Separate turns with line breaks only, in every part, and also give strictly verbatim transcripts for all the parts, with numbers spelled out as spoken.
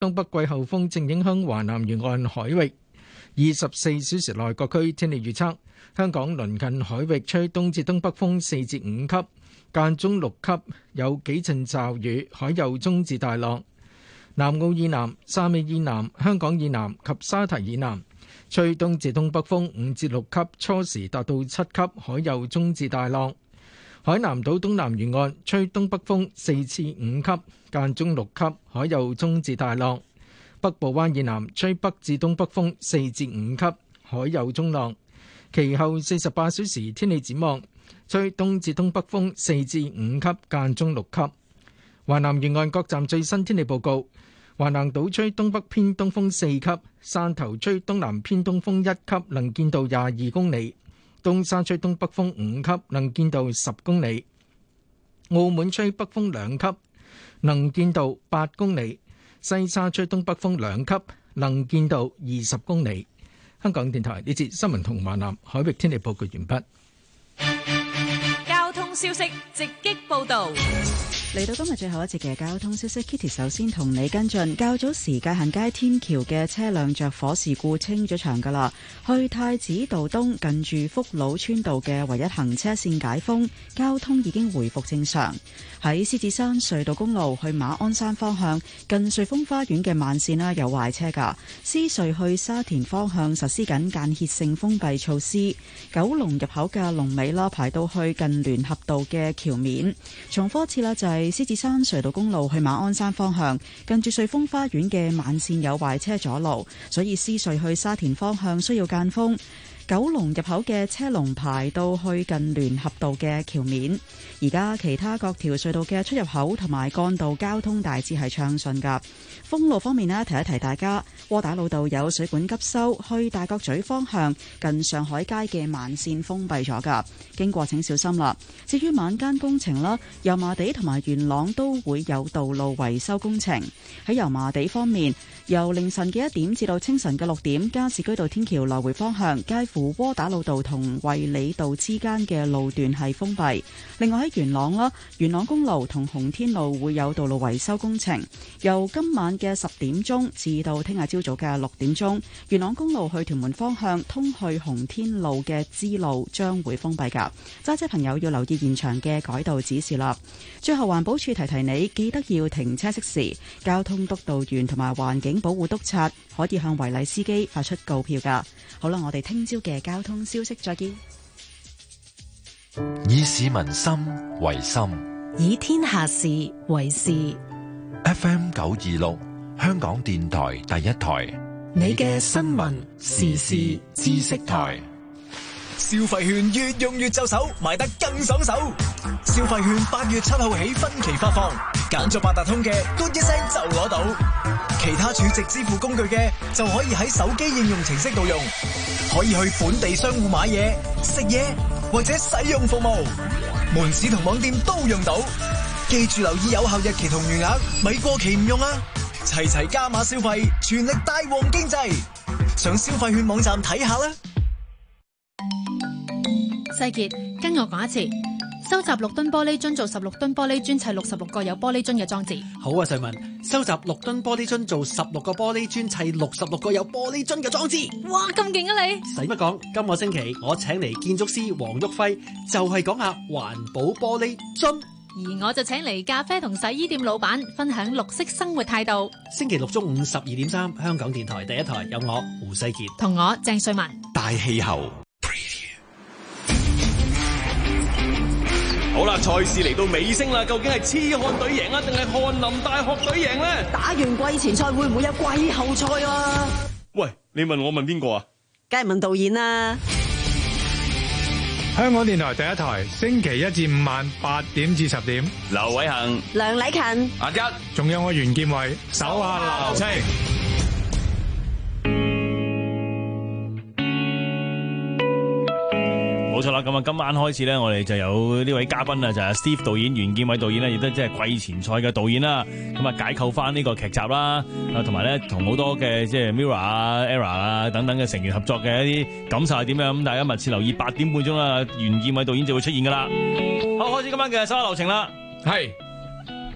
東北季候風正影響華南沿岸海域。二十四小時內各區天氣預測：香港鄰近海域吹東至東北風四至五級，間中六級，有幾陣驟雨，海有中至大浪。南澳以南、汕尾以南、香港以南及沙堤以南吹東至東北風五至六級，初時達到七級，海有中至大浪。海南島東南沿岸吹東北風四至五級，間中六級，海有中至大浪。北部灣以南吹北至東北風四至五級，海有中浪。其後四十八小時天氣展望，吹東至東北風四至五級，間中六級。華南沿岸各站最新天氣報告：華南島吹東北偏東風四級，汕頭吹東南偏東風一級，能見度廿二公里；東沙吹東北風五級，能見度十公里；澳門吹北風兩級，能見度八公里。西沙吹東北風兩級，能見度二十公里。香港電台呢節新聞同華南海域天氣報告完畢。
交通消息直擊報道。
嚟到今日最後一節嘅交通消息 ，Kitty 首先同你跟進。較早時界限街天橋嘅車輛着火事故清咗場噶啦，去太子道東近住福佬村道嘅唯一行車線解封，交通已經回復正常。喺獅子山隧道公路去馬鞍山方向，近瑞豐花園嘅慢線啦有壞車噶，獅隧去沙田方向實施緊間歇性封閉措施。九龍入口嘅龍尾啦排到去近聯合道嘅橋面。重複一次啦，就係、是。獅子山隧道公路去馬鞍山方向，近住瑞豐花園嘅慢線有壞車阻路，所以獅隧去沙田方向需要間封。九龍入口嘅車龍排到去近聯合道嘅橋面。而家其他各條隧道嘅出入口同埋幹道交通大致係暢順噶。封路方面呢，提一提大家，窩打老道有水管急修，去大角咀方向近上海街嘅慢線封閉咗噶，經過請小心啦。至於晚間工程啦，油麻地同埋元朗都會有道路維修工程。喺油麻地方面，由凌晨嘅一點至到清晨嘅六點，加士居道天橋來回方向介乎窩打老道同衛理道之間嘅路段係封閉。另外喺元朗啦，元朗公路同洪天路會有道路維修工程，由今晚嘅十點鐘至到聽日朝早嘅六點鐘，元朗公路去屯門方向通去洪天路嘅支路將會封閉噶，揸車朋友要留意現場嘅改道指示啦。最後環保署提提你，記得要停車熄匙，交通督導員同埋環境保護督察可以向違例司機發出告票噶。好啦，我哋聽朝嘅交通消息再見。
以市民心為心，
以天下事為事。
F M 九二六，香港電台第一台，
你嘅新聞時事知識台。
消費券越用越就手，買得更爽手。消費券八月七號起分期發放，揀咗八達通嘅，嘟一聲就攞到；其他儲值支付工具嘅，就可以喺手機應用程式度用，可以去本地商戶買嘢、食嘢或者使用服務，門市同網店都用到。記住留意有效日期同餘額，咪過期唔用啊！齊齊加碼消費，全力帶旺經濟。上消費券網站睇下啦。
世傑，跟我講一次，收集六噸玻璃樽做十六噸玻璃樽，砌六十六個有玻璃樽嘅裝置。
好啊，瑞文，收集六噸玻璃樽做十六個玻璃樽，砌六十六個有玻璃樽嘅裝置。
哇，咁勁啊你！
使乜講？今個星期我請嚟建築師黃旭輝，就係講下環保玻璃樽。
而我就請嚟咖啡同洗衣店老闆分享綠色生活態度。
星期六中午十二點三，香港電台第一台有我胡世傑
同我鄭瑞文。
大氣候。
好啦，賽事嚟到尾聲啦，究竟係痴漢隊贏啊，定係翰林大學隊贏呢？
打完季前賽會唔會有季後賽啊？
喂，你問我問邊個啊？
梗係問導演啦。
香港電台第一台，星期一至五晚八點至十點。
劉偉恒、
梁禮勤、
阿吉，
仲有我袁建偉，手下留情。
冇錯啦，咁啊，今晚開始咧，我哋就有呢位嘉賓啊，就係 Steve 導演、袁建偉導演咧，亦都即係季前賽嘅導演啦。咁啊，解構翻呢個劇集啦，啊，同埋咧同好多嘅即係 Mirror 啊、Era 啊等等嘅成員合作嘅一啲感受係點樣？咁大家密切留意八點半鐘啦，袁建偉導演就會出現噶啦。好，開始今晚嘅手下留情啦。
係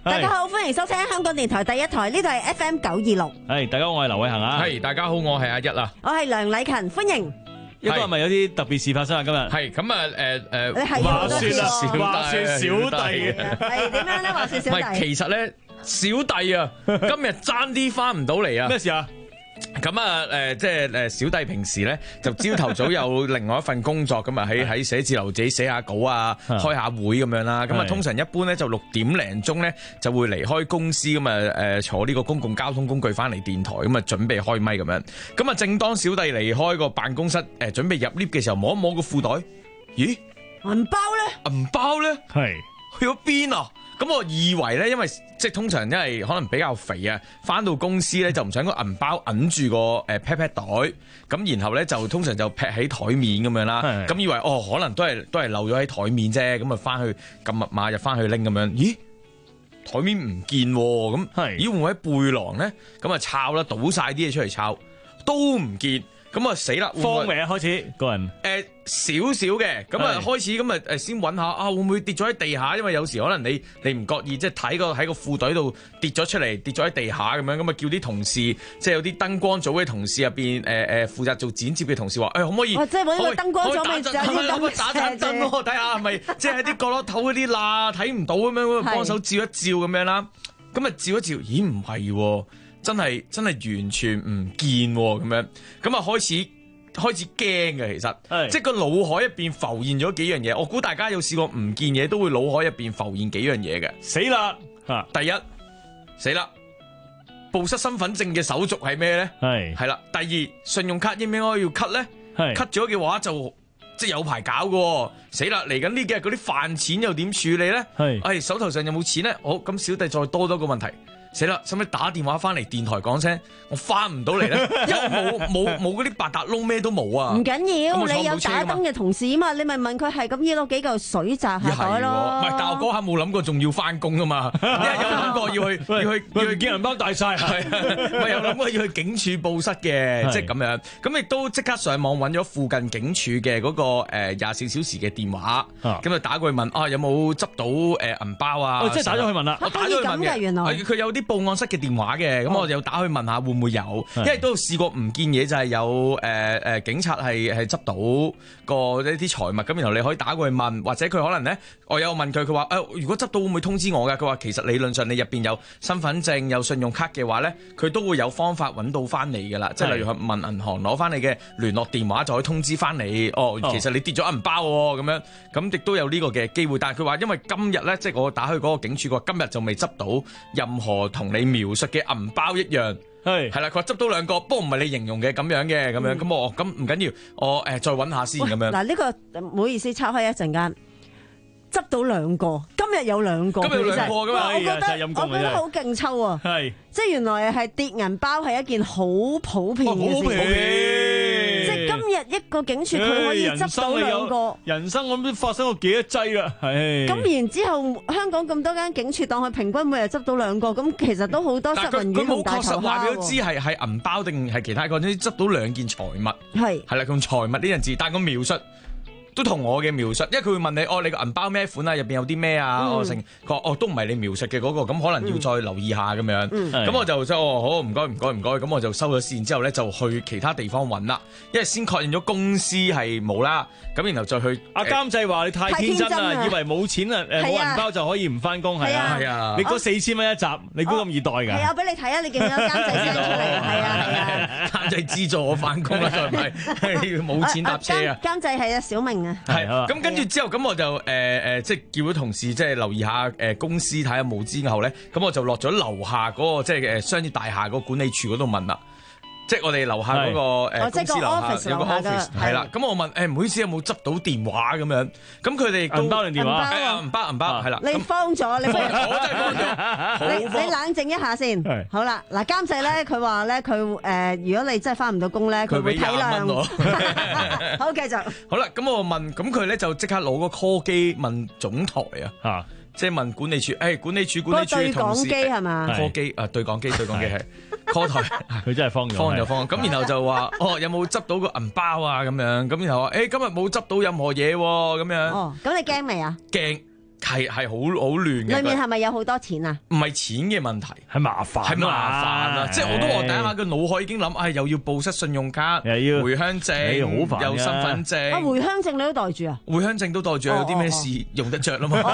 大家好，歡迎收聽香港電台第一台，呢度係 F M 九二六。
係，大家好，我係劉偉恒啊。
係，大家好，我係阿一啊。
我係梁禮勤，歡迎。
應該係咪有啲特別事發生啊？今日
係咁啊，誒誒，
你係
話說啦，
小弟
話說小弟
係點樣咧？話說小弟，
唔係，其實咧，小弟啊，今日爭啲翻唔到嚟啊。
咩事啊？
咁啊，誒，即係誒，小弟平時咧就朝頭早有另外一份工作，咁啊喺喺寫字樓自己寫下稿啊，開下會咁樣啦。咁啊，通常一般咧就六點零鐘咧就會離開公司，咁啊誒坐呢個公共交通工具翻嚟電台，咁啊準備開咪咁樣。咁啊，正當小弟離開個辦公室誒準備入 lift 嘅時候，摸一摸個褲袋，咦？
銀包咧？
銀包咧？
係
去咗邊啊？咁我以為咧，因為即係通常因為可能比較肥啊，翻到公司咧就唔想個銀包揞住個誒 pat pat 袋，咁然後咧就通常就劈喺台面咁樣啦。咁以為哦，可能都係都係漏咗喺台面啫，咁啊翻去撳密碼入翻去拎咁樣，咦？台面唔見喎，咁咦會唔會喺背囊咧？咁啊抄啦，倒晒啲嘢出嚟抄，都唔見。咁啊死啦！
慌未啊？開始個人
誒少少嘅，咁啊開始咁啊誒先揾下啊，會唔會跌咗喺地下？因為有時可能你你唔覺意即係睇個喺個褲袋度跌咗出嚟，跌咗喺地下咁樣，咁啊叫啲同事即係有啲燈光組嘅同事入邊誒誒負責做剪接嘅同事話誒可唔可以？
即係揾個燈光組咪就係
咁打盞燈咯，睇下係咪即係喺啲角落頭嗰啲罅睇唔到咁樣，幫手照一照咁樣啦。咁啊照一照，咦唔係喎。真係真係完全唔見喎，咁樣咁啊開始開始驚嘅，其實即係個腦海入邊浮現咗幾樣嘢。我估大家有試過唔見嘢，都會腦海入邊浮現幾樣嘢嘅。
死啦嚇！
第一死啦，報失身份證嘅手續係咩咧？
係係
啦。第二信用卡應唔應該要 cut 咧？係 cut 咗嘅話就即係有排搞嘅。死啦！嚟緊呢幾日嗰啲飯錢又點處理咧？係誒手頭上有冇錢咧？好，咁小弟再多多個問題。死啦！使唔使打電話翻嚟電台講聲？我翻唔到嚟咧，因為冇冇冇嗰啲八達窿咩都冇啊！
唔緊要，你有打燈嘅同事啊嘛，你咪問佢係咁要攞幾嚿水擲下袋咯。
唔係，但我嗰下冇諗過仲要翻工啊嘛，有諗過要去要去要去
見銀包大晒，
係咪有諗過要去警署報失嘅？即係咁樣，咁亦都即刻上網揾咗附近警署嘅嗰個誒廿四小時嘅電話，咁就打過去問啊有冇執到誒銀包啊？
即係打咗去問啦，
我打咗去問嘅，
原來
佢有啲報案室嘅電話嘅，咁我又打去問下會唔會有，因為都試過唔見嘢就係有誒誒警察係係執到個一啲財物，咁然後你可以打過去問，或者佢可能咧，我有問佢，佢話誒如果執到會唔會通知我㗎？佢話其實理論上你入邊有身份證有信用卡嘅話咧，佢都會有方法揾到翻嚟㗎啦，即係例如去問銀行攞翻你嘅聯絡電話，就可以通知翻你。哦，其實你跌咗銀包喎，咁樣咁亦都有呢個嘅機會。但係佢話因為今日咧，即係我打去嗰個警署，佢話今日就未執到任何同你描述嘅銀包一樣。係係啦，佢話執到兩個，不過唔係你形容嘅咁樣嘅咁樣。咁我咁唔緊要，我誒再揾下先咁樣。
嗱呢個唔好意思，拆開一陣間。執到兩個，今日有兩個，
今日有兩個噶嘛？
我覺得我覺得好勁抽啊！係，即係原來係跌銀包係一件好普遍嘅事。即係今日一個警署佢可以執到兩個，
人生我唔知發生過幾多劑啦。係。
咁然之後，香港咁多間警署當佢平均每日執到兩個，咁其實都好多失魂魚同大頭蝦喎。佢冇確實話俾佢知係係銀包定係其他個，總之執到兩件財物。係係啦，用財物呢樣字，但係個描述都同我嘅描述，因為佢會問你，哦，你個銀包咩款啊？入邊有啲咩啊？我成佢話，哦，都唔係你描述嘅嗰個，咁可能要再留意下咁樣。咁我就即係哦，好唔該唔該唔該，咁我就收咗線之後咧，就去其他地方揾啦。因為先確認咗公司係冇啦，咁然後再去。阿監製話你太天真啦，以為冇錢啊，誒冇銀包就可以唔翻工，係啊係啊。你嗰四千蚊一集，你估咁易袋㗎？係啊，俾你睇啊！你見唔見監製 send 出嚟？係啊係啊。監製資助我翻工啦，再唔係冇錢搭車啊！監製係啊，小明。係，咁跟住之後，咁我就誒誒、呃，即係叫咗同事即係留意下誒公司睇下冇之後咧，咁我就落咗樓下嗰、那個即係誒商業大廈嗰個管理處嗰度問啦。即係我哋樓下嗰個誒公司樓下有個 office 係啦，咁我問誒唔好意思有冇執到電話咁樣？咁佢哋銀包定電話？誒銀包銀包係啦。你慌咗，你慌咗，我真係慌咗。你你冷靜一下先。好啦，嗱監製咧，佢話咧佢誒，如果你真係翻唔到工咧，佢會體諒我。好，繼續。好啦，咁我問，咁佢咧就即刻攞個 call 機問總台啊。嚇！即係問管理處，誒管理處管理處同事。對講機係嘛？call 機啊，對講機對講機係 call 台。佢真係慌咗。慌就慌，咁然後就話哦，有冇執到個銀包啊？咁樣，咁然後話誒今日冇執到任何嘢喎，咁樣。哦，咁你驚未啊？驚， 係係好好亂嘅。
裏面係咪有好多錢啊？
唔係錢嘅問題，
係麻煩，
係麻煩啊！即係我都話第一下個腦海已經諗，唉，又要報失信用卡，又要回鄉證，
好煩，
又身份證。
啊，回鄉證你都袋住啊？
回鄉證都袋住，有啲咩事用得着啦嘛？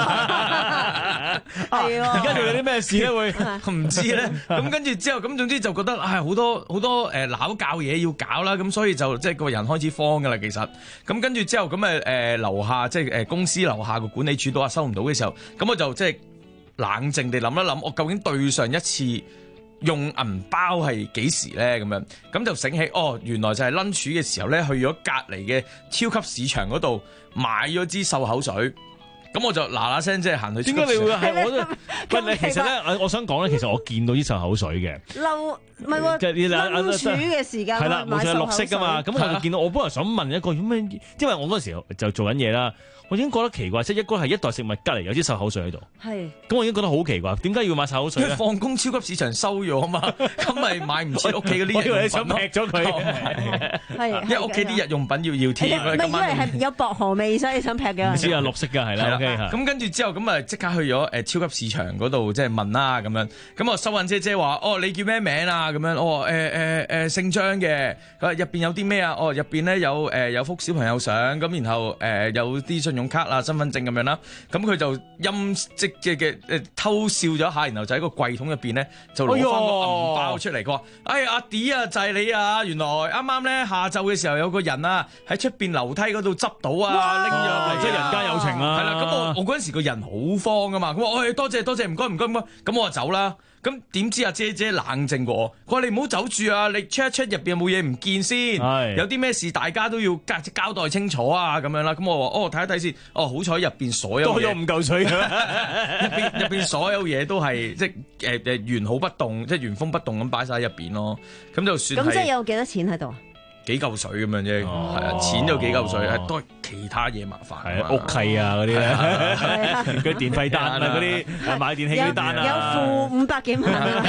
係
而家仲有啲咩事咧？會
唔知咧？咁跟住之後，咁總之就覺得唉，好多好多誒鬧教嘢要搞啦，咁所以就即係個人開始慌噶啦。其實咁跟住之後，咁誒誒樓下即係誒公司樓下個管理處都話收唔到嘅時候，咁我就即係冷靜地諗一諗，我究竟對上一次用銀包係幾時咧？咁樣咁就醒起，哦，原來就係 lunch 嘅時候咧，去咗隔離嘅超級市場嗰度買咗支漱口水。咁我就嗱嗱聲即係行去。
點解你會係我都？喂，你其實咧，我想講咧，其實我見到啲漱口水嘅。
漏唔係喎，
即係呢
冷儲嘅時間。
係啦，冇錯，綠色噶嘛。咁我就見到，我本來想問一個咁樣，因為我嗰陣時候就做緊嘢啦。我已經覺得奇怪，即係一個係一袋食物隔離有啲漱口水喺度。係。咁我已經覺得好奇怪，點解要買漱口水咧？
放工超級市場收咗啊嘛，咁咪買唔切屋企嗰啲。
我以為你想劈咗佢。
係。
因為屋企啲日用品要要添。
唔係因為係有薄荷味，所以想劈嘅。
唔知啊，綠色㗎係啦。
咁跟住之後咁啊，即刻去咗誒超級市場嗰度即係問啦咁樣。咁啊收銀姐姐話：哦，你叫咩名啊？咁樣。哦誒誒誒姓張嘅。佢話入邊有啲咩啊？哦入邊咧有誒有幅小朋友相，咁然後誒有啲信用卡啊、身份證咁樣啦，咁佢就陰即嘅嘅誒偷笑咗一下，然後就喺個櫃桶入邊咧就攞翻個銀包出嚟，佢話：哎阿 D 啊，就係你啊！原來啱啱咧下晝嘅時候有個人啊喺出邊樓梯嗰度執到啊，拎咗嚟，
即係人間有情啊！
係啦，咁我我嗰陣時個人好慌噶嘛，佢話：哎多謝多謝，唔該唔該唔該，咁我就走啦。咁點知阿姐姐冷靜過我，佢話你唔好走住啊，你 check 一 check 入邊有冇嘢唔見先，有啲咩事大家都要交交代清楚啊咁樣啦。咁我話哦睇一睇先，哦好彩入邊所有
多咗五嚿水，入
邊入邊所有嘢都係即係誒誒原好不動，即係原封不動咁擺晒喺入邊咯。咁就算
咁即係有幾多錢喺度啊？
幾嚿水咁樣啫，係啊，錢就幾嚿水，係都係其他嘢麻煩，
係啊，屋契啊嗰啲咧，嗰啲電費單啊嗰啲，買電器嗰啲單啊，
有負五百幾萬，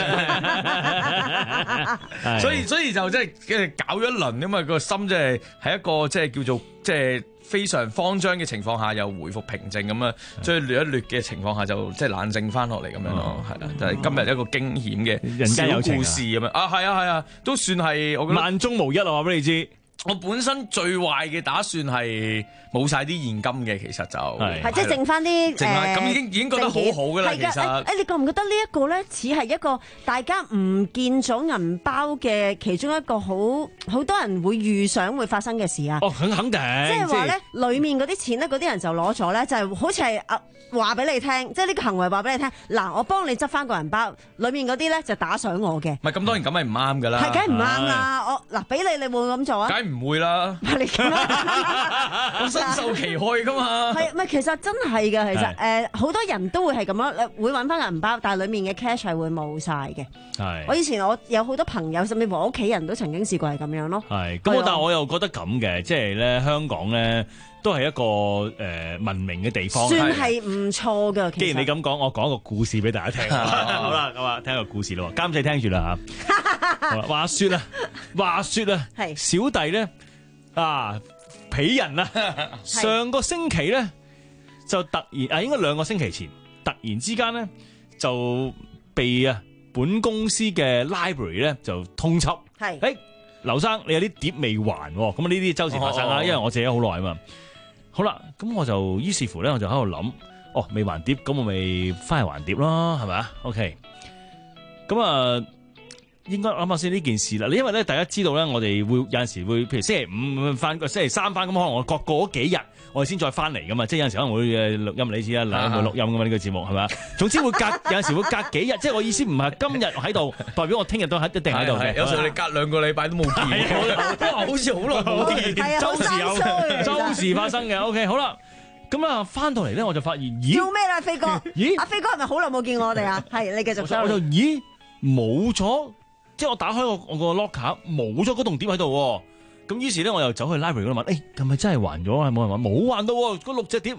所以所以就即係誒搞咗一輪咁嘛，個心即係喺一個即係叫做即係非常慌張嘅情況下，又回復平靜咁啊，即係掠一掠嘅情況下就即係冷靜翻落嚟咁樣咯，係啦，就係今日一個驚險嘅小故事咁樣啊，係啊係啊，都算係我覺得
萬中無一啊，話俾你知。
我本身最壞嘅打算係冇晒啲現金嘅，其實就
係即係剩翻啲誒，
咁已經已經覺得好好㗎啦。其實誒，
你覺唔覺得呢一個咧，似係一個大家唔見咗銀包嘅其中一個好好多人會預想會發生嘅事啊？
哦，肯肯定，
即係話咧，裡面嗰啲錢咧，嗰啲人就攞咗咧，就係好似係啊話俾你聽，即係呢個行為話俾你聽。嗱，我幫你執翻個銀包，裡面嗰啲咧就打賞我嘅。
唔係咁當然咁係唔啱㗎啦。
係梗係唔啱啦！我嗱俾你，你會唔會咁做啊？
唔會啦，
你咁
我深受其害噶嘛。
係咪其實真係㗎？其實誒好多人都會係咁樣，會揾翻銀包，但係裡面嘅 cash 係會冇晒嘅。係。我以前我有好多朋友，甚至乎我屋企人都曾經試過係咁樣咯。
係。咁但係我又覺得咁嘅，即係咧香港咧都係一個誒文明嘅地方。
算係唔錯㗎。
既然你咁講，我講一個故事俾大家聽。好啦，咁啊聽個故事咯，監製聽住啦嚇。話説啊，話説啊，小弟咧啊，鄙人啊，上個星期咧就突然啊，應該兩個星期前，突然之間咧就被啊本公司嘅 library 咧就通緝。係，誒，劉生你有啲碟未還，咁啊呢啲周時發生啦，因為我借咗好耐啊嘛。好啦，咁我就於是乎咧，我就喺度諗，哦，未還碟，咁我咪翻嚟還碟咯，係咪啊 ？OK，咁啊。應該諗下先呢件事啦，你因為咧大家知道咧，我哋會有陣時會，譬如星期五翻，星期三翻，咁可能我各過嗰幾日，我哋先再翻嚟噶嘛，即係有陣時可能會誒錄音，你知啦，兩會錄音噶嘛呢個節目係咪？總之會隔有陣時會隔幾日，即係我意思唔係今日喺度，代表我聽日都喺一定喺度嘅。
有時候你隔兩個禮拜都冇見，哇，好似好耐冇見，
周時有，周時發生嘅。OK， 好啦，咁啊翻到嚟咧，我就發現，咦，
做咩啦，飛哥？咦，阿飛哥係咪好耐冇見我哋啊？係，你繼續。
我就咦冇咗。即係我打開我我個 locker 冇咗嗰棟碟喺度，咁於是咧我又走去 library 嗰度問，誒係咪真係還咗？係冇人還，冇還到，嗰六隻碟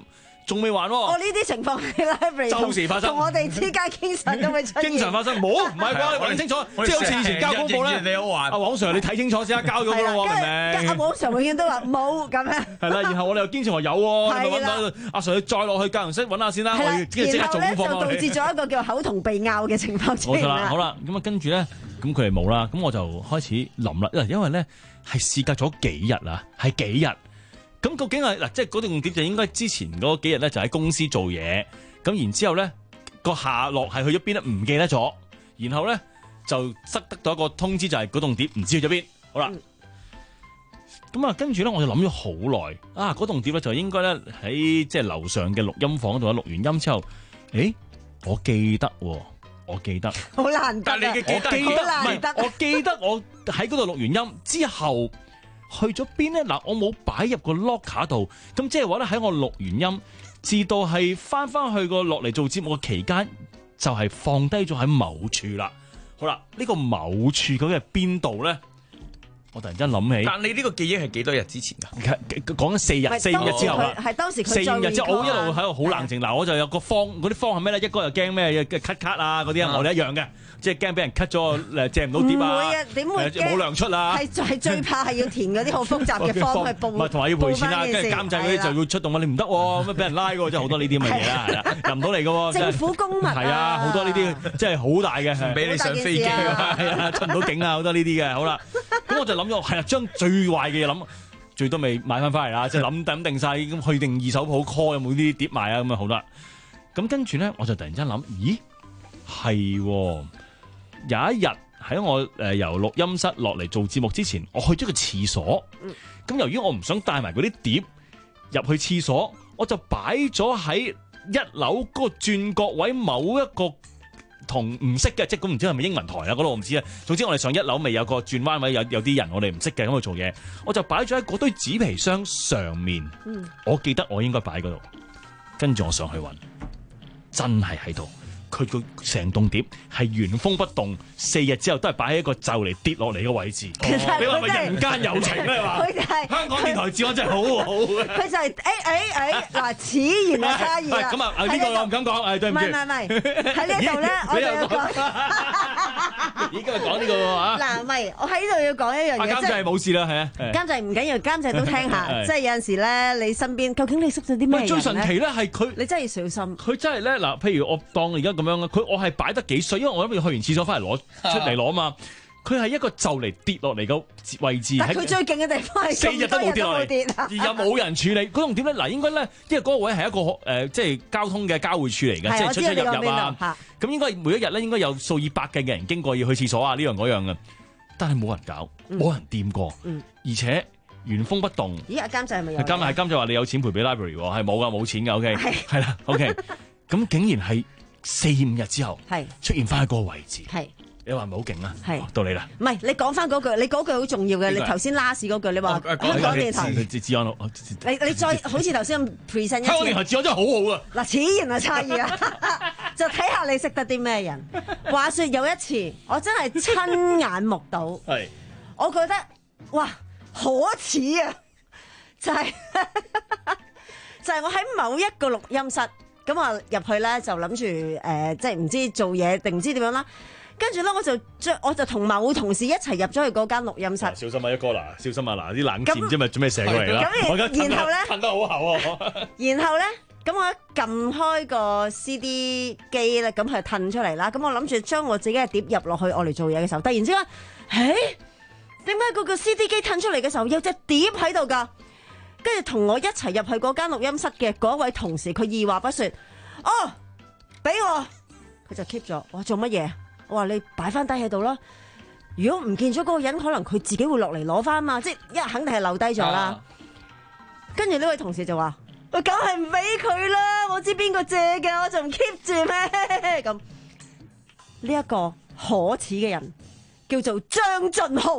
仲未還喎。
哦，呢啲情況係 library
周時發生，
同我哋之間經常都會出現。
經常發生，冇唔係啩？你還清楚，即係好似以前交功課咧。阿黃 Sir，你睇清楚先啊，交咗㗎啦喎，明唔明？
阿黃 Sir 永遠都話冇咁樣。係
啦，然後我哋又堅持話有喎，係咪揾到阿 Sir 再落去教室揾下先啦，我即刻做功課。
然後咧就導致咗一個叫口同鼻拗嘅情況出現啦。
好啦，咁啊跟住咧，咁佢哋冇啦，咁我就開始諗啦，因為咧係事隔咗幾日啊，係幾日。咁究竟係嗱，即係嗰重點就應該之前嗰幾日咧就喺公司做嘢，咁然之後咧個下落係去咗邊咧唔記得咗，然後咧就塞得到一個通知就係嗰棟碟唔知去咗邊，好啦，咁啊跟住咧我就諗咗好耐，啊嗰棟碟咧就應該咧喺即係樓上嘅錄音房度錄完音之後，誒我記得喎，我記得，
好難得，
但係你嘅記得，唔係我記得我喺嗰度錄完音之後。去咗邊咧？嗱，我冇擺入個 locker 度，咁即係話咧喺我錄完音，至到係翻翻去個落嚟做節目嘅期間，就係、是、放低咗喺某處啦。好啦，呢、這個某處究竟係邊度咧？我突然間諗起，
但你呢個記憶係幾多日之前㗎？
講緊四日，四五日之後啦。
係當時佢
四五日之後，我一路喺度好冷靜。嗱，我就有個方，嗰啲方係咩咧？一個又驚咩？嘅 cut cut 啊嗰啲啊，我哋一樣嘅，即係驚俾人 cut 咗誒借唔到碟啊。
唔會啊，點會
冇糧出啊？
係係最怕係要填嗰啲好複雜嘅方去報。
唔係同埋要賠錢啦，跟住監製嗰啲就要出動啊！你唔得喎，咁俾人拉喎，即係好多呢啲咁嘅嘢啦，係啦，入唔到嚟嘅喎。
政府公民
係啊，好多呢啲即係好大嘅，
唔俾你上飛機啊，
係啊，出唔到境啊，好多呢啲嘅。好啦，咁我就諗咗，係啦，將最壞嘅嘢諗，最多未買翻翻嚟啦，即係諗諗定晒，咁去定二手鋪 call 有冇呢啲碟賣啊，咁啊好啦。咁跟住咧，我就突然間諗，咦，係有一日喺我誒由錄音室落嚟做節目之前，我去咗個廁所。咁由於我唔想帶埋嗰啲碟入去廁所，我就擺咗喺一樓嗰個轉角位某一個。同唔識嘅，即係咁唔知係咪英文台啊？嗰度我唔知啊。總之我哋上一樓未有個轉彎位，有有啲人我哋唔識嘅喺度做嘢，我就擺咗喺嗰堆紙皮箱上面。嗯、我記得我應該擺喺嗰度，跟住我上去揾，真係喺度。佢個成棟碟係原封不動，四日之後都係擺喺一個就嚟跌落嚟嘅位置。
其實
你話咪人間有情咩？話
佢就係
香港電台治安真係好好嘅。
佢就係誒誒誒嗱，此言嘅差異啦。
咁啊，呢個我唔敢講，誒對唔住。
唔係唔係唔係，喺呢度咧，我就要講。
咦，今日講呢個喎嚇。
嗱，唔係，我喺呢度要講一樣嘢。
監製冇事啦，係啊。
監製唔緊要，監製都聽下。即係有陣時咧，你身邊究竟你識咗啲咩人咧？
最神奇咧係佢，
你真係要小心。
佢真係咧嗱，譬如我當而家咁樣，佢我係擺得幾碎，因為我諗住去完廁所翻嚟攞出嚟攞嘛。佢係一個就嚟跌落嚟嘅位置。
但佢最勁嘅地方係
四日都冇跌落嚟，而又冇人處理。嗰種點咧？嗱，應該咧，因為嗰個位係一個誒、呃，即係交通嘅交匯處嚟嘅，即係出出入入啊。咁應該每一日咧，應該有數以百計嘅人經過要去廁所啊，呢樣嗰樣嘅。但係冇人搞，冇、嗯、人掂過，嗯、而且原封不動。
咦？阿監製係咪有？
監係監製話你有錢賠俾 library 喎，係冇噶，冇錢噶。OK，係啦。OK，咁竟然係四五日之後，係出現翻喺嗰個位置。係。你話係咪好勁啊？係到你啦！
唔係你講翻嗰句，你嗰句好重要嘅。你頭先 last 嗰句，你話香港電台
治安，
你你再好似頭先咁 present 一次。
香港電台治安真係好好啊！
嗱，此言啊差異啊，就睇下你識得啲咩人。話說有一次，我真係親眼目睹，係我覺得哇可恥啊！就係、是、就係我喺某一個錄音室，咁啊入去咧就諗住誒，即係唔知做嘢定唔知點樣啦。跟住咧，我就將我就同某同事一齊入咗去嗰間錄音室。小心啊，一哥嗱，小心啊嗱，啲冷箭唔知咪做咩射過嚟啦。我而家然後咧，噴得好厚啊。然後咧，咁我一撳開個 C D 機咧，咁佢褪出嚟啦。咁我諗住將我自己嘅碟入落去，我嚟做嘢嘅時候，突然之間，誒，點解嗰個 C D 機褪出嚟嘅時候有隻碟喺度噶？跟住同我一齊入去嗰間錄音室嘅嗰位同事，佢二話不說，哦，俾我，佢就 keep 咗。我話做乜嘢？我話你擺翻低喺度啦，如果唔見咗嗰個人，可能佢自己會落嚟攞翻嘛，即係一肯定係留低咗啦。跟住呢位同事就話：我梗係唔俾佢啦，我知邊個借嘅，我就唔 keep 住咩？咁呢一個可恥嘅人叫做張俊豪，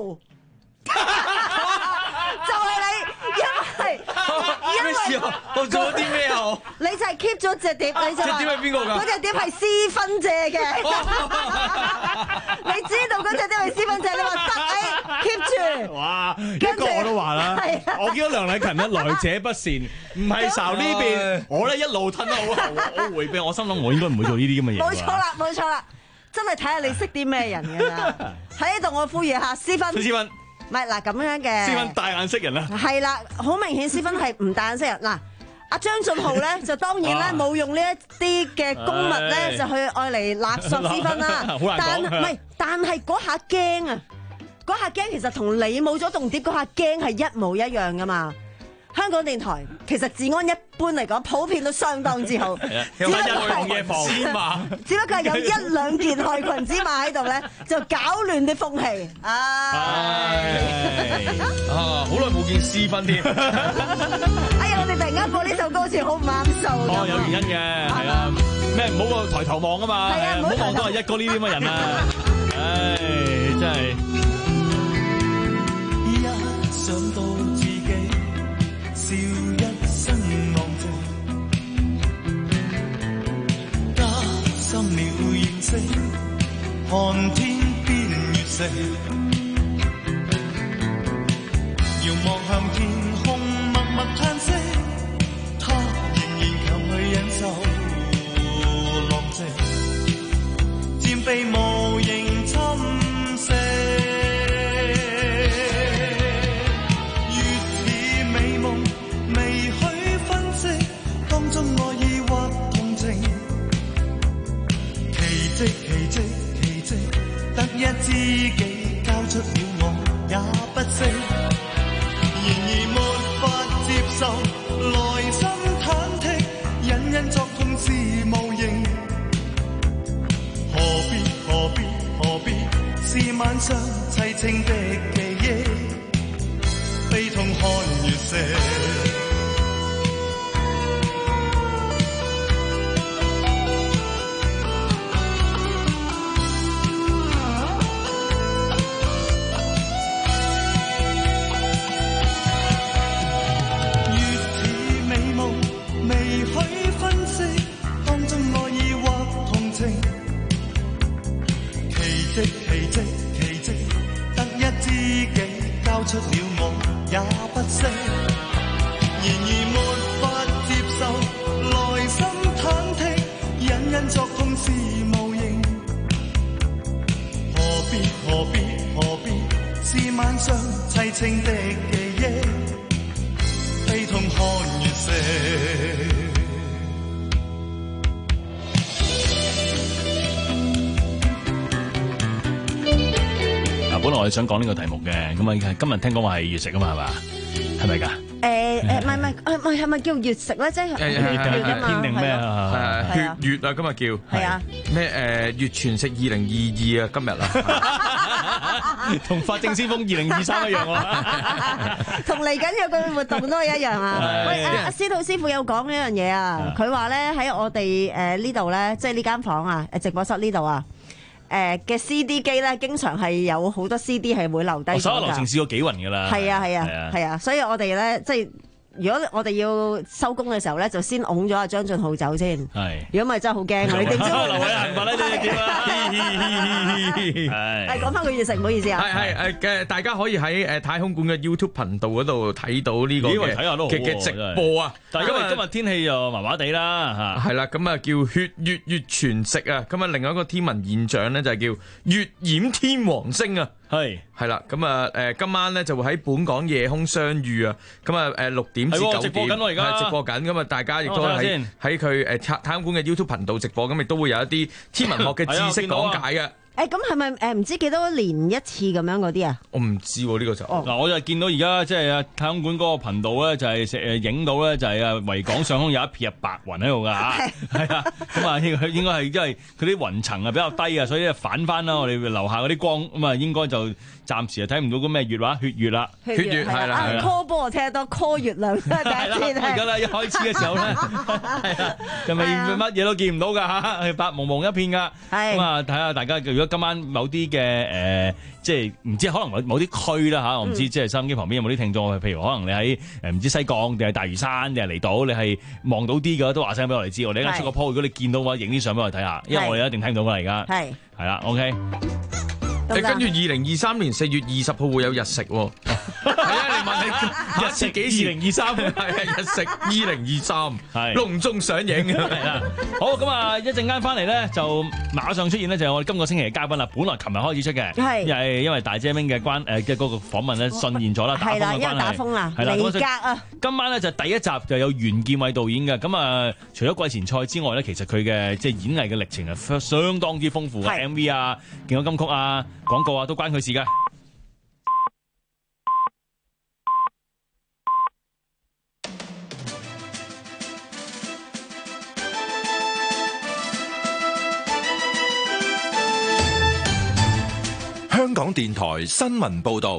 就係你，因為因為
我做咗啲咩啊？
你就係 keep 咗隻碟，你就話
隻碟係邊個㗎？
嗰隻碟係私分借嘅，你知道嗰隻碟係私分借，你話得誒 keep 住。
哇！一個我都話啦， 我見到梁禮勤咧來者不善，唔係睄呢邊，我咧一路褪得好後，我迴避，我心諗我應該唔會做呢啲咁嘅嘢。
冇錯啦，冇錯啦，真係睇下你識啲咩人㗎啦。喺呢度我呼籲下思芬，
思芬，
唔係嗱咁樣嘅。
思芬大眼識人啦。
係啦，好明顯思芬係唔大眼識人嗱。阿張俊浩咧就當然咧冇用呢一啲嘅公物咧就去愛嚟勒索思芬啦，但唔係，但係嗰下驚啊！嗰下驚其實同你冇咗動碟嗰下驚係一模一樣噶嘛。香港電台其實治安一般嚟講普遍都相當之好，只不過係只不過係有一兩件害群之馬喺度咧，就搞亂啲風氣。唉，
啊，好耐冇見思芬添。
哎呀，我哋突然間播呢首歌好似好唔啱數。
哦，有原因嘅，係啊，咩唔好個抬頭望啊嘛，唔好望到係一哥呢啲咁嘅人啊。唉，真係。
想到自己笑一身昂靜，加深了認識，看天邊月食，遙望向天空默默嘆息，他仍然強去忍受浪跡，漸被無形侵蝕。奇蹟奇蹟，得一知己交出了我也不識，然而沒法接受，內心忐忑，隱隱作痛是無形。何必何必何必，是晚上凄清的記憶，悲痛看月色。出了我也不識，然而沒法接受，內心忐忑，隱隱作痛是無形。何必何必何必，是晚上凄清的記憶，悲痛看月色。
本來我哋想講呢個題目嘅，咁啊今日聽講話係月食啊嘛，係嘛？係咪㗎？
誒誒，唔係唔係，唔係係咪叫月食咧？即係月月啊嘛，
天定咩啊？
血月啊，今日叫
係啊
咩誒月全食二零二二啊，今日啊，
同法證先鋒二零二三一樣喎，
同嚟緊有個活動都係一樣啊！喂，阿阿司徒師傅有講呢樣嘢啊，佢話咧喺我哋誒呢度咧，即係呢間房啊，誒直播室呢度啊。誒嘅 C D 機咧，經常係有好多 C D 係會留低咗㗎。
所有流程試過幾輪㗎啦。
係啊係啊係啊，所以我哋咧即係如果我哋要收工嘅時候咧，就先擁咗阿張俊浩走先。係。如果唔係真係好驚啊！你點知？
劉偉恒法咧，你點啊？
係。係講翻個月食，唔好意思啊。
係係誒嘅，大家可以喺誒太空館嘅 YouTube 頻道嗰度睇到呢個嘅嘅直播啊。
但係因為今日天氣又麻麻地啦嚇。
係啦，咁啊叫血月月全食啊。咁啊另外一個天文現象咧就係叫月掩天王星啊。係係啦，咁啊誒今晚咧就會喺本港夜空相遇啊。咁啊誒六點至九點直播緊喎，而家直播緊。咁啊大家亦都喺喺佢誒太空館嘅 YouTube 頻道直播，咁亦都會有一啲天文學嘅知識講解嘅。
誒咁係咪誒唔知幾多年一次咁樣嗰啲啊？
我唔知喎，呢個就
嗱，我就見到而家即係啊太空館嗰個頻道咧，就係誒影到咧，就係啊維港上空有一片白雲喺度㗎嚇，係啊，咁啊應應該係因為佢啲雲層啊比較低啊，所以反翻啦我哋樓下嗰啲光，咁啊應該就暫時啊睇唔到個咩月話血月啦，
血月係啦，call 波我聽得多 call 月亮第一次聽。
而家咧一開始嘅時候咧，係啊，就咪乜嘢都見唔到㗎嚇，係白蒙蒙一片㗎。咁啊睇下大家如果今晚某啲嘅誒，即係唔知可能某某啲區啦嚇，我唔知即係收音機旁邊有冇啲聽眾，譬如可能你喺誒唔知西貢定係大嶼山定係離島，你係望到啲嘅都話聲俾我哋知，我哋一陣出個 po，如果你見到嘅話，影啲相俾我哋睇下，因為我哋一定聽到㗎而家。係係啦 ，OK。
誒跟住二零二三年四月二十號會有日食喎。 係啊，你問你下次幾時？
二零二三
係啊，日食二零二三
係
隆重上映
係啦。好，咁啊，一陣間翻嚟咧就馬上出現咧，就係我哋今個星期嘅嘉賓啦。本來琴日開始出嘅，
係
因為因為大姐明嘅關誒嘅嗰個訪問咧順延咗啦，打風嘅關係。
係啦，因為打風啦，離隔啊。
今晚咧就第一集就有袁建偉導演嘅，咁啊除咗季前賽之外咧，其實佢嘅即係演藝嘅歷程係相當之豐富嘅 ，M V 啊、勁歌金曲啊、廣告啊都關佢事㗎。
香港電台新聞報導，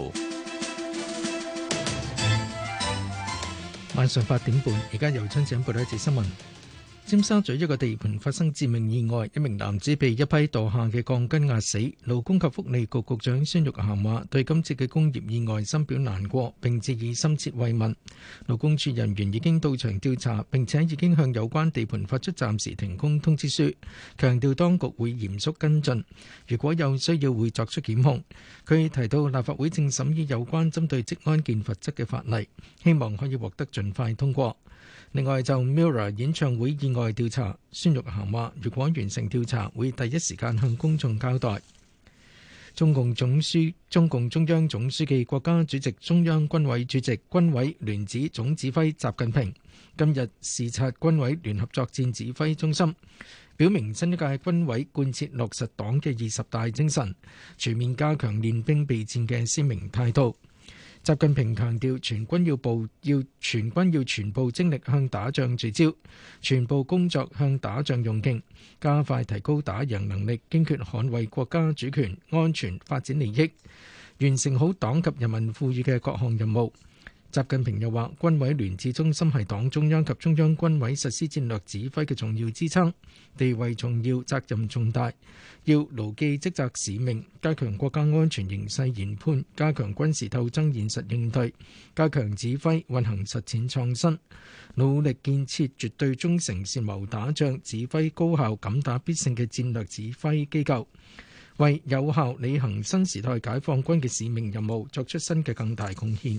晚上八點半，而家由春井報道一節新聞。尖沙咀一個地盤發生致命意外，一名男子被一批墮下嘅鋼筋壓死。勞工及福利局局長孫玉菡話：對今次嘅工業意外深表難過，並致以深切慰問。勞工處人員已經到場調查，並且已經向有關地盤發出暫時停工通知書，強調當局會嚴肅跟進，如果有需要會作出檢控。佢提到立法會正審議有關針對職安健罰則嘅法例，希望可以獲得盡快通過。另外就 Mirror 演唱會意外調查，孫玉菡話：如果完成調查，會第一時間向公眾交代。中共總書、中共中央總書記、國家主席、中央軍委主席、軍委聯指總指揮習近平今日視察軍委聯合作戰指揮中心，表明新一屆軍委貫徹落實黨嘅二十大精神，全面加強練兵備戰嘅鮮明態度。習近平強調，全軍要部要全軍要全部精力向打仗聚焦，全部工作向打仗用勁，加快提高打贏能力，堅決捍衛國家主權、安全、發展利益，完成好黨及人民賦予嘅各項任務。習近平又話，軍委聯指中心係黨中央及中央軍委實施戰略指揮嘅重要支撐，地位重要，責任重大，要牢記職責使命，加強國家安全形勢研判，加強軍事鬥爭現實應對，加強指揮運行實踐創新，努力建設絕對忠誠善謀打仗、指揮高效、敢打必勝嘅戰略指揮機構，為有效履行新時代解放軍嘅使命任務作出新嘅更大貢獻。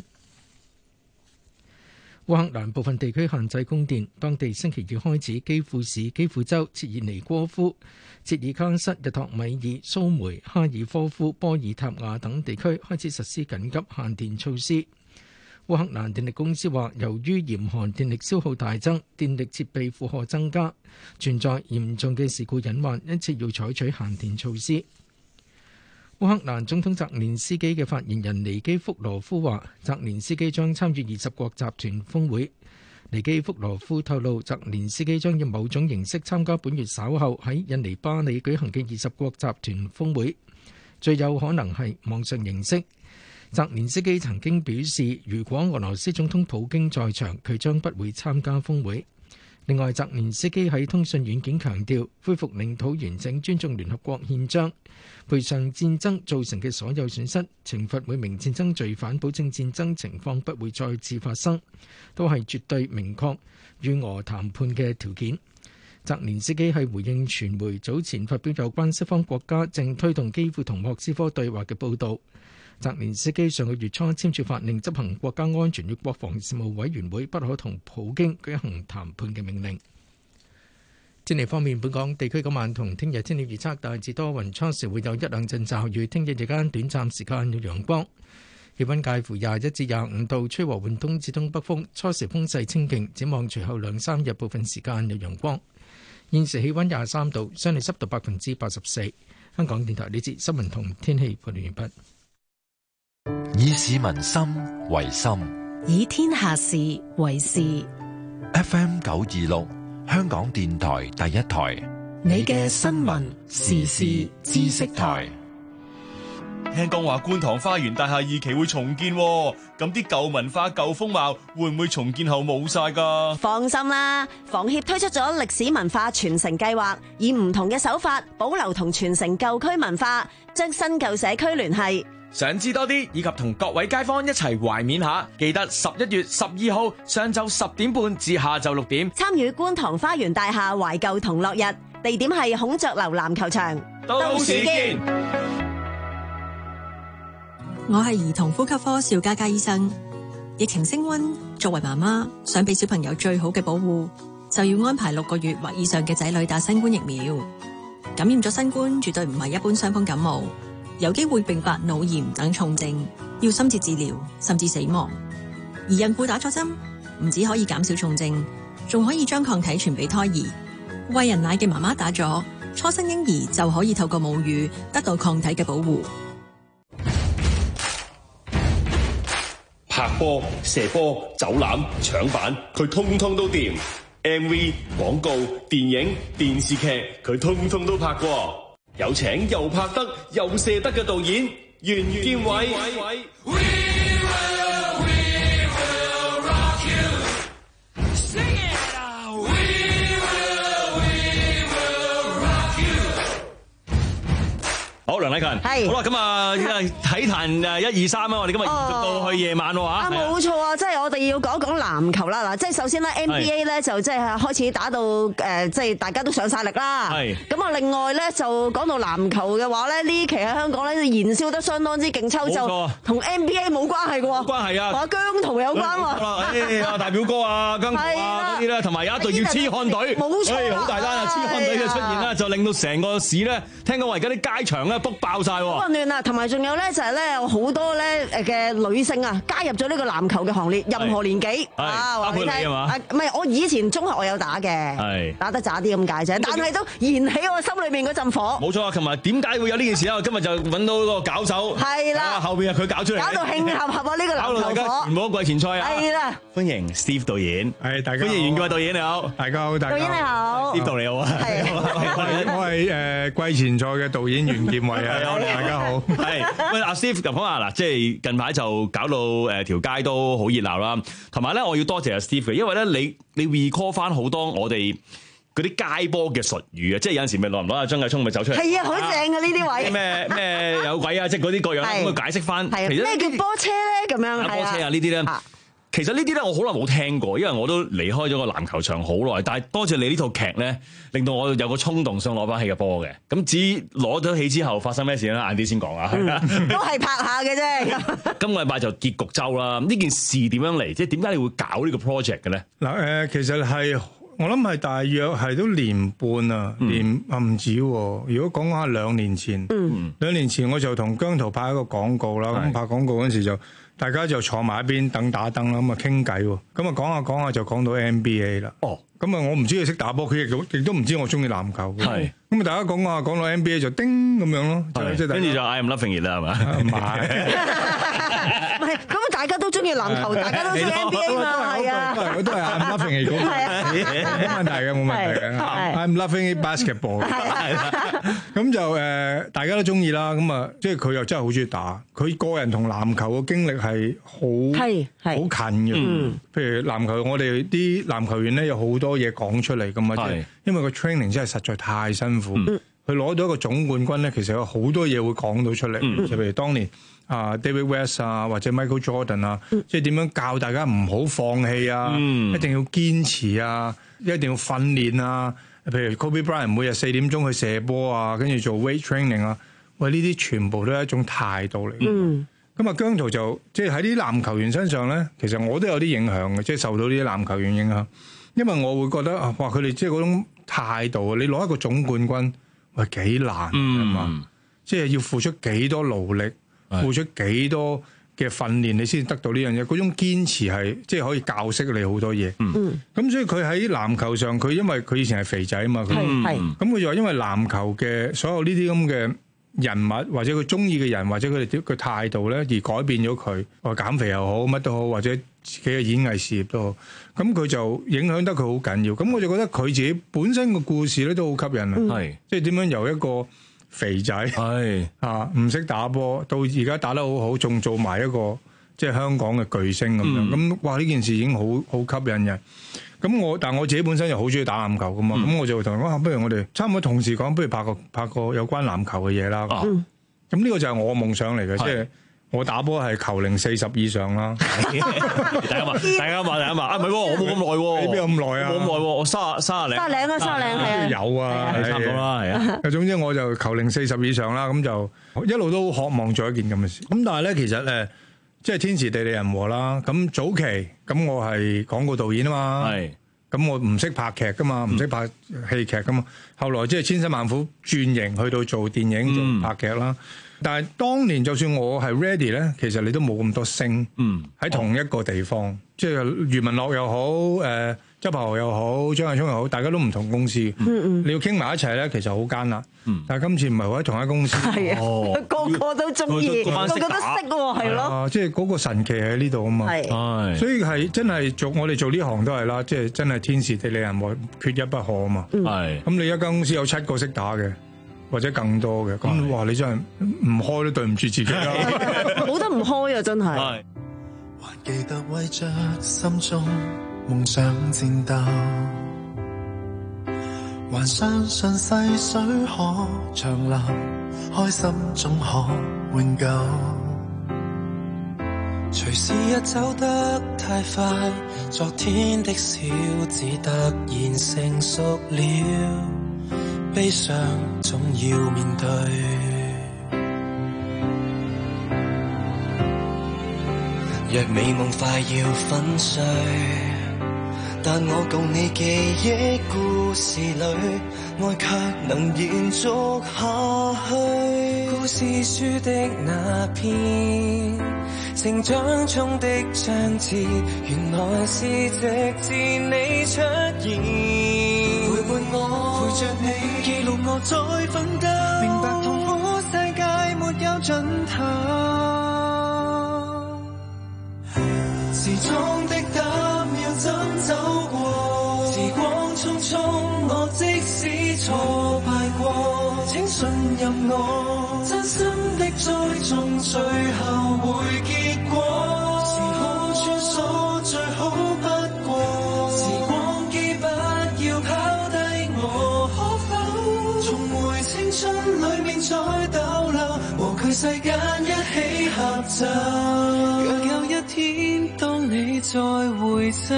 烏克蘭部分地區限制供電，當地星期二開始，基輔市、基輔州、切爾尼戈夫、切爾卡什、日托米爾、蘇梅、哈爾科夫、波爾塔瓦等地區開始實施緊急限電措施。烏克蘭電力公司話，由於嚴寒，電力消耗大增，電力設備負荷增加，存在嚴重嘅事故隱患，因此要採取限電措施。烏克蘭總統澤連斯基嘅發言人尼基福羅夫話，澤連斯基將參與二十國集團峰會。尼基福羅夫透露，澤連斯基將以某種形式參加本月稍後喺印尼巴里舉行嘅二十國集團峰會，最有可能係網上形式。澤連斯基曾經表示，如果俄羅斯總統普京在場，佢將不會參加峰會。另外，澤連斯基喺通訊軟件強調，恢復領土完整、尊重聯合國憲章、賠償戰爭造成嘅所有損失、懲罰每名戰爭罪犯、保證戰爭情況不會再次發生，都係絕對明確與俄談判嘅條件。澤連斯基係回應傳媒早前發表有關西方國家正推動基輔同莫斯科對話嘅報導。澤連斯基上個月初簽署法令，執行國家安全與國防事務委員會不可同普京舉行談判嘅命令。天氣方面，本港地區今晚同聽日天氣預測大致多雲，初時會有一兩陣驟雨，聽日日間短暫時間有陽光，氣溫介乎廿一至廿五度，吹和緩東至東北風，初時風勢清勁。展望隨後兩三日部分時間有陽光。現時氣溫廿三度，相對濕度百分之八十四。香港電台呢節新聞同天氣報道完畢。
以市民心為心，
以天下事為事。
F M 九二六，香港電台第一台，
你嘅新聞時事知識台。
聽講話觀塘花園大廈二期會重建，咁啲舊文化舊風貌會唔會重建後冇晒噶？
放心啦，房協推出咗歷史文化傳承計劃，以唔同嘅手法保留同傳承舊區文化，將新舊社區聯繫。
想知多啲，以及同各位街坊一齊懷緬下，記得十一月十二號上晝十點半至下晝六點，
參與觀塘花園大廈懷舊同樂日，地點係孔雀樓籃球場。
到時見。
我係兒童呼吸科邵嘉嘉醫生。疫情升溫，作為媽媽想俾小朋友最好嘅保護，就要安排六個月或以上嘅仔女打新冠疫苗。感染咗新冠絕對唔係一般傷風感冒，有機會併發腦炎等重症，要深切治療甚至死亡。而孕婦打咗針，唔止可以減少重症，仲可以將抗體傳俾胎兒。餵人奶嘅媽媽打咗，初生嬰兒就可以透過母乳得到抗體嘅保護。
拍波、射波、走籃、搶板，佢通通都掂。M V、廣告、電影、電視劇，佢通通都拍過。有請又拍得又射得嘅導演袁建偉。
好，梁禮勤，係好啦，咁啊，體壇誒一二三啊，我哋今日延續到去夜晚喎嚇。
啊，冇錯啊，即係我哋要講講籃球啦。嗱，即係首先咧 N B A 咧就即係開始打到誒，即係大家都上晒力啦。係。咁啊，另外咧就講到籃球嘅話咧，呢期喺香港咧燃燒得相當之勁抽，就同 N B A 冇關係嘅喎。冇關係啊，同姜濤有關喎。
誒，大表哥啊，姜濤啊嗰啲咧，同埋有一隊叫痴漢隊，
冇錯，
好大單啊！痴漢隊嘅出現啦，就令到成個市咧，聽講話而家啲街場咧，book 爆晒喎！
混亂啊，同埋仲有咧就係咧有好多咧誒嘅女性啊加入咗呢個籃球嘅行列，任何年紀啊，
包括你係嘛？
唔係，我以前中學我有打嘅，打得渣啲咁解啫，但係都燃起我心裏面嗰陣火。
冇錯啊！琴日點解會有呢件事啊？今日就揾到個搞手，
係啦，
後邊係佢搞出嚟，
搞到慶合合啊！呢個籃球火，
搞到大家全部都季前賽啊！
係啦，
歡迎 Steve 導演，
係大家
歡迎袁建偉導演你好，
大家好，大家好，
導演你好
，Steve 導你好啊，
我係誒季前賽嘅導演袁建偉啊，大家好。
係喂，阿 Steve 咁講啊，嗱，即係近排就搞到誒條街都好熱鬧啦，同埋咧，我要多謝阿 Steve 嘅，因為咧你你 recall 翻好多我哋嗰啲街波嘅術語啊，即係有陣時咪攞唔攞阿張繼聰咪走出嚟，
係啊，好正啊呢啲位，
咩咩有鬼啊，即係嗰啲各樣咁去解釋翻，
其實咩叫波車咧？咁樣
波車啊呢啲咧。其實呢啲咧，我好耐冇聽過，因為我都離開咗個籃球場好耐。但係多謝你呢套劇咧，令到我有個衝動想攞翻起個波嘅。咁至於攞咗起之後發生咩事咧，晏啲先講啊。
嗯、都係拍下嘅啫。
今個禮拜就結局周啦。呢件事點樣嚟？即係點解你會搞呢個 project 嘅咧？
嗱誒，其實係我諗係大約係都年半啊，嗯、年啊唔止。如果講下兩年前，嗯、兩年前我就同姜濤拍一個廣告啦。咁、嗯、拍廣告嗰陣時就。大家就坐埋一邊等打燈啦，咁啊傾偈喎，咁啊講下講下就講到 N B A 啦。哦，咁啊我唔知佢識打波，佢亦都亦都唔知我中意籃球。係，咁啊大家講下講到 N B A 就叮咁樣咯，跟住就
I am loving it 啦，係嘛？唔係，
唔係，咁大家都中意籃球，大家都中意 N B A 嘛，係啊，
我都係 I am loving it 嗰個，冇問題嘅，冇問題嘅。I am loving it basketball， 係啦，咁就誒大家都中意啦，咁啊即係佢又真係好中意打，佢個人同籃球嘅經歷係好係好近嘅。譬如籃球，我哋啲籃球員咧有好多嘢講出嚟噶嘛，即係因為個 training 真係實在太辛苦。佢攞到一個總冠軍咧，其實有好多嘢會講到出嚟，就譬如當年啊 David West 啊，或者 Michael Jordan 啊，即係點樣教大家唔好放棄啊，一定要堅持啊，一定要訓練啊。譬如 Kobe Bryant 每日四點鐘去射波啊，跟住做 weight training 啊，喂呢啲全部都係一種態度嚟嘅。咁啊、嗯，姜濤就即係喺啲籃球員身上咧，其實我都有啲影響嘅，即係受到呢啲籃球員影響，因為我會覺得啊，哇佢哋即係嗰種態度啊，你攞一個總冠軍，喂幾難啊嘛，嗯、即係要付出幾多勞力，嗯、付出幾多嘅訓練，你先得到呢樣嘢。嗰種堅持係即係可以教識你好多嘢。咁、嗯、所以佢喺籃球上，佢因為佢以前係肥仔啊嘛，咁佢就話因為籃球嘅所有呢啲咁嘅人物，或者佢中意嘅人，或者佢哋啲嘅態度咧，而改變咗佢，話減肥又好，乜都好，或者自己嘅演藝事業都好，咁佢就影響得佢好緊要。咁我就覺得佢自己本身個故事咧都好吸引啊，係即係點樣由一個肥仔係啊唔識打波，到而家打得好好，仲做埋一個即係香港嘅巨星咁樣。咁、嗯、哇呢件事已經好好吸引人。咁我但係我自己本身又好中意打籃球噶嘛，咁、嗯、我就同佢講，不如我哋差唔多同時講，不如拍個拍個有關籃球嘅嘢啦。咁呢、嗯、個就係我夢想嚟嘅，即係、就是、 我打波係球齡四十以上啦。
大家話，大家話，大家話啊，唔係喎，我冇咁耐喎。
你邊有咁耐啊？
冇咁耐喎，我卅卅零。
卅零啊，卅零係啊。
有啊，
差唔多啦，係啊。
總之我就球齡四十以上啦，咁就一路都渴望做一件咁嘅事。咁但係咧，其實誒，即係天時地利人和啦。咁早期咁我係廣告導演啊嘛。係。咁我唔識拍劇噶嘛，唔識拍戲劇噶嘛。後來即係千辛萬苦轉型去到做電影、做拍劇啦。但係當年就算我係 ready 咧，其實你都冇咁多星喺同一個地方，即係余文樂又好，誒周柏豪又好，張繼聰又好，大家都唔同公司。你要傾埋一齊咧，其實好艱難。但係今次唔係喺同一公司，
係啊，個個都中意，個個都識喎，係咯。
即係嗰個神奇喺呢度啊嘛。係，所以係真係做我哋做呢行都係啦，即係真係天時地利人和，缺一不可啊嘛。係。咁你一間公司有七個識打嘅，或者更多嘅，咁哇！你真係唔開都對唔住自己啦，
冇得唔開啊！真係。
還記得為着心中夢想戰鬥，還相信細水可長流，開心總可永久。隨時日走得太快，昨天的小子突然成熟了。悲傷總要面對，若美夢快要粉碎，但我共你記憶故事裏，愛卻能延續下去。故事書的那篇，成長中的章節，原來是直至你出現，陪伴我，陪着你，記錄我再奮鬥，明白痛苦世界沒有盡頭。時裝的膽要怎走過？時光匆匆，我即使挫敗過，請信任我，真心的栽種，最後會結果。時空穿梭最好不過，時光機不要拋低我，可否重回青春裏面再逗留，和佢世間一起合奏。若有一天當你再回首，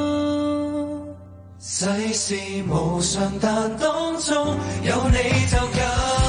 世事無常，但當中有你就夠。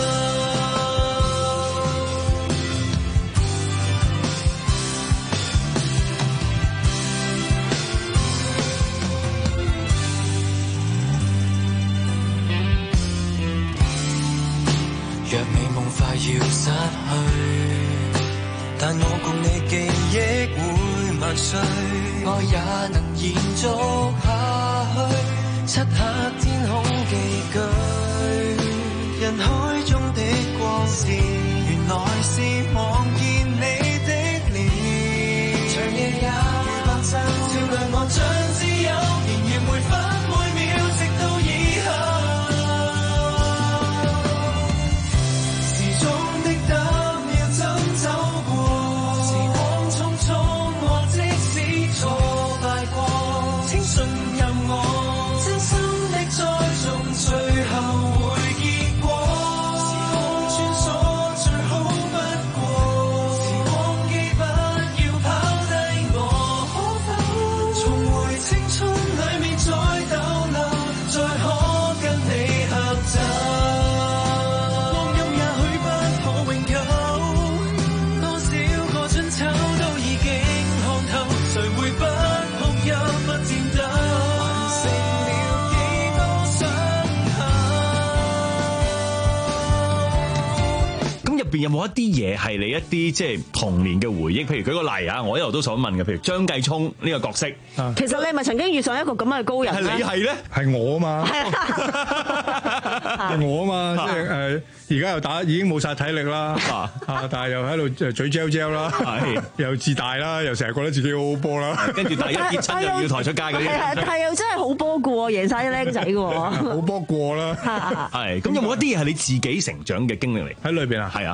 若美夢快要失去，但我共你記憶會萬歲，愛也能延續下去。漆黑天空寄居，人海中的光線，原來是望見你的臉。長夜也如白晝，照亮我像自由，仍然每分每秒，直到以後。時鐘的膽要怎走過？時光匆匆，我即使挫敗過，請信任我。栽種最後會結果，時空穿梭最好不過，時光機不要拋低我，可否重回青春裡面再逗留，再可跟你合奏。光陰也許不可永久，多少個春秋都已經看透，誰會不哭泣不戰鬥？
入邊有冇一啲嘢係你一啲即係童年嘅回憶？譬如舉個例啊，我一路都想問嘅，譬如張繼聰呢個角色，
其實你係咪曾經遇上一個咁嘅高人咧？
係你係咧？
係我啊嘛，係我啊嘛，即係誒，而家又打已經冇晒體力啦，啊，但係又喺度嘴嚼嚼啦，又自大啦，又成日覺得自己好好波啦，
跟住但係一跌親又要抬出街嗰啲，
係係又真係好波過，贏晒啲僆仔嘅，
好波過啦，
係咁有冇一啲嘢係你自己成長嘅經歷嚟？
喺裏邊啊，
係啊。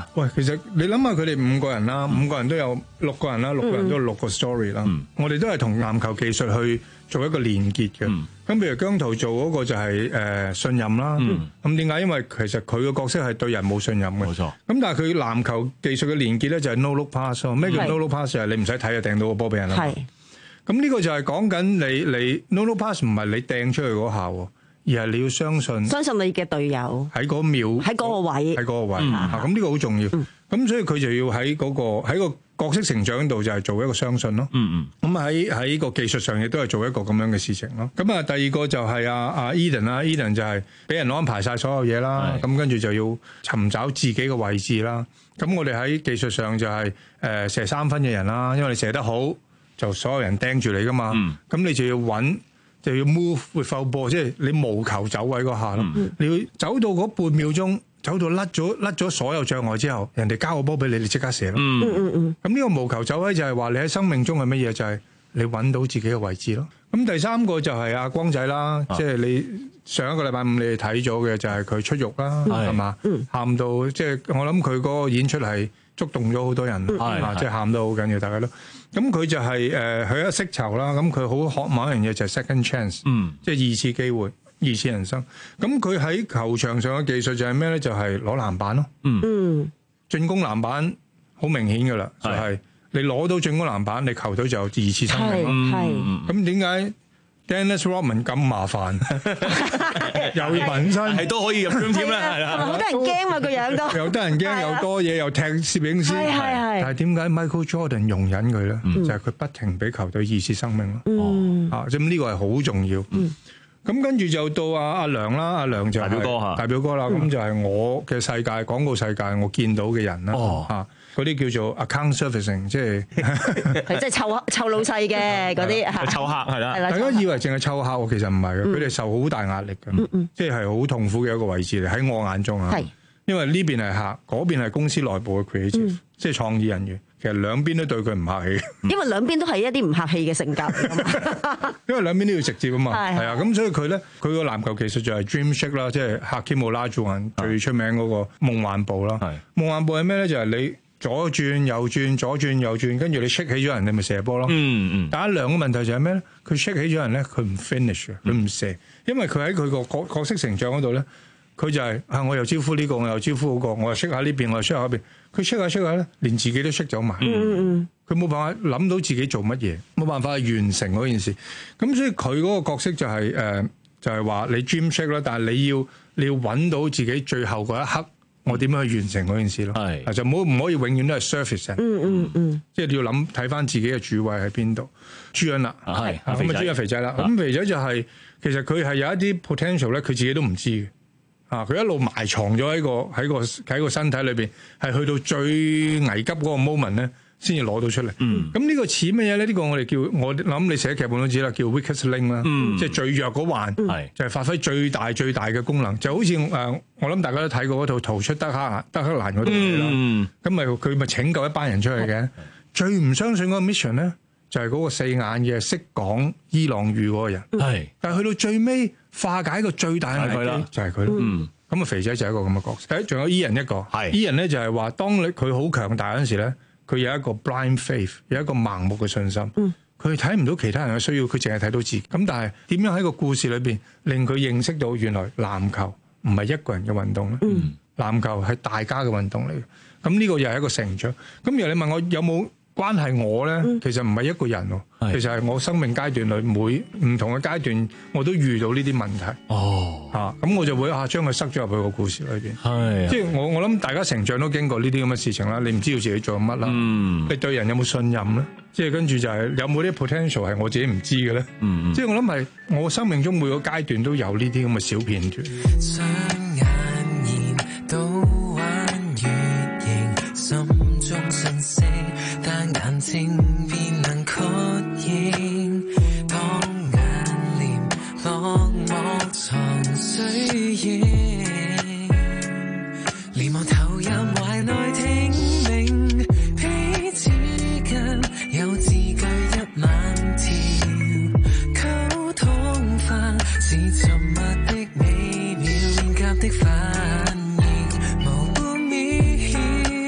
啊？
喂，其實你諗下佢哋五個人啦，五個人都有六個人啦，六個人都有六個 story 啦。
嗯、
我哋都係同籃球技術去做一個連結嘅。咁、嗯、譬如姜濤做嗰個就係、是、誒、呃、信任啦。咁點解？因為其實佢個角色係對人冇信任嘅。冇錯。咁但係佢籃球技術嘅連結咧就係 no look pass 咯。咩叫 no look pass？ 就係你唔使睇就掟到個波俾人啦。係。咁呢個就係講緊你你 no look pass 唔係你掟出去嗰下喎。而係你要相信，
相信你嘅隊友
喺嗰秒，喺
嗰個位，
喺嗰個位。
嗯、
啊，咁呢個好重要。咁、嗯、所以佢就要喺嗰、嗰個喺個角色成長度就係做一個相信咯。嗯嗯。咁喺喺個技術上亦都係做一個咁樣嘅事情咯。咁啊，第二個就係阿阿 Eden 啦 ，Eden 就係俾人安排晒所有嘢啦。咁跟住就要尋找自己嘅位置啦。咁我哋喺技術上就係、是、誒、呃、射三分嘅人啦，因為你射得好，就所有人盯住你噶嘛。咁、嗯、你就要揾。就要 move without ball，即係你無球走位嗰下咯。嗯、你要走到嗰半秒鐘，走到甩咗甩咗所有障礙之後，人哋交個波俾你，你即刻射咯。嗯嗯嗯。咁呢個無球走位就係話你喺生命中係乜嘢？就係、是、你揾到自己嘅位置咯。咁第三個就係阿光仔啦，即係、啊、你上一個禮拜五你哋睇咗嘅就係佢出獄啦，係嘛？喊到即係我諗佢嗰個演出係觸動咗好多人，啊，即係喊到好緊要，大家都。咁佢就係、是、誒，佢、呃、一識籌啦，咁佢好渴望一樣嘢就係 second chance，嗯，即係二次機會、二次人生。咁佢喺球場上嘅技術就係咩咧？就係攞籃板咯，嗯，進攻籃板好明顯噶啦，就係、是、你攞到進攻籃板，你球隊就有二次生命咯。係，咁點解 Dennis Rodman 咁麻煩，又要紋身，
係都可以入 dream team 啦，係啦，
好得人驚啊個樣都，
又得人驚，又多嘢，又踢攝影師，係係係。但係點解 Michael Jordan 容忍佢咧？就係佢不停俾球隊二次生命咯。嗯，啊，咁呢個係好重要。嗯，咁跟住就到阿阿梁啦，阿梁就係大表哥嚇，大表哥啦。咁就係我嘅世界，廣告世界，我見到嘅人啦。哦，啊。嗰啲叫做 account servicing， 即係
係即係湊湊老細嘅嗰啲
湊客係啦。
大家以為淨係湊客，其實唔係嘅，佢哋、嗯、受好大壓力嘅，嗯嗯、即係係好痛苦嘅一個位置嚟。喺我眼中啊，因為呢邊係客，嗰邊係公司內部嘅 creative，、嗯、即係創意人員。其實兩邊都對佢唔客氣。因為兩邊都係一啲唔客氣嘅性格。因為兩邊都要直接啊嘛，係啊，咁所以佢咧，佢個籃球技術就係 Dream Shake 啦，即係 Hakeem Olajuwon最出名嗰個夢幻步啦。夢幻步係咩咧？就係、是、你。左轉右轉，左轉右轉，跟住你 shake 起咗人，你咪射波咯。嗯嗯。但係兩個問題就係咩咧？佢 shake 起咗人咧，佢唔 finish 嘅，佢唔射，因為佢喺佢個角角色成長嗰度咧，佢就係、是、啊，我又招呼呢、這個，我又招呼嗰、那個，我又 shake 下呢邊，我又 shake 下嗰邊。佢 shake 下 shake 下咧，連自己都 shake 走埋。嗯嗯。佢冇辦法諗到自己做乜嘢，冇辦法去完成嗰件事。咁所以佢嗰個角色就係、是、誒、呃，就係、是、話你 dream shake 啦，但係你要你要揾到自己最後嗰一刻。我點樣去完成嗰件事咯？係就唔好唔可以永遠都係 surface 人。嗯嗯嗯，即係你要諗睇翻自己嘅主位喺邊度。朱茵啦，係咁啊，朱茵肥仔啦。咁肥仔就係、是、其實佢係有一啲 potential 咧，佢自己都唔知嘅。啊，佢一路埋藏咗喺個喺個喺個身體裏邊，係去到最危急嗰個 moment 咧，先至攞到出嚟。嗯，咁呢個似乜嘢咧？呢、這個我哋叫我諗你寫劇本都知啦，叫 weakest link 啦。嗯，即係最弱嗰環，係就係、是、發揮最大最大嘅功能，就好似誒。呃我諗大家都睇過嗰套《逃出德克蘭》德克蘭嗰套戲啦，咁咪佢咪拯救一班人出去嘅。嗯、最唔相信嗰個 mission 咧，就係、是、嗰個四眼嘅識講伊朗語嗰個人。係、嗯，但係去到最尾化解個最大嘅危機就係佢咯。嗯，咁啊肥仔就係一個咁嘅角色。誒，仲有伊人一個。係，伊人咧就係話，當你佢好強大嗰陣時咧，佢有一個 blind faith， 有一個盲目嘅信心。嗯，佢睇唔到其他人嘅需要，佢淨係睇到自己。咁但係點樣喺個故事裏邊令佢認識到原來籃球唔係一個人嘅運動咧，嗯、籃球係大家嘅運動嚟嘅。咁呢個又係一個成長。咁如果你問我有冇關係我咧，嗯、其實唔係一個人喎，是其實係我生命階段裏每唔同嘅階段，我都遇到呢啲問題。哦，嚇咁、啊、我就會嚇將佢塞咗入去個故事裏邊。係，即係我我諗大家成長都經過呢啲咁嘅事情啦。你唔知道自己做乜啦，嗯、你對人有冇信任咧？即係跟住就係有冇啲 potential 係我自己唔知嘅咧？嗯嗯，即係我諗係我生命中每個階段都有呢啲咁嘅小片段。雙眼現都彎月形，心中信息，但眼睛便能確認。當眼簾落寞藏水影，連忙投入懷內聽命，彼此間有字句一萬條，溝通化是沉默的美妙，夾的反應無妙。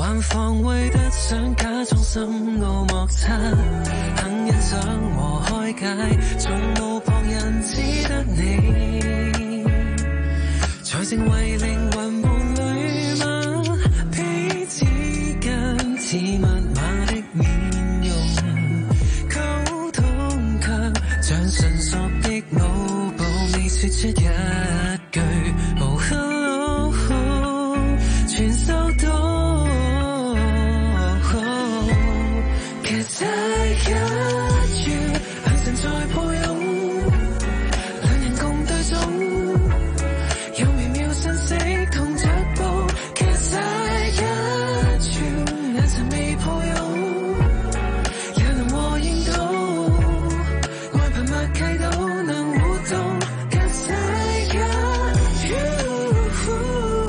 還防衛得想假裝深奧莫測，肯欣賞和開解，從無旁人只得你，才成為靈魂伴侶嗎？彼此間似密碼的面容，溝通卻像純熟的腦部，未說出一句 Oh hello， 全收到。Cause I got you， 眼神在抱擁，兩人共對鐘，有微妙信息同着步。Cause I got you， 眼神未抱擁，也能和應到，愛憑默契都能互動。Cause I got you，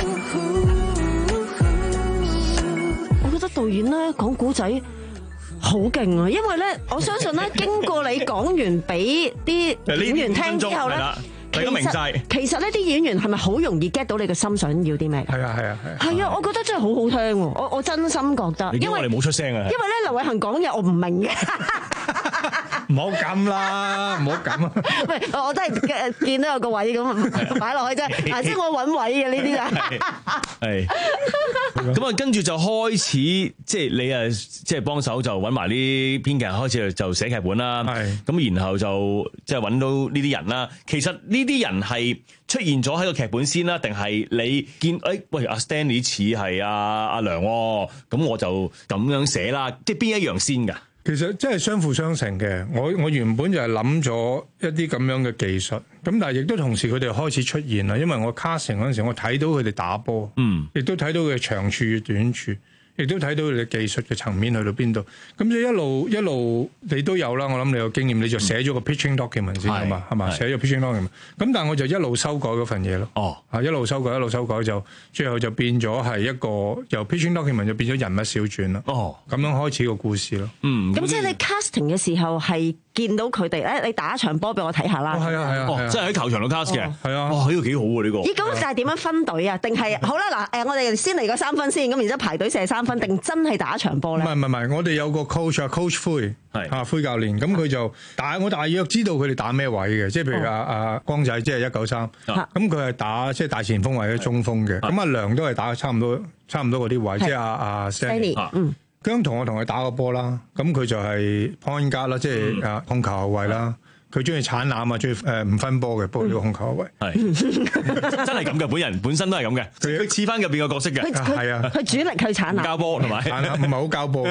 我覺得導演咧講古仔好勁啊！因為咧，我相信咧，經過你講完俾啲演員聽之後咧，
大家明晒。
其實呢啲演員係咪好容易 get 到你嘅心想要啲咩？
係啊係啊係。
係啊，我覺得真係好好聽喎！我我真心覺得，
因為我哋冇出聲啊。
因為咧，劉偉恒講嘢我唔明嘅。
唔好咁啦，唔好咁啊！
喂，我真係見到有個位咁擺落去啫，啊，即係我揾位嘅呢啲啊。
係。咁啊，跟住就開始，即係你啊，即係幫手就揾埋啲編劇，開始就寫劇本啦。係。咁然後就即係揾到呢啲人啦。其實呢啲人係出現咗喺個劇本先啦，定係你見誒喂阿 Stanley 似係阿阿梁喎，咁我就咁樣寫啦。即係邊一樣先㗎？
其實真係相輔相成嘅。我我原本就係諗咗一啲咁樣嘅技術，咁但係亦都同時佢哋開始出現啦。因為我 casting 嗰陣時，我睇到佢哋打波，嗯，亦都睇到佢嘅長處與短處，亦都睇到佢哋技術嘅層面去到邊度。咁就一路一路你都有啦。我諗你有經驗，你就寫咗個 pitching document 先啊嘛，係嘛？寫咗 pitching document。咁但係我就一路修改嗰份嘢咯。哦，啊一路修改一路修改就最後就變咗係一個由 pitching document 就變咗人物小傳啦。哦，咁樣開始個故事咯。嗯，
咁即係你 casting 嘅時候係見到佢哋咧，你打一場波俾我睇下啦。
係啊係啊，
哦，即係喺球場度 cast 嘅。係啊，哇，呢個幾好喎呢個。
咦，咁就係點樣分隊啊？定係好啦嗱，誒，我哋先嚟個三分先，咁然之後排隊射三分，定真係打一場波咧？
唔係唔係唔係，我哋有個 coach 啊 ，coach 灰係啊灰教練，咁佢就打我大約知道佢哋打咩位嘅，即係譬如阿阿光仔即係一九三，咁佢係打即係大前鋒或者中鋒嘅，咁阿梁都係打差唔多差唔多嗰啲位，即係阿阿 Stanley，嗯，姜同我同佢打個波啦，咁佢就係 point guard 啦，即係啊控球後衞啦。佢中意鏟籃啊，中意誒唔分波嘅，不過呢個控球後衞
係真係咁嘅，本人本身都係咁嘅，佢佢似翻入邊個角色嘅，
係啊，
佢主力去鏟籃，
交波同埋
鏟籃唔係好交波，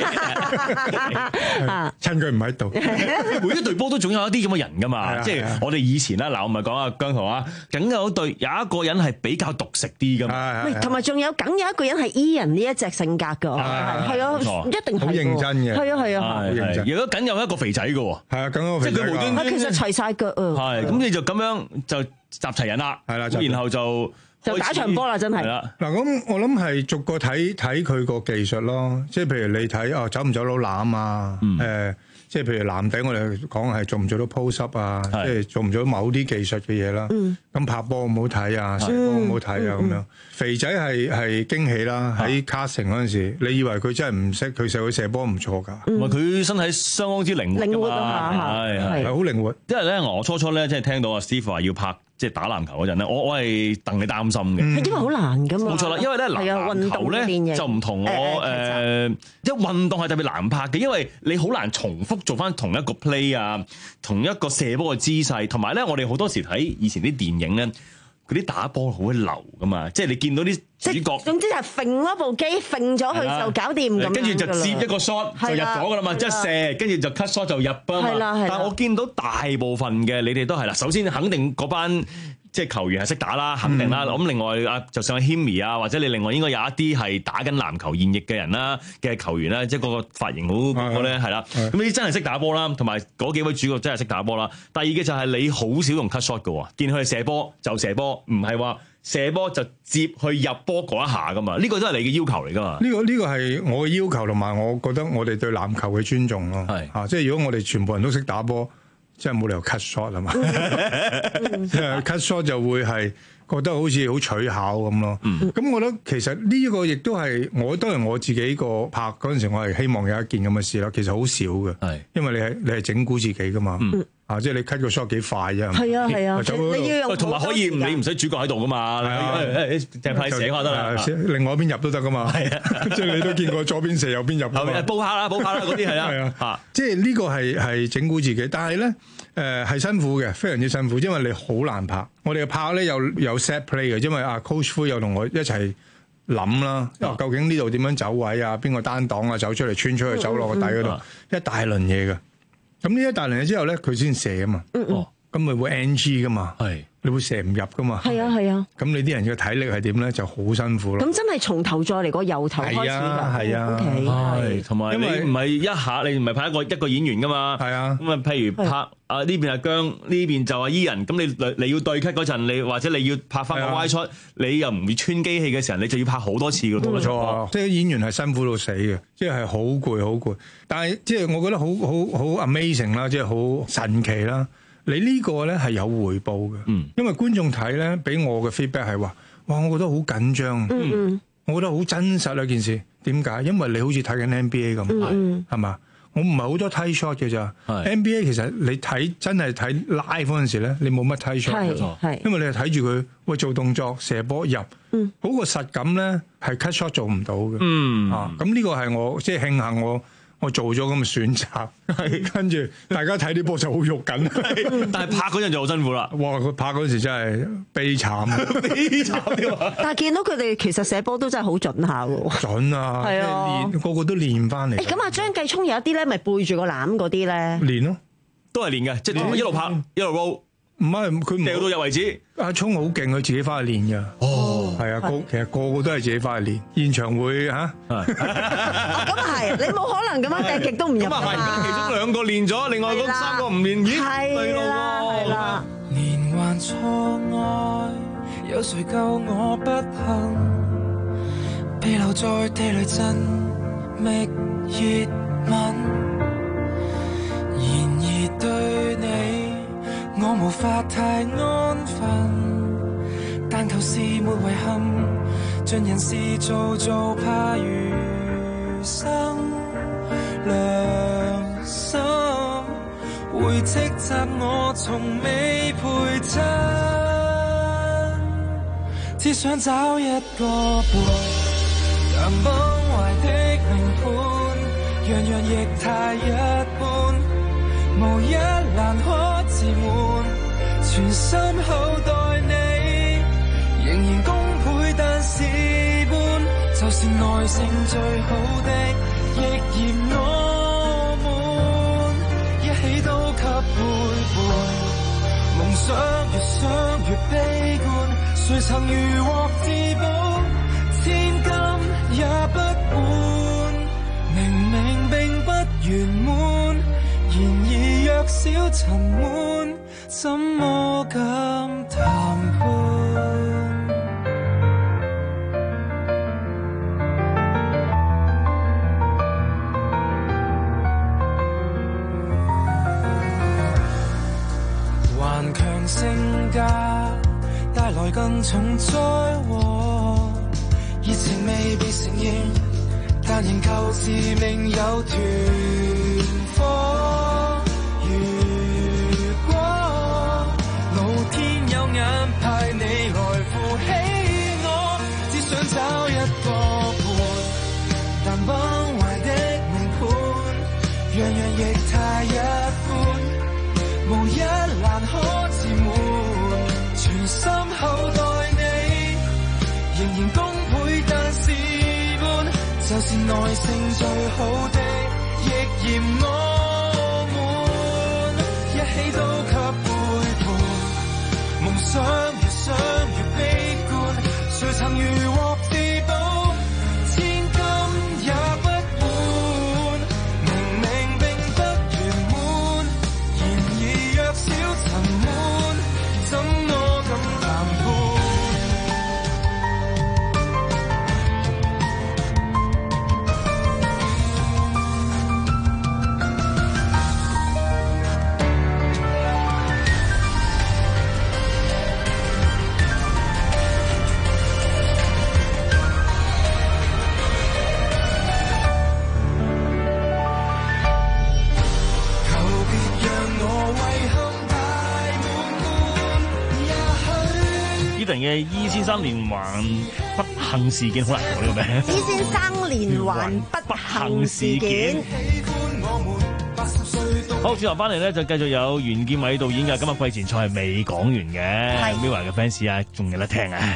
趁佢唔喺度。
每一隊波都總有一啲咁嘅人噶嘛，即係我哋以前啦，嗱我咪講阿姜濤啊，梗有一隊有一個人係比較獨食啲噶嘛，
喂，同埋仲有梗有一個人係 Ian 呢一隻性格㗎，係啊，一定係
好認真嘅，
係啊係啊，好認真。
如果梗有一個肥仔嘅喎，
係啊，梗有個肥仔。
其實齊晒腳啊！
係咁你就咁樣就集齊人啦，係啦，然後就
就打場波啦，真係。
嗱咁我諗係逐個睇睇佢個技術咯，即係譬如你睇哦走唔走到籃啊，誒即係譬如籃底我哋講係做唔做到 post up 啊，即係做唔做到某啲技術嘅嘢啦。咁拍波好唔好睇啊？射波好唔好睇啊？咁樣肥仔係係驚喜啦！喺 casting 嗰陣時，你以為佢真係唔識，佢射佢射波唔錯㗎。
唔係佢身體相當之靈活㗎嘛，係係
好靈活。
因為咧，我初初咧即係聽到阿 Steve 話要拍即係打籃球嗰陣咧，我我係戥你擔心嘅。
係因為好難㗎嘛。
冇錯啦，因為咧籃球咧就唔同我誒，即係運動係特別難拍嘅，因為你好難重複做翻同一個 play 啊，同一個射波嘅姿勢，同埋咧我哋好多時睇以前啲電影咧。嗰啲打波好鬼流噶嘛，即係你見到啲主角，
總之係揈嗰部機揈咗佢就搞掂咁樣，
跟住就接一個 shot 就入咗噶啦嘛，即係射，跟住就 cut shot 就入啊嘛。但係我見到大部分嘅你哋都係啦，首先肯定嗰班即係球員係識打啦，肯定啦。咁、嗯、另外啊，就算阿 Himi 啊，或者你另外應該有一啲係打緊籃球現役嘅人啦嘅球員啦，即係嗰個髮型好嗰個咧係啦。咁呢啲真係識打波啦，同埋嗰幾位主角真係識打波啦。第二嘅就係你好少用 cut shot 嘅喎，見佢係射波就射波，唔係話射波就接去入波嗰一下噶嘛。呢、這個都係你嘅要求嚟噶嘛。呢、這個呢、這個係我嘅要求，同埋我覺得我哋對籃球嘅尊重咯。係啊，即係如果我哋全部人都識打波。即係冇理由 cut shot 啊嘛，cut shot 就會係嗰
覺得好似好取巧咁咯。咁、嗯、我覺得其實呢個亦都係我當然我自己個拍嗰陣時，我係希望有一件咁嘅事啦。其實好少嘅，係因為你係你係整蠱自己噶嘛。嗯啊！即係你 cut 個 shot 幾快啫，
係啊係啊，你要用
同埋可以你唔使主角喺度噶嘛，係淨係派寫就得啦，
另外一邊入都得噶嘛，係啊，即係你都見過左邊射右邊入，
煲下啦煲下啦嗰啲係啊，
係啊，即係呢個係係整蠱自己，但係咧誒係辛苦嘅，非常之辛苦，因為你好難拍。我哋嘅拍咧有有 set play 嘅，因為阿 Coach Fu 有同我一齊諗啦，究竟呢度點樣走位啊？邊個單擋啊？走出嚟穿出去走落個底嗰度，一大輪嘢嘅。咁呢一大輪嘢之後咧，佢先射啊嘛，哦，咁咪會 N G 噶嘛，係，你會射唔入噶嘛，
係啊係啊，
咁你啲人嘅體力係點咧，就好辛苦咯。
咁真係從頭再嚟個由頭開始㗎，
係啊，
係，同埋你唔係一下，你唔係拍一個一個演員噶嘛，係啊，咁啊，譬如拍啊呢邊係姜，呢邊就係伊人，咁你你要對 cut 嗰陣，你或者你要拍翻個 Y 出，你又唔會穿機器嘅時候，你就要拍好多次㗎，冇
錯，即係演員係辛苦到死嘅，即係好攰好攰，但係即係我覺得好好好 amazing 啦，即係好神奇啦。你呢個咧係有回報嘅，嗯，因為觀眾睇咧，俾我嘅 feedback 係話，哇，我覺得好緊張，嗯嗯，我覺得好真實啊件事。點解？因為你好似睇緊 N B A 咁，係係嘛？我唔係好多 tight shot 嘅咋 ，N B A 其實你睇真係睇 live 嗰陣時咧，你冇乜 tight shot 嘅，係，因為你係睇住佢喂做動作射波入，嗯，嗰個實感咧係 cut shot 做唔到嘅，嗯，啊，咁呢個係我即係慶幸我。我做咗咁嘅選擇，係跟住大家睇啲波就好肉緊，
但係拍嗰陣就好辛苦啦。
哇！佢拍嗰時真係悲慘，
悲慘啲嘛。
但係見到佢哋其實射波都真係好準下喎。
準啊，係啊，練個個都練翻嚟。
咁啊，張繼聰有一啲咧，咪背住個籃嗰啲咧？
練咯，
都係練嘅，即係一路拍一路 roll。
唔係佢
掉到入為止。
阿聰好勁，佢自己翻去練㗎。哦，係啊，個其實個個都係自己翻去練。現場會嚇。咁
啊係，你冇可能咁樣掟極都唔入。
咁啊係，咁其中兩個練咗，另外嗰三個唔練，咦？
係啦，係啦。
連環錯愛，有誰救我不幸？被留在地雷陣，覓熱吻。然而對你。我無法太安分，但求是沒遺憾，盡人事做做怕餘生良心，會斥責我從未陪襯，只想找一個伴，但崩壞的命盤，樣樣亦太一般，無一難可自滿，全心厚待你，仍然功倍但事半，就是耐性最好的，亦嫌我悶，一起都給背叛，夢想越想越悲觀，誰曾如獲至寶，千金也不換，明明並不圓滿，然而若小塵滿，怎麼敢談判？頑強性格帶來更重災禍，熱情未被承認，但仍舊自命有團火。眼派你來扶起我，只想找一個伴，但崩壞的命盤，樣樣亦太一般，無一難可自滿，全心厚待你，仍然功倍但事半，就是耐性最好的，亦嫌我悶，一起都給背叛。夢想越想越悲觀，誰曾如獲至寶，千金也不換，明明並不圓滿，然而若小塵滿，怎麼敢談判？
嘅伊先生連環不幸事件，好難講呢個名。
伊先生連環不幸事件。
好，轉頭翻嚟咧就繼續有袁健偉導演嘅。今日季前賽係未講完嘅，Mirror 嘅 fans 啊，仲有得聽啊！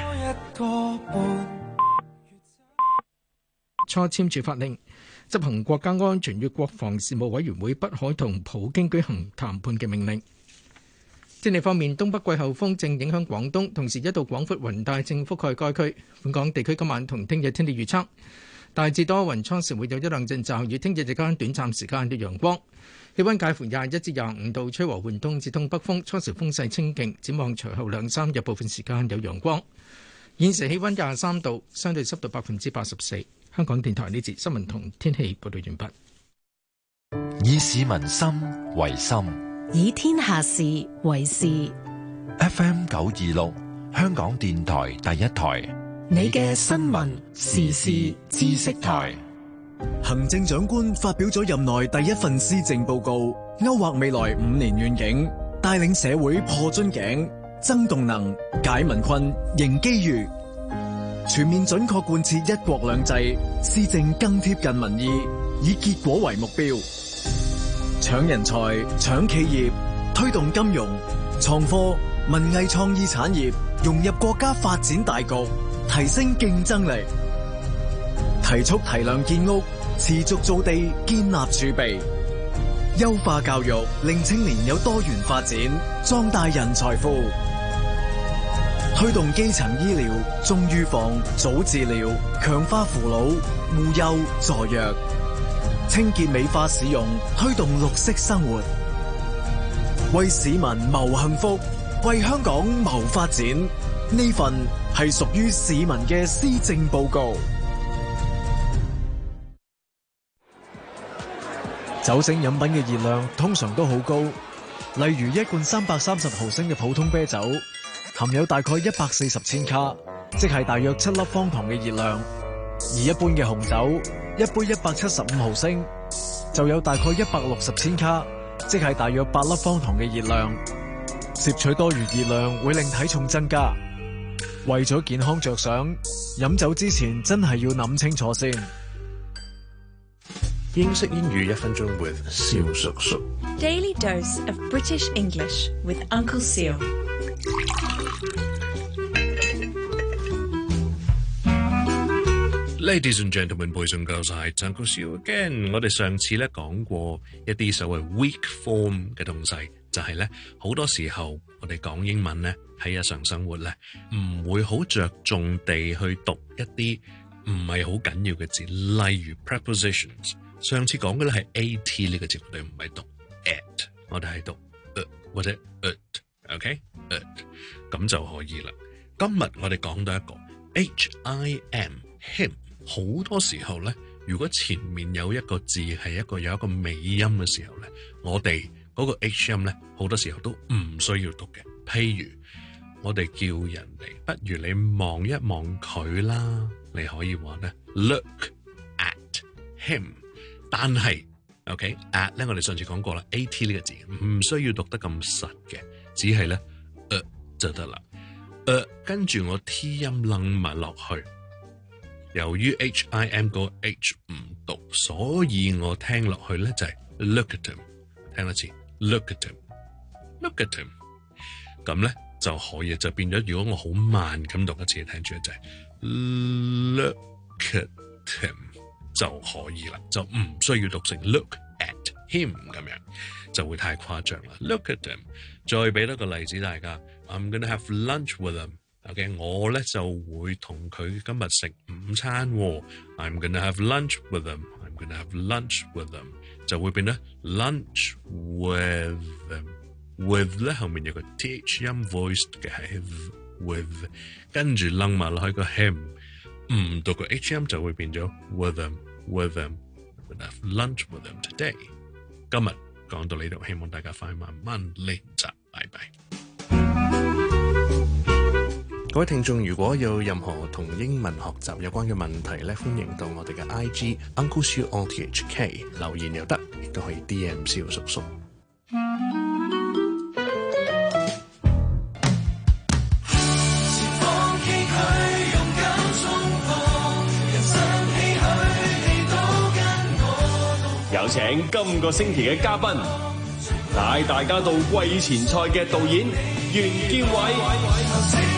初簽署法令，執行國家安全與國防事務委員會不可同普京舉行談判嘅命令。天氣方面，東北季候風正影響廣東，同時一道廣闊雲帶正覆蓋該區。本港地區今晚同聽日天氣預測大致多雲，初時會有一兩陣驟雨，聽日日間短暫時間有陽光，氣溫介乎廿一至廿五度，吹和緩東至東北風，初時風勢清勁。展望隨後兩三日部分時間有陽光。現時氣溫廿三度，相對濕度百分之八十四。香港電台呢節新聞同天氣報道完
畢。以市民心為心，
以天下事為事。
F M 九二六，香港電台第一台，
你嘅新聞時事知識台。
行政長官發表咗任內第一份施政報告，勾畫未來五年願景，帶領社會破樽頸、增動能、解民困、迎機遇，全面準確貫徹一國兩制，施政更貼近民意，以結果為目標。搶人才、搶企業，推動金融、創科、文藝創意產業融入國家發展大局，提升競爭力。提速提量建屋，持續造地，建立儲備。優化教育，令青年有多元發展，壯大人才庫。推動基層醫療，重預防、早治療，強化扶老、護幼、助弱。清潔美化市容，推動綠色生活。為市民謀幸福，為香港謀發展。呢份係屬於市民嘅施政報告。酒精飲品嘅熱量通常都好高，例如一罐三百三十毫升嘅普通啤酒，含有大概一百四十千卡，即係大約七粒方糖嘅熱量；而一般嘅紅酒，一杯一百七十五毫升，就有大概一百六十千卡，即係大約八粒方糖嘅熱量。攝取多餘熱量會令體重增加，為咗健康着想，飲酒之前真係要諗清楚先。
英式英語一分鐘 with 蕭叔叔。
Daily dose of British English with Uncle Seal。
Ladies and gentlemen, boys and girls, I Uncle Seal again。我哋上次咧講過一啲所謂 weak form 嘅東西，就係咧好多時候我哋講英文咧喺日常生活咧唔會好着重地去讀一啲唔係好緊要嘅字，例如 prepositions。上次講嘅咧係 at 呢個字，我哋唔係讀 at， 我哋係讀 uh, 或者 ut，OK， ut， 咁就可以啦。今日我哋講到一個 him him， 好多時候咧，如果前面有一個字係一個有一個尾音嘅時候咧，我哋嗰個 h 音咧好多時候都唔需要讀嘅。譬如我哋叫人哋，不如你望一望佢啦，你可以話咧 look at him。但係 OK at 咧，我哋上次講過啦 at 呢個字唔需要讀得咁實嘅，只係咧誒就得啦。誒跟住我 t 音楞埋落去，由於 him 個 h 唔讀，所以我聽落去咧就係 look at him。聽多次 look at him，look at him， 咁咧就可以就變咗。如果我好慢咁讀一次，聽住就係 look at him。就可以啦，就唔需要讀成 look at him 咁樣，就會太誇張啦。Look at him， 再俾多個例子大家。I'm gonna have lunch with him。OK， 我咧就會同佢今日食午餐喎。I'm gonna have lunch with him。I'm gonna have lunch with him， 就會變咧 lunch with him。with 咧後面有個 th 音 voiced 嘅係 with， 跟住楞埋落去個 him。唔讀個 H 音就會變咗 with them with them would have lunch with them today。 今日講到呢度，希望大家快慢慢練習，拜拜。各位聽眾，如果有任何同英文學習有關嘅問題咧，歡迎到我哋嘅 I G Uncle Siu O T H K 留言又得，亦都可以 D M 蕭叔叔。
有請今個星期嘅嘉賓，帶大家到季前賽嘅導演袁建偉。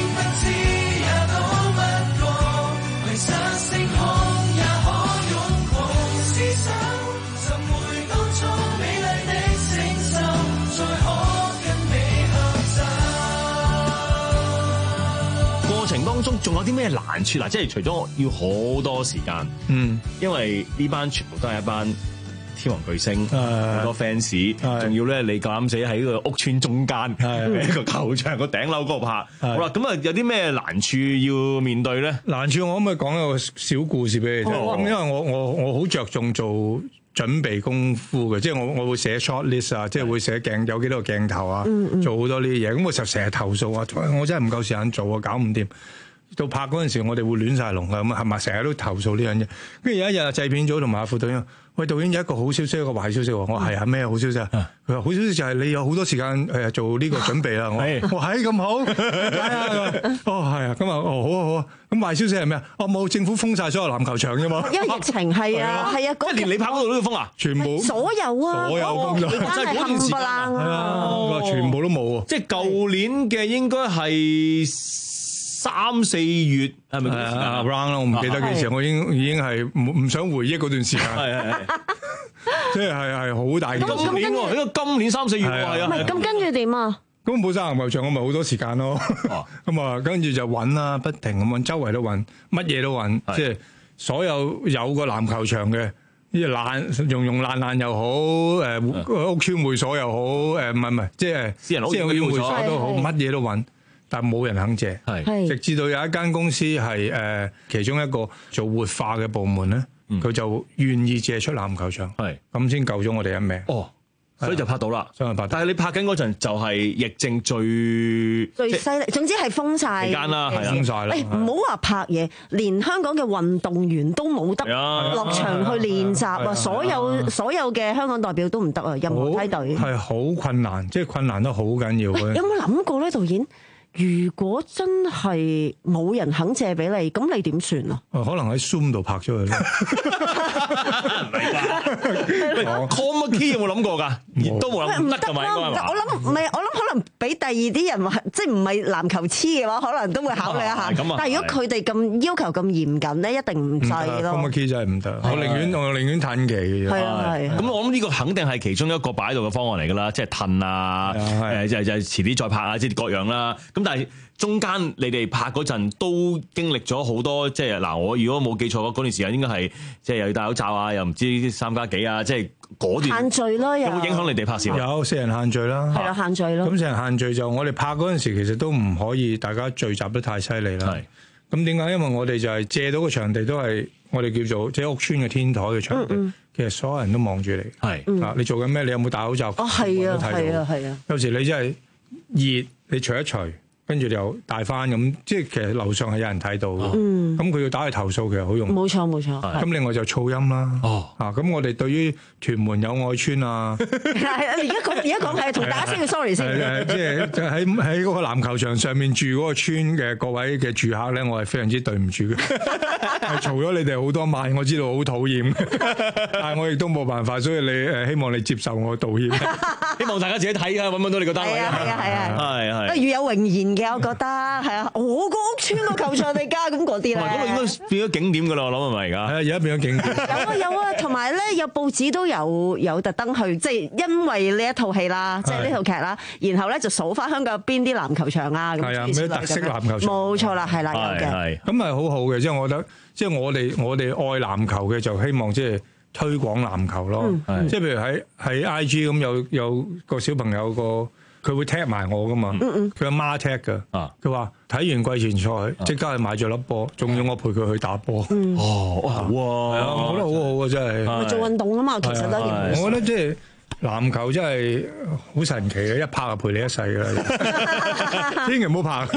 過程當中仲有啲咩難處嗱？即係除咗要好多時間，
嗯，
因為呢班全部都係一班天王巨星，好多 fans，仲要咧你夠膽死喺個屋村中間，一個球場個頂樓嗰度拍。好啦，咁啊有啲咩難處要面對咧？
難處我可唔可以講一個小故事俾你聽？咁、哦、因為我我我好着重做準備功夫嘅，即係我我會寫 short list 啊，即係會寫鏡有幾多個鏡頭啊，嗯嗯做好多呢啲嘢。咁我就成日投訴啊，我真係唔夠時間做啊，搞唔掂。到拍嗰陣時，我哋會亂晒龍㗎，咁係咪成日都投訴呢樣嘢？跟住有一日製片組同埋阿副導演，喂，導演有一個好消息，一個壞消息。我係啊，咩好消息啊？佢話好消息就係你有好多時間誒做呢個準備啦。我我係咁好，係啊，哦係啊，咁啊哦好啊好啊。咁壞消息係咩啊？哦冇，政府封晒所有籃球場啫嘛。
因為疫情係啊係啊，
一年你拍嗰度都要封啊？
全部
所有啊，
所有封咗，
真係冚唪唥啊！
全部都冇啊！
即係舊年嘅應該係三四月係咪
啊 round 啦？我唔記得幾時，我已經已經係唔唔想回憶嗰段時間。係係係，即係係係好大件事。
今年喎，呢個今年三四月喎，係啊。
唔係咁跟住點啊？
咁本身籃球場我咪好多時間咯。咁啊，跟住就揾啦，不停咁揾，周圍都揾，乜嘢都揾，即係所有有個籃球場嘅。呢啲爛融融爛爛又好，誒屋村會所又好，誒唔係唔係，即係
私人屋
村會所都好，乜嘢都揾，但係冇人肯借。係，直至到有一間公司係誒其中一個做活化嘅部門咧，佢就願意借出籃球場，係咁先救咗我哋一命。哦。所以就拍到啦，所以拍到。但係你拍緊嗰陣就係疫症最
最犀利，總之係封晒
期間啦，係
封晒啦。
誒唔好話拍嘢，連香港嘅運動員都冇得落場去練習啊！所有所有嘅香港代表都唔得啊，任何梯隊
係好困難，即係困難得好緊要嘅。
有冇諗過咧，導演？如果真係冇人肯借俾你，咁你點算啊？
可能喺 Zoom 度拍咗佢咧。
唔係㗎，Chroma Key 有冇諗過㗎？都冇諗，唔得㗎嘛，應該係嘛？
我諗唔係，我諗可能俾第二啲人話，即係唔係籃球痴嘅話，可能都會考慮一下。但係如果佢哋咁要求咁嚴謹咧，一定唔制咯。
Chroma Key 真係唔得，我寧願我寧願褪期嘅。
係啊係。
咁我諗呢個肯定係其中一個擺喺度嘅方案嚟㗎啦，即係褪啊，誒就就遲啲再拍啊，即係各樣啦。咁但係中間你哋拍嗰陣都經歷咗好多，即係嗱，我如果冇記錯嗰段時間應該係即係又要戴口罩啊，又唔知三加幾啊，即係嗰段
限聚咯，有
冇影響你哋拍攝？
有四人限聚啦，
係啦，限聚咯。
咁四人限聚就我哋拍嗰陣時其實都唔可以大家聚集得太犀利啦。係咁點解？因為我哋就係借到個場地都係我哋叫做即係屋村嘅天台嘅場地，嗯嗯其實所有人都望住你。係啊，你做緊咩？你有冇戴口罩？
哦，係啊，係啊，係啊。
有時你真係熱，你除一除。跟住又帶翻咁，即係其實樓上係有人睇到嘅。咁佢、嗯、要打去投訴，其實好用。
冇錯冇錯。
咁另外就噪音啦。哦。啊，咁我哋對於屯門友愛村啊，
係而家講而家講係同大家先 sorry 先。
係即係喺喺嗰個籃球場上面住嗰個村嘅各位嘅住客咧，我係非常之對唔住嘅，係嘈咗你哋好多晚，我知道好討厭，但係我亦都冇辦法，所以你誒希望你接受我道歉。
希望大家自己睇下，揾唔揾到你個單位。係
啊係啊係啊。
係係。
不如有榮言。嘅，我覺得係啊，我個屋村個球場嚟㗎，咁嗰啲咧。
咁應該變咗景點㗎啦，我諗係咪而家？係啊，
而家變咗景點。
有啊有啊，同埋咧有報紙都有有特登去，即係因為呢一套戲啦，即係呢套劇啦，然後咧就數翻香港有邊啲籃球場啊，咁
係啊，咩特色籃球場？
冇錯啦，係啦，有嘅。
咁係好好嘅，即係我覺得，即係我哋我哋愛籃球嘅就希望即係推廣籃球咯。即係譬如喺喺 I G 咁有有個小朋友個。佢會 tag 埋我噶嘛？佢阿媽 tag 噶。佢話睇完季前賽，即刻去買咗粒波，仲要我陪佢去打波。
哦，哇！
係啊，我覺得好好啊，真係。
做運動啊嘛，其實都係。
我覺得即係籃球真係好神奇嘅，一拍就陪你一世㗎啦。千祈唔好拍。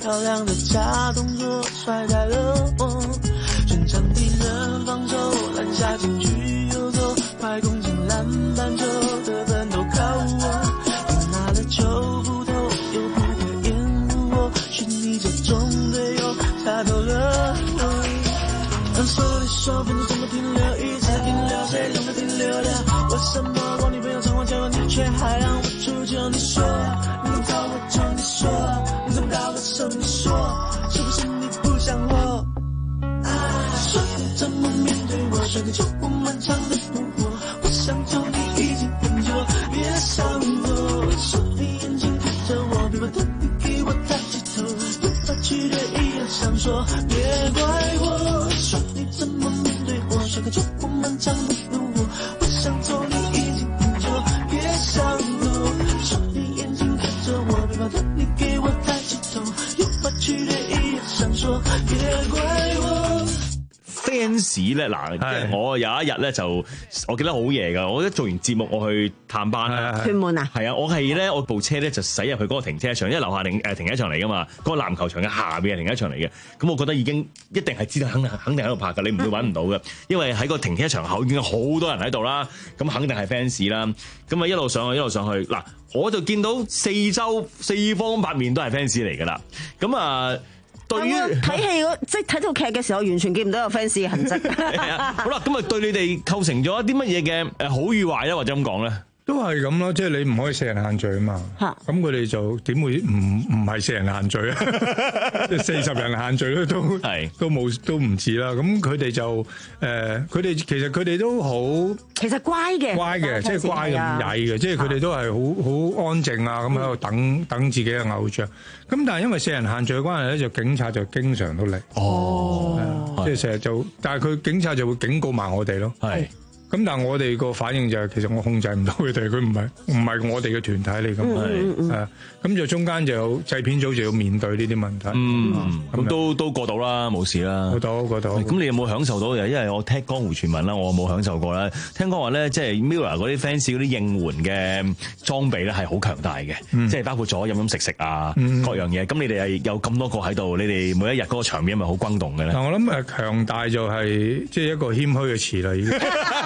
漂亮的假动作甩开了我，全场敌人防守，篮下禁区游走，快攻进篮板球，得分都靠我，你拿了球不投又不会掩护我，是你这种队友猜透了我。当手里手分钟怎么停留，一直停留，谁让它停留了？为什么我女朋友常常叫我，你却还让我出糗？你说你怎么搞我就你说，你怎么搞我就你说，是不是你不想我？说你怎么面对我，甩个球我漫长的路过，我想走你已经很久，别想我。说你眼睛看着我，别把头你给我抬起头，无法取代一样想说，别怪我。说你怎么面对我，甩个球我漫长的路过，我想走你已经很久，别想我。说你眼睛看着我，别把头你给我抬起头，无法取代一样想說，別怪我。
fans 咧嗱，我有一日咧就我記得好夜㗎，我一做完節目我去探班啦。
屯門啊？
係啊，我係咧我部車咧就駛入去嗰個停車場，因為樓下停誒停車場嚟㗎嘛，嗰、嗰個籃球場嘅下邊係停車場嚟嘅。咁我覺得已經一定係知道肯定肯定喺度拍㗎，你唔會揾唔到嘅，因為喺個停車場口已經有好多人喺度啦，咁肯定係 fans 啦。咁啊一路上去一路上去，嗱我就見到四周四方八面都係 fans 嚟㗎啦。咁啊〜對於
睇戲即係睇套劇嘅時候，完全見唔到有 fans 嘅痕跡。
好啦，咁啊對你哋構成咗一啲乜嘢嘅誒好與壞咧，或者咁講咧？
都係咁咯，即係你唔可以四人限聚啊嘛。咁佢哋就點會唔唔係四人限聚啊？即係四十人限聚咧，都都冇都唔止啦。咁佢哋就誒，佢、呃、哋其實佢哋都好，
其實乖嘅，
乖嘅，即係乖咁曳嘅，即係佢哋都係好好安靜啊，咁喺度等等自己嘅偶像。咁但係因為四人限聚嘅關係咧，就警察就經常都嚟。哦，即係成日就，但係佢警察就會警告埋我哋咯。係。咁但係我哋個反應就係、是、其實我控制唔到佢哋，佢唔係唔係我哋嘅團體嚟㗎嘛，係咁就中間就有製片組就要面對呢啲問題。
嗯，咁都都過到啦，冇事啦。
過到過到。咁
你有冇享受到嘅？因為我聽江湖傳聞啦，我冇享受過啦。聽講話咧，即係 Mirror 嗰啲 fans 嗰啲應援嘅裝備咧係好強大嘅，嗯、即係包括咗飲飲食食啊、嗯、各樣嘢。咁你哋係有咁多個喺度，你哋每一日嗰個場面係咪好轟動嘅咧？
嗱，我諗誒強大就係即係一個謙虛嘅詞啦，已經。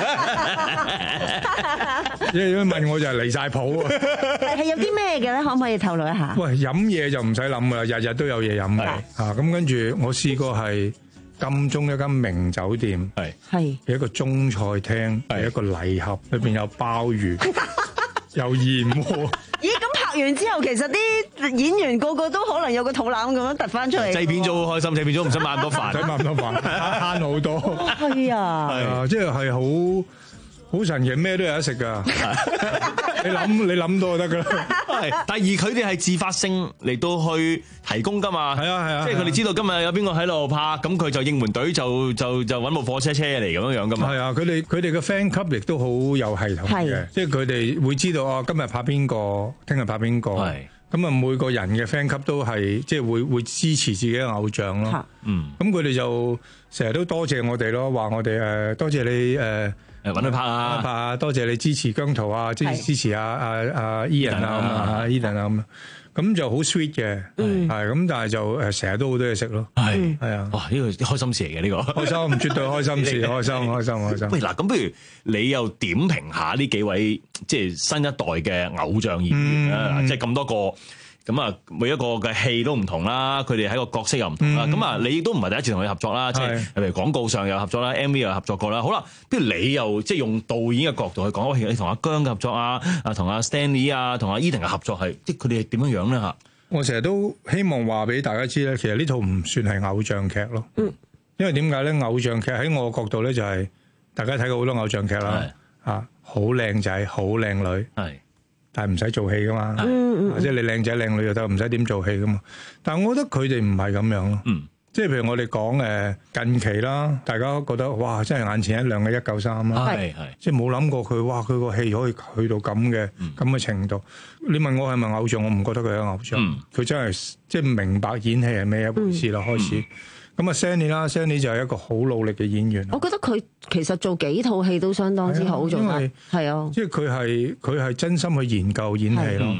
因為問我就係離晒譜啊！
係係有啲咩嘅咧？可唔可以透露一下？
喂，飲嘢就唔使諗噶啦，日日都有嘢飲嘅嚇。咁跟住我試過係金鐘一間名酒店，係係一個中菜廳，係一個禮盒，裏邊有鮑魚，有燕窩。
咦？咁拍完之後，其實啲演員個個都可能有個肚腩咁樣突翻出嚟。
製片組好開心，製片組唔使買咁多飯，
唔使買咁多飯，慳好多。
係啊，
係啊，即係係好。好神奇，咩都有得食噶。你諗你諗到就得噶啦。
係，但係而佢哋係自發性嚟到去提供噶嘛。係啊係啊，即係佢哋知道今日有邊個喺度拍，咁佢就應援隊就就就揾部火車車嚟咁樣樣噶嘛。係
啊，佢哋佢哋嘅 fan club亦都好有系統嘅，即係佢哋會知道啊，今日拍邊個，聽日拍邊個。係。咁啊，每個人嘅 fan club 都係即係會會支持自己嘅偶像咯。嗯。咁佢哋就成日都多謝我哋咯，話我哋誒多謝你誒。
誒揾佢拍啊！
拍啊！多謝你支持姜濤啊，支支持阿阿阿 Ian 啊，阿 Ian 啊咁，咁就好 sweet 嘅，係咁，但係就誒成日都好多嘢食咯，係係啊！
哇！呢個開心事嚟嘅呢個，
開心絕對開心事，開心開心開心。
喂嗱，咁不如你又點評下呢幾位即係新一代嘅偶像演員啊？即係咁多個。咁啊，每一個嘅戲都唔同啦，佢哋喺個角色又唔同啦。咁、嗯、啊，你都唔係第一次同佢合作啦，即係譬如廣告上又合作啦 ，M V 又合作過啦。好啦，不如你又即係用導演嘅角度去講，你同阿姜嘅合作啊，啊同阿 Stanley 啊，同阿 Eden 嘅合作係，即係佢哋係點樣樣咧嚇？
我成日都希望話俾大家知咧，其實呢套唔算係偶像劇咯。嗯，因為點解咧？偶像劇喺我嘅角度咧，就係大家睇過好多偶像劇啦，啊，好靚仔，好靚女，係。但係唔使做戲噶嘛，嗯嗯、即係你靚仔靚女就得，唔使點做戲噶嘛。但係我覺得佢哋唔係咁樣咯，嗯、即係譬如我哋講誒近期啦，大家都覺得哇，真係眼前一亮嘅一九三啦，係係，即係冇諗過佢哇，佢個戲可以去到咁嘅咁嘅程度。你問我係咪偶像，我唔覺得佢係偶像，佢、嗯、真係即係明白演戲係咩一回事啦，嗯、開始。嗯咁啊 Sandy 啦 Sandy 就係一個好努力嘅演員。
我覺得佢其實做幾套戲都相當之好做得，係啊，
即係佢係佢係真心去研究演戲咯。嗯、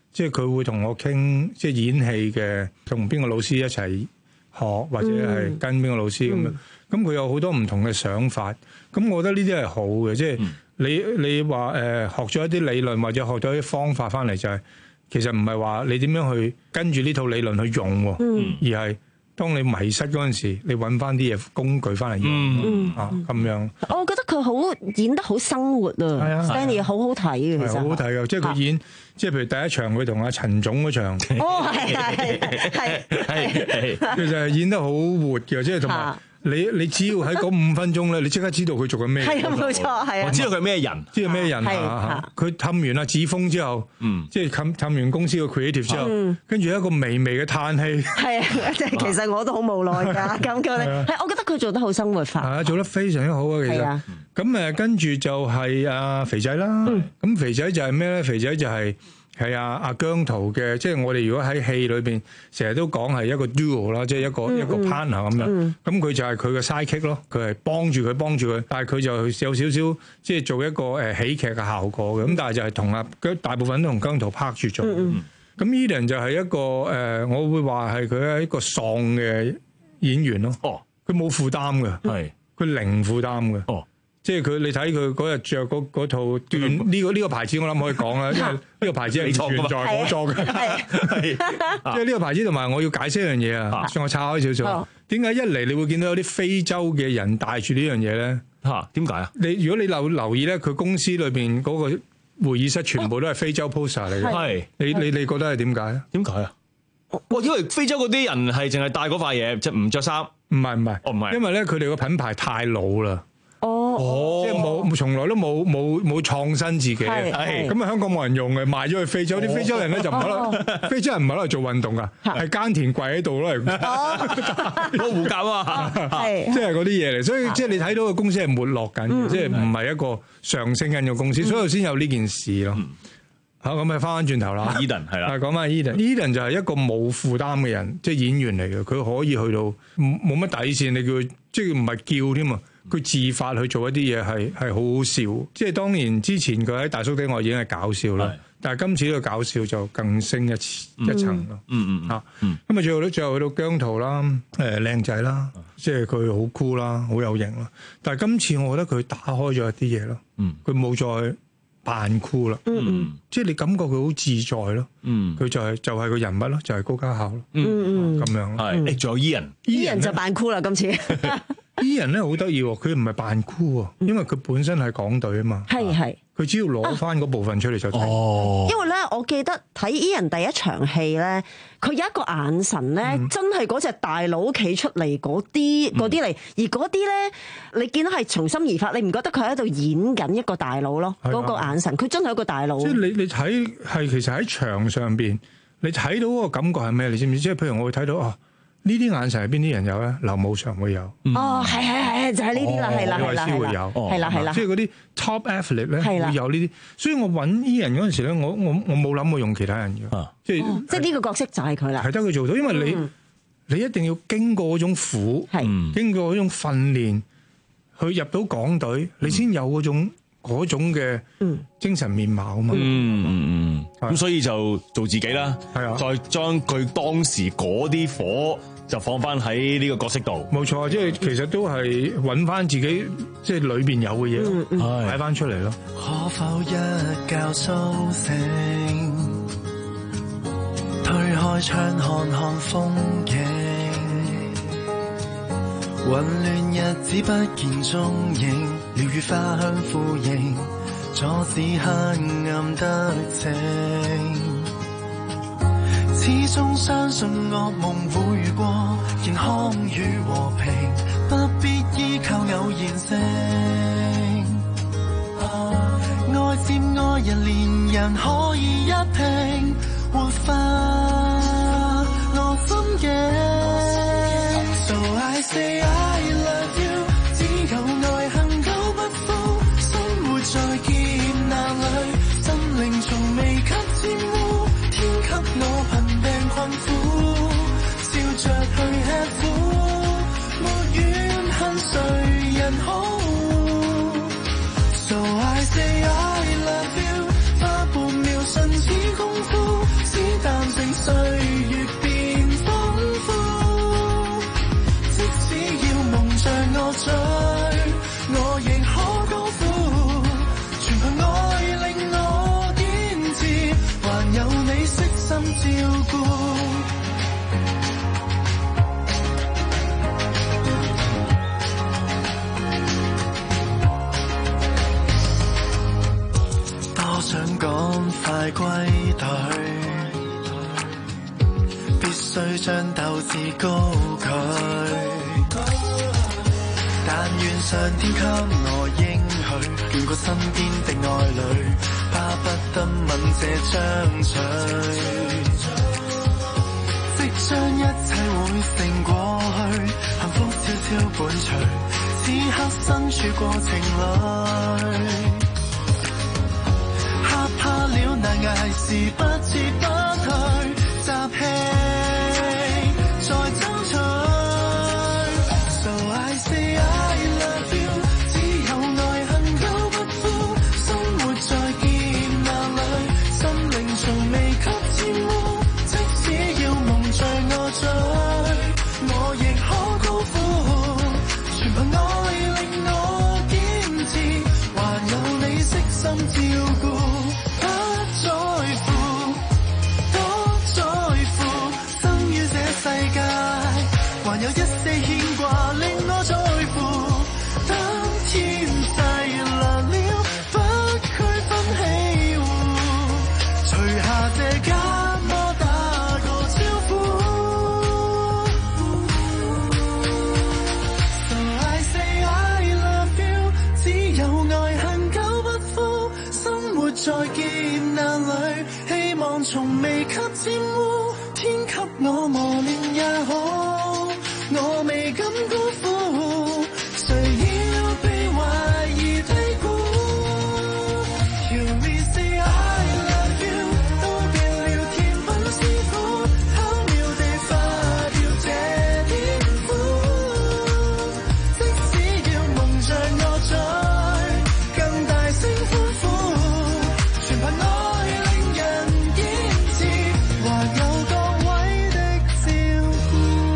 即係佢會同我傾，即係演戲嘅，同邊個老師一齊學，或者係跟邊個老師咁樣。咁佢有好多唔同嘅想法。咁我覺得呢啲係好嘅，即係你你話誒學咗一啲理論或者學咗一啲方法翻嚟，就係其實唔係話你點樣去跟住呢套理論去用，而係當你迷失嗰陣時，你揾翻啲嘢工具翻嚟用、嗯、啊咁樣。
我覺得佢好演得好生活啊 Stanley 好好睇嘅，其實
好好睇嘅，即係佢演，即係譬如第一場佢同阿陳總嗰場，
哦係係係係，
其實係演得好活嘅，即係同埋。你你只要喺嗰五分鐘咧，你即刻知道佢做緊咩？
係啊，冇錯，係啊。
我知道佢咩人，
知道咩人啊？佢氹完阿子峰之後，嗯，即係氹氹完公司嘅 creative 之後，跟住一個微微嘅嘆氣。係啊，即係其實我都好無奈㗎，咁佢咧，係我覺得佢做得好生活化，係啊，做得非常之好啊，其實。咁誒，跟住就係阿肥仔啦。咁肥仔就係咩咧？肥仔就係。係啊，阿姜濤嘅，即係我哋如果喺戲裏邊成日都講係一個 duo 啦，即係一個、嗯、一個 partner 咁樣。咁、嗯、佢就係佢嘅 sidekick 咯，佢係幫住佢幫住佢，但係佢就有少少即係做一個誒喜劇嘅效果嘅。咁、嗯、但係就係同阿大部分都同姜濤拍住做。咁、嗯嗯、Eden 就係一個誒、呃，我會話係佢係一個喪嘅演員咯。哦，佢冇負擔嘅，係佢零負擔嘅。哦。即係佢，你睇佢嗰日着嗰套短呢、這個呢、這個牌子，我諗可以講啦，因為呢個牌子係存在我作嘅，係即係呢個牌子。同埋我要解釋一樣嘢啊，算我岔開少少。點解一嚟你會見到有啲非洲嘅人帶住呢樣嘢咧？嚇，點解啊？你如果你留留意咧，佢公司裏邊嗰個會議室全部都係非洲 poster 嚟嘅。係，你你你覺得係點解啊？點解啊？
我因為非洲嗰啲人係淨係戴嗰塊嘢，即係唔着衫。唔係唔係，哦唔係，因
為咧佢哋個品牌太老啦。哦，即係冇，從來都冇冇冇創新自己嘅，係咁啊！香港冇人用嘅，賣咗去非洲，啲非洲人咧就唔喺度，非洲人唔喺度做運動噶，係耕田跪喺度咯，嚟
攞護甲啊，
係即係嗰啲嘢嚟，所以即係你睇到個公司係沒落緊嘅，即係唔係一個上升緊嘅公司，所以先有呢件事咯。好，咁啊，翻翻轉頭啦
，Eden 係啦，
講翻 Eden，Eden 就係一個冇負擔嘅人，即係演員嚟嘅，佢可以去到冇乜底線，你叫佢即係唔係叫添啊？佢自發去做一啲嘢係係好好笑，即係當然之前佢喺大叔的愛已經係搞笑啦，但係今次呢個搞笑就更升一一層咯。嗯嗯嚇，咁啊最後咧最後去到姜濤啦，誒靚仔啦，即係佢好酷啦，好有型啦。但係今次我覺得佢打開咗一啲嘢咯，佢冇再扮酷啦，即係你感覺佢好自在咯。佢就係就係個人物咯，就係高家孝咯。咁樣
係，誒仲有 Ian，Ian
就扮酷啦今次。
Ian 咧好得意喎，佢唔係扮酷喎，因為佢本身係港隊啊嘛。係係，佢只要攞翻嗰部分出嚟就得。
哦，因為咧，我記得睇 Ian 第一場戲咧，佢有一個眼神咧，嗯、真係嗰隻大佬企出嚟嗰啲嗰啲嚟，而嗰啲咧，你見到係從心而發，你唔覺得佢喺度演緊一個大佬咯？嗰、啊、個眼神，佢真係一個大佬。即係
你你睇係其實喺場上邊，你睇到嗰個感覺係咩？你知唔知？即係譬如我會睇到啊。呢啲眼神係邊啲人有咧？劉武常會有。
哦，係係係，就係呢啲啦，係啦係啦，
會有，
係啦係啦。
即係嗰啲 top athlete 咧，會有呢啲。所以我揾 Ian 嗰陣時咧，我我我冇諗過用其他人嘅。即係
即係呢個角色就係佢啦。
係得佢做到，因為你你一定要經過嗰種苦，經過嗰種訓練，去入到港隊，你先有嗰種嗰種嘅精神面貌啊嘛。
嗯嗯嗯。咁所以就做自己啦，係啊，再將佢當時嗰啲火就放翻喺呢個角色度。
冇錯，即係其實都係揾翻自己即係裏邊有嘅嘢擺翻出嚟咯。
可否一覺蘇醒，推開窗看看風景，混亂日子不見蹤影，鳥語花香呼應，阻止黑暗得逞，始終相信惡夢會過，健康與和平，不必依靠偶然性。愛接愛人，連人可以一拼，活化我心境。So I say I love you， 只有愛恒久不枯，生活在劫難裏，心靈從未給玷污，天給我貧病困苦，笑着去吃苦，沒怨恨誰人好。So I say I love you， 花半秒瞬似功夫， 照顧。多想趕快歸隊，必須將鬥志高舉。但願上天給我應許，眷顧身邊的愛侶，巴不得吻這張嘴。即將一切會成過去，幸福悄悄伴隨，此刻身處過程裏。嚇怕了難捱時不知不退，集氣再爭取。So I say I love you， 只有愛恨久不枯，生活在劫難裏，心靈從未給沾污，即使要夢在我嘴，我亦可高呼，全憑愛令我堅持，還有你悉心照顧。還有一些牽掛令我在乎，當天細難了，不區分喜惡，除下這緘默打個招呼。So I say I love you， 只有愛恨久不枯，生活在劫難裏，希望從未給沾污，天給我磨練也好。我未敢辜負，誰要被懷疑低估 ？You me say I love you， 都變了甜品師傅，巧妙地化掉這點苦。即使要蒙着我嘴，更大聲歡呼，全憑愛令人堅持，還有各位的照顧。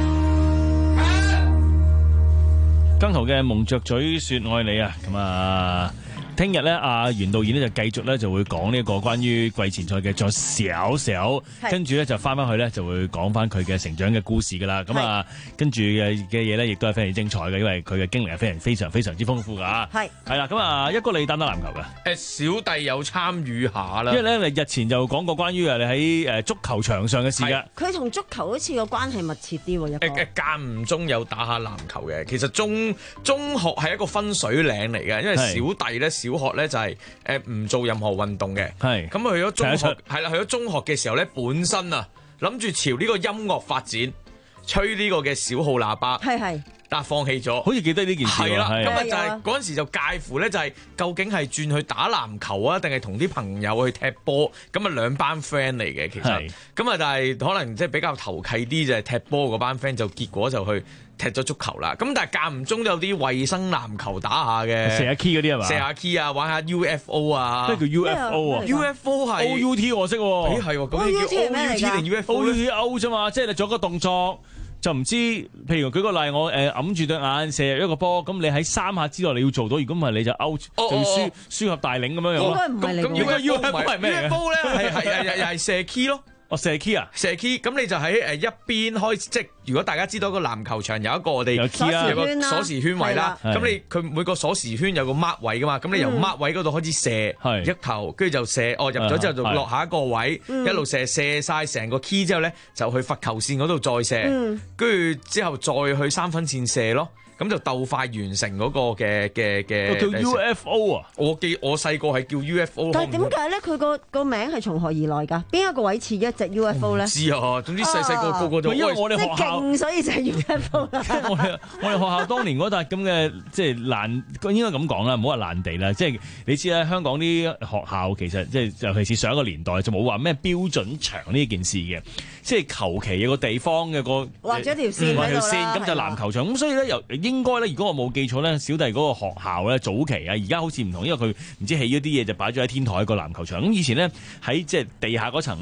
姜濤嘅蒙着嘴說愛你啊，咁啊，聽日咧阿袁導演咧就繼續咧就會講呢一個關於季前賽嘅再少少，跟住咧就翻翻去咧就會講翻佢嘅成長嘅故事噶啦，咁啊跟住嘅嘅嘢咧亦都係非常精彩嘅，因為佢嘅經歷係非常非常非常之豐富噶，係係啦，咁啊一哥你打唔打籃球噶？
誒，小弟有參與下啦，
因為咧你日前就講過關於啊你喺誒足球場上嘅事噶，
佢同足球好似個關係密切啲喎，一哥。
誒誒間唔中有打下籃球嘅，其實中中學係一個分水嶺嚟嘅，因為小弟咧小學咧就係誒唔做任何運動嘅，係咁去咗中學係啦，去咗中學嘅時候咧，本身啊諗住朝呢個音樂發展，吹呢個嘅小號喇叭，係係。但係放棄咗，
好似記得呢件事
係啦，咁啊就係嗰陣時就介乎咧，就係究竟係轉去打籃球啊，定係同啲朋友去踢波？咁啊兩班 friend 嚟嘅，其實咁啊，但係可能即係比較投契啲就係踢波嗰班 friend，就結果就去踢咗足球啦。咁但係間唔中有啲衛生籃球打下嘅，
射下 key 嗰啲係嘛？
射下 key 啊，玩下 U F O 啊。
咩叫 U F O 啊
？U F O 係
O U T 我識喎。
咦係喎，咁你叫 O U T 定 U F O 咧
？O U T O 啫嘛，即係你做一個動作。就唔知，譬如舉個例，我誒揞住對眼射入一個波，咁你喺三下之內你要做到，如果唔係你就 out，就要輸輸合大領咁樣樣。
應該唔係嚟。
咁應該 U F O 係咩嚟嘅？U F O 咧係係係又係射 key 咯。
哦，射 key 啊，
射 key，咁你就喺誒一邊開，即係如果大家知道個籃球場有一個我哋
有 key 啊，
有個鎖匙圈位啦，咁你佢每個鎖匙圈有個 mark 位噶嘛，咁你由 mark 位嗰度開始射一球，跟住就射，哦入咗之後就落下一個位，一路射射晒成個 key 之後咧，就去罰球線嗰度再射，跟住之後再去三分線射咯。咁就鬥快完成嗰個嘅嘅嘅
叫 U F O 啊！
我記我細個係叫 U F O。
但係點解咧？佢個個名係從何而來㗎？邊一個位似一隻 U F O 咧？
唔知啊，總之細細個個個都
因為我哋學校
勁，所以就係 U F O 啦。
我哋我哋學校當年嗰笪咁嘅即係爛，應該咁講啦，唔好話爛地啦。即係你知啦，香港啲學校其實即係尤其是上一個年代就冇話咩標準場呢件事嘅，即係求其有個地方嘅個
畫咗條線
畫條線咁就籃球場咁，所以咧又應該咧，如果我冇記錯咧，小弟嗰個學校咧早期啊，而家好似唔同，因為佢唔知起咗啲嘢就擺咗喺天台個籃球場。咁以前咧喺即係地下嗰層咧，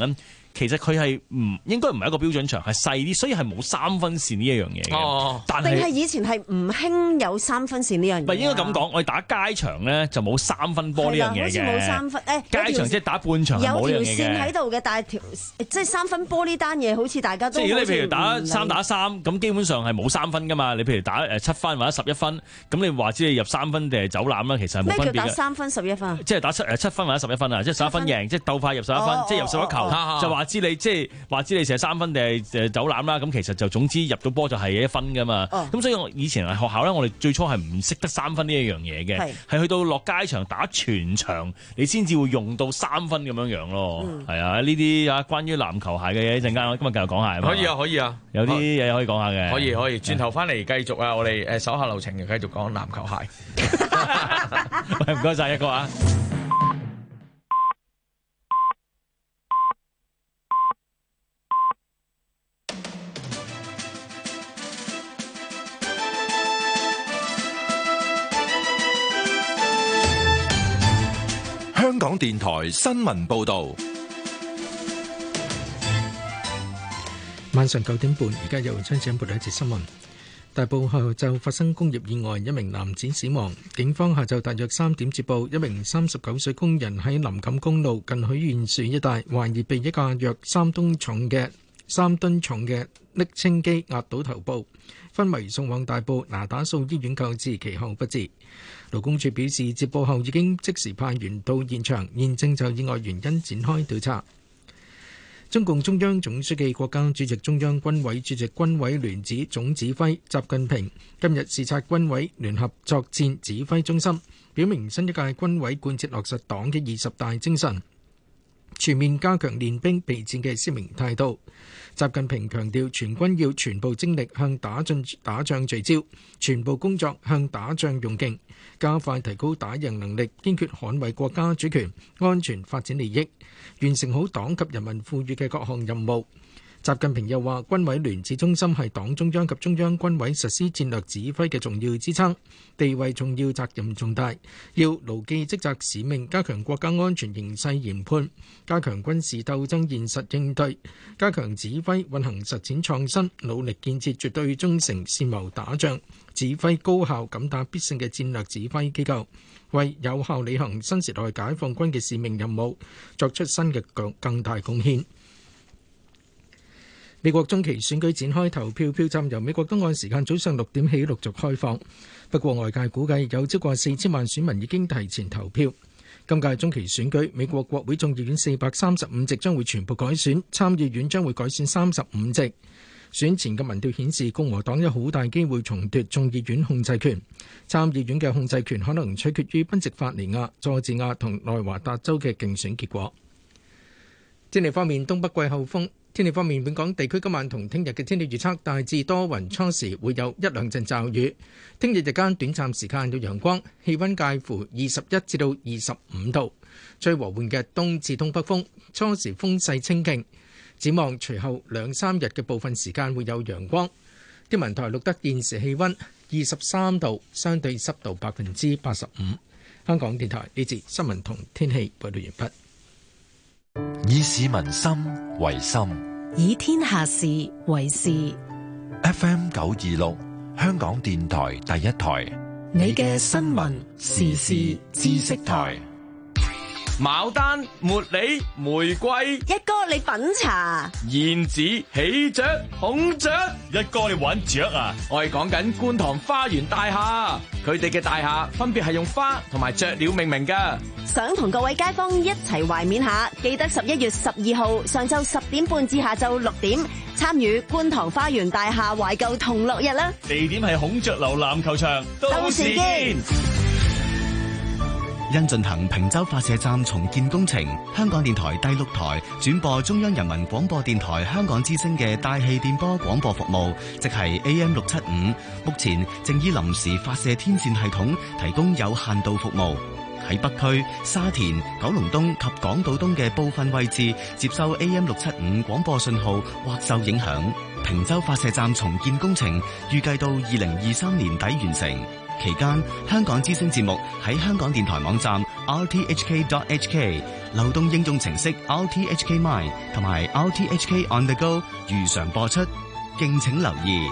其實佢係唔應該唔係一個標準場，係細啲，所以係冇三分線呢一樣嘢嘅。
哦，
但
定係以前係唔興有三分線呢樣嘢？
唔係應該咁講，我哋打街場咧就冇三分波呢樣嘢嘅。好似
冇三分誒，
街場即係打半場係冇呢樣嘢嘅。
有條線喺度嘅，但係條即係三分波呢單嘢，好似大家都
即係如果你譬如打三打三，咁基本上係冇三分噶嘛。你譬如打誒七分或者十一分，咁你話知你入三分定係走籃啦，其實係冇分別嘅。
咩叫打三分十一分啊？
即係打七誒七分或者十一分啊，即係十一分贏，即係鬥快入十一分，即係入十一球，就話知你即係話知你射三分定係誒走籃啦。咁其實就總之入到波就係一分噶嘛。咁所以我以前喺學校咧，我哋最初係唔識得三分呢一樣嘢嘅，係去到落街場打全場，你先至會用到三分咁樣樣咯。係啊，呢啲啊關於籃球鞋嘅嘢，一陣間我今日繼續講下。
可以啊，可以啊，
有啲嘢可以講下嘅。
可以可以，轉頭翻嚟繼續啊！我哋誒手下留情嘅繼續講籃球鞋。
喂，唔該晒一個啊！
香港電台新聞報道。
晚上九點半，而家由張子報道一節新聞。大埔下晝發生工業意外，一名男子死亡。警方下晝大約三點接報，一名三十九歲工人喺林錦公路近許願樹一帶，懷疑被一架約三噸重嘅三噸重嘅瀝青機壓倒頭部，昏迷送往大埔那打素醫院救治，其後不治。勞工處表示，接報後已經即時派員到現場，現正就意外原因展開調查。中共中央總書記、國家主席、中央軍委主席、軍委聯指總指揮習近平今日視察軍委聯合作戰指揮中心，表明新一屆軍委貫徹落實黨嘅二十大精神，全面加強練兵備戰嘅鮮明態度。習近平強調，全軍要全部精力向打進打仗聚焦，全部工作向打仗用勁，加快提高打贏能力，堅決捍衛國家主權、安全、發展利益，完成好黨及人民賦予嘅各項任務。習近平又話，軍委聯指中心係黨中央及中央軍委實施戰略指揮嘅重要支撐，地位重要，責任重大，要牢記職責使命，加強國家安全形勢研判，加強軍事鬥爭現實應對，加強指揮運行實踐創新，努力建設絕對忠誠、善謀打仗、指揮高效、敢打必勝嘅戰略指揮機構，為有效履行新時代解放軍嘅使命任務作出新嘅更更大貢獻。美國中期選舉展開投票，票站由美國東岸時間早上六點起陸續開放。不過外界估計有超過四千萬選民已經提前投票。今屆中期選舉，美國國會眾議院四百三十五席將會全部改選，參議院將會改選三十五席。選前嘅民調顯示，共和黨有好大機會重奪眾議院控制權，參議院嘅控制權可能取決於賓夕法尼亞、佐治亞同內華達州嘅競選結果。天氣方面，東北季候風。天氣方面，本港地區今晚同聽日嘅天氣預測大致多雲，初時會有一兩陣驟雨。聽日日間短暫時間有陽光，氣溫介乎二十一至到二十五度，吹和緩嘅東至東北風，初時風勢清勁。展望隨後兩三日嘅部分時間會有陽光。天文台錄得現時氣溫二十三度，相對濕度百分之八十五。香港電台呢節新聞同天氣報道完畢。
以市民心為心，
以天下事為事。
F M 九二六，香港電台第一台，
你嘅新聞時事知識台。
牡丹、茉莉、玫瑰，
一哥你品茶，
燕子、喜鵲、孔雀，
一哥你玩雀啊！
我係講緊觀塘花園大廈，佢哋嘅大廈分別係用花同埋雀鳥命名噶。
想同各位街坊一齊懷緬下，記得十一月十二號上晝十點半至下晝六點，參與觀塘花園大廈懷舊同樂日啦！
地點係孔雀樓籃球場，
到時見。
因進行坪洲發射站重建工程，香港電台第六台轉播中央人民廣播電台香港之聲嘅大氣電波廣播服務，即係 A M 六七五，目前正以臨時發射天線系統提供有限度服務。喺北區、沙田、九龍東及港島東嘅部分位置接收 A M 六七五廣播信號或受影響。坪洲發射站重建工程預計到二零二三年底完成。 期間，香港之聲節目喺香港電台網站 r t h k dot h k、流動應用程式 r t h k mine 同埋 r t h k on the go 如常播出，敬請留意。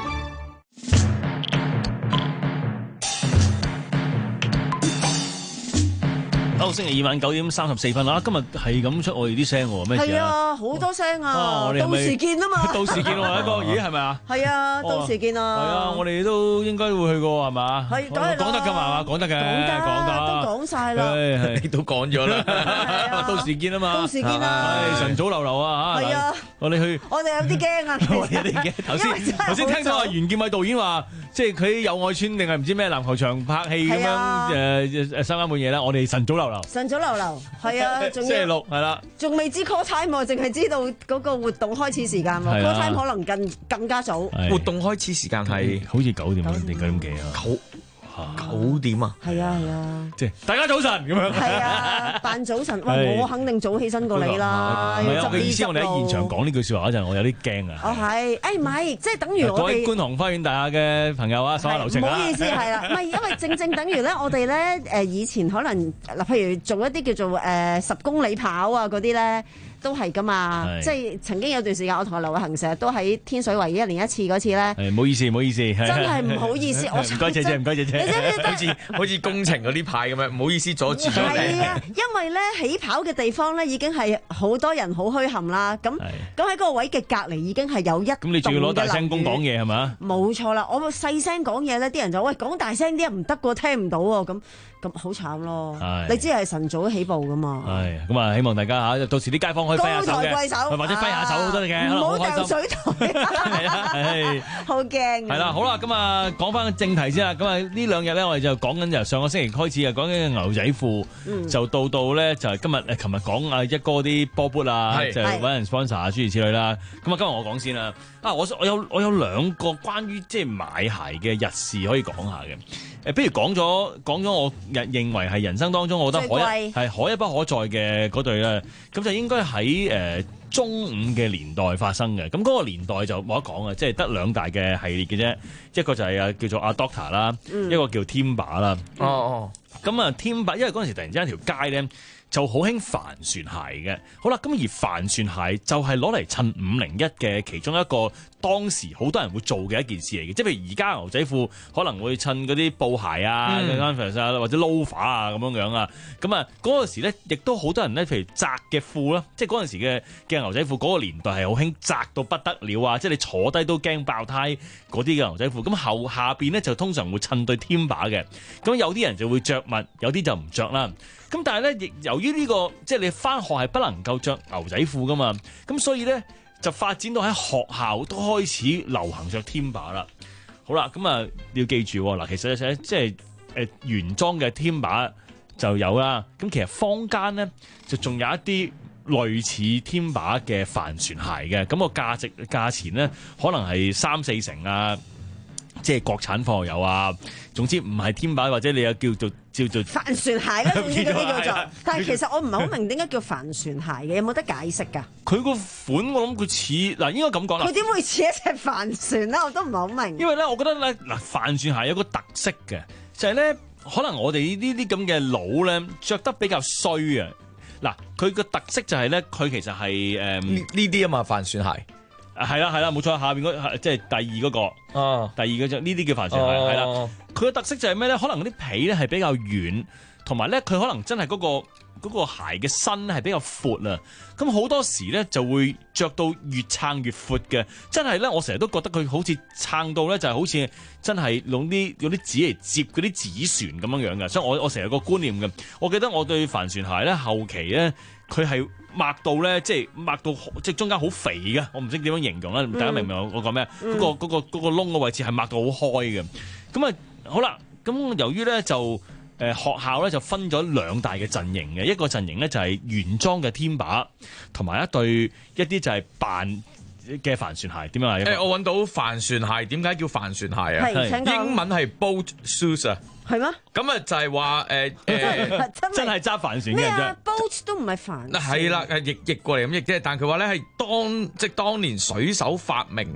好，星期二晚九點三十四分啦，今日係咁出我哋啲聲喎，咩事啊？
係啊，好多聲啊！到時見啊嘛，
到時見喎一個，咦係咪啊？
係啊，到時見啊！
係啊，我哋都應該會去過係嘛？
係，講
講得㗎嘛？講得嘅，講得，
都講晒啦，
你都講咗啦，到時見啊嘛，
到時見啊，
晨早流流啊嚇，
係啊，
我哋去，
我哋有啲驚啊，
我哋有啲驚，頭先頭先聽到阿袁劍偉導演話，即係佢喺友愛村定係唔知咩籃球場拍戲咁樣誒誒三更半夜啦，我哋晨早流流，
晨早流流。係啊，仲要
星期六係啦，
仲未知 call time 喎，淨係知道嗰個活動開始時間喎。call time 可能更更加早。
活動開始時間係
好似九點定九點幾啊？
九九點啊？
係啊係啊，
即係大家早晨咁樣。
係啊，扮早晨，哇！我肯定早起身過你啦。
唔係我嘅意思，我哋喺現場講呢句説話嗰陣，我有啲驚啊。
哦係，誒唔係，即係等於我哋
各位觀塘花園大廈嘅朋友啊，手下留情啊。
唔好意思，係啦，唔係因為正正等於咧，我哋咧誒以前可能嗱，譬如做一啲叫做誒十公里跑啊嗰啲咧。都係噶嘛，即係曾經有段時間，我同阿劉偉恒成日都喺天水圍一年一次嗰次咧。
係唔好意思，唔好意思，
真係唔好意思，我
唔該姐姐，唔該姐姐。
好似好似工程嗰啲牌咁樣，唔好意思阻住咗你。
係啊，因為咧起跑嘅地方咧已經係好多人好墟冚啦，咁咁喺嗰個位嘅隔離已經係有一棟嘅樓宇。咁你仲要攞大聲公講嘢係嘛？冇錯啦，我細聲講嘢咧，啲人就喂講大聲啲唔得㗎，聽唔到喎，咁咁好慘咯。你知係晨早起步噶嘛？
係咁啊，希望大家嚇到時啲街坊可以揮下手嘅。或者揮下手都得嘅，
唔好掉水台。
係啊，係
好驚。
係啦，好啦，咁啊，講翻正題先啦。咁啊，呢兩日咧，我哋就講緊由上個星期開始啊，講緊牛仔褲，嗯、就到到咧就係今日誒，琴日講啊一哥啲波波啊，就揾人 sponsor 啊，諸如此類啦。咁啊，今日我講先啦。啊，我我有我有兩個關於即係買鞋嘅日事可以講下嘅。誒，不如講咗講咗，我認認為係人生當中，我覺得可一係可一不可再嘅嗰對咧。咁就應該喺誒。呃中午嘅年代發生嘅，咁嗰個年代就冇得講啊，即係得兩大嘅系列嘅啫，一個就係啊叫做阿 Doctor 啦，一個叫 Timber 啦。哦哦，咁啊 Timber，因為嗰陣時突然之間條街咧就好興帆船鞋嘅，好啦，咁而帆船鞋就係攞嚟襯五零一嘅其中一個當時好多人會做嘅一件事嚟嘅，即係譬如而家牛仔褲可能會襯嗰啲布鞋啊、嗯、或者 loafer 啊咁樣樣啊，咁啊嗰陣時咧亦都好多人咧，譬如窄嘅褲啦，即係嗰陣時嘅嘅牛仔褲嗰個年代係好興窄到不得了啊，即係你坐低都驚爆胎嗰啲嘅牛仔褲，咁後下邊咧就通常會襯對 Timber 嘅，咁有啲人就會着襪，有啲就唔着啦。咁但係咧，亦由於呢個即係你返學係不能夠着牛仔褲噶嘛，咁所以咧就發展到喺學校都開始流行着 Timber 啦。好啦，咁啊要記住嗱，其實咧即係誒原裝嘅 Timber 就有啦。咁其實坊間咧就仲有一啲類似 Timber 嘅帆船鞋嘅，咁個價值價錢咧可能係三四成啊。即係國產貨有啊，總之唔係 Timber 或者你又叫做叫做
帆船鞋啦，總之嗰啲叫做。但係其實我唔係好明點解叫帆船鞋嘅，有冇得解釋㗎？
佢個款我諗佢似嗱，應該咁講啦。
佢點會似一隻帆船咧？我都唔係好明。
因為咧，我覺得咧嗱，帆船鞋有個特色嘅，就係、是、咧，可能我哋呢啲咁嘅佬咧着得比較衰啊。嗱，佢個特色就係咧，佢其實係誒
呢啲啊嘛，帆船鞋。
係啦係啦，冇錯，下邊嗰即係第二嗰、嗰個，啊、第二嗰隻呢啲叫帆船鞋，係啦、啊。佢嘅特色就係咩咧？可能嗰啲皮咧係比較軟，同埋咧佢可能真係嗰、嗰個嗰個鞋嘅身係比較闊啊。咁好多時咧就會着到越撐越闊嘅，真係咧我成日都覺得佢好似撐到咧就係好似真係用啲用啲紙嚟接嗰啲紙船咁樣樣嘅。所以我我成日個觀念嘅，我記得我對帆船鞋咧後期咧佢係。擘到咧，即係擘到即係中間好肥嘅，我唔識點樣形容啦。大家明唔明我我講咩？嗰、嗯嗰個嗰、嗰個嗰、嗰個窿嘅位置係擘到好開嘅。咁啊，好啦，咁由於咧就誒、呃、學校咧就分咗兩大嘅陣營嘅，一個陣營咧就係原裝嘅 Timber，同埋一對一啲就係扮嘅帆船鞋。點樣啊？誒、
欸，我揾到帆船鞋，點解叫帆船鞋啊？英文係 boat shoes 啊。
係咩？
咁啊就係話誒
誒，真係揸帆船嘅人啫。
boat 都唔係帆。
係啦，誒譯譯過嚟咁譯啫。但佢話咧係當即係當年水手發明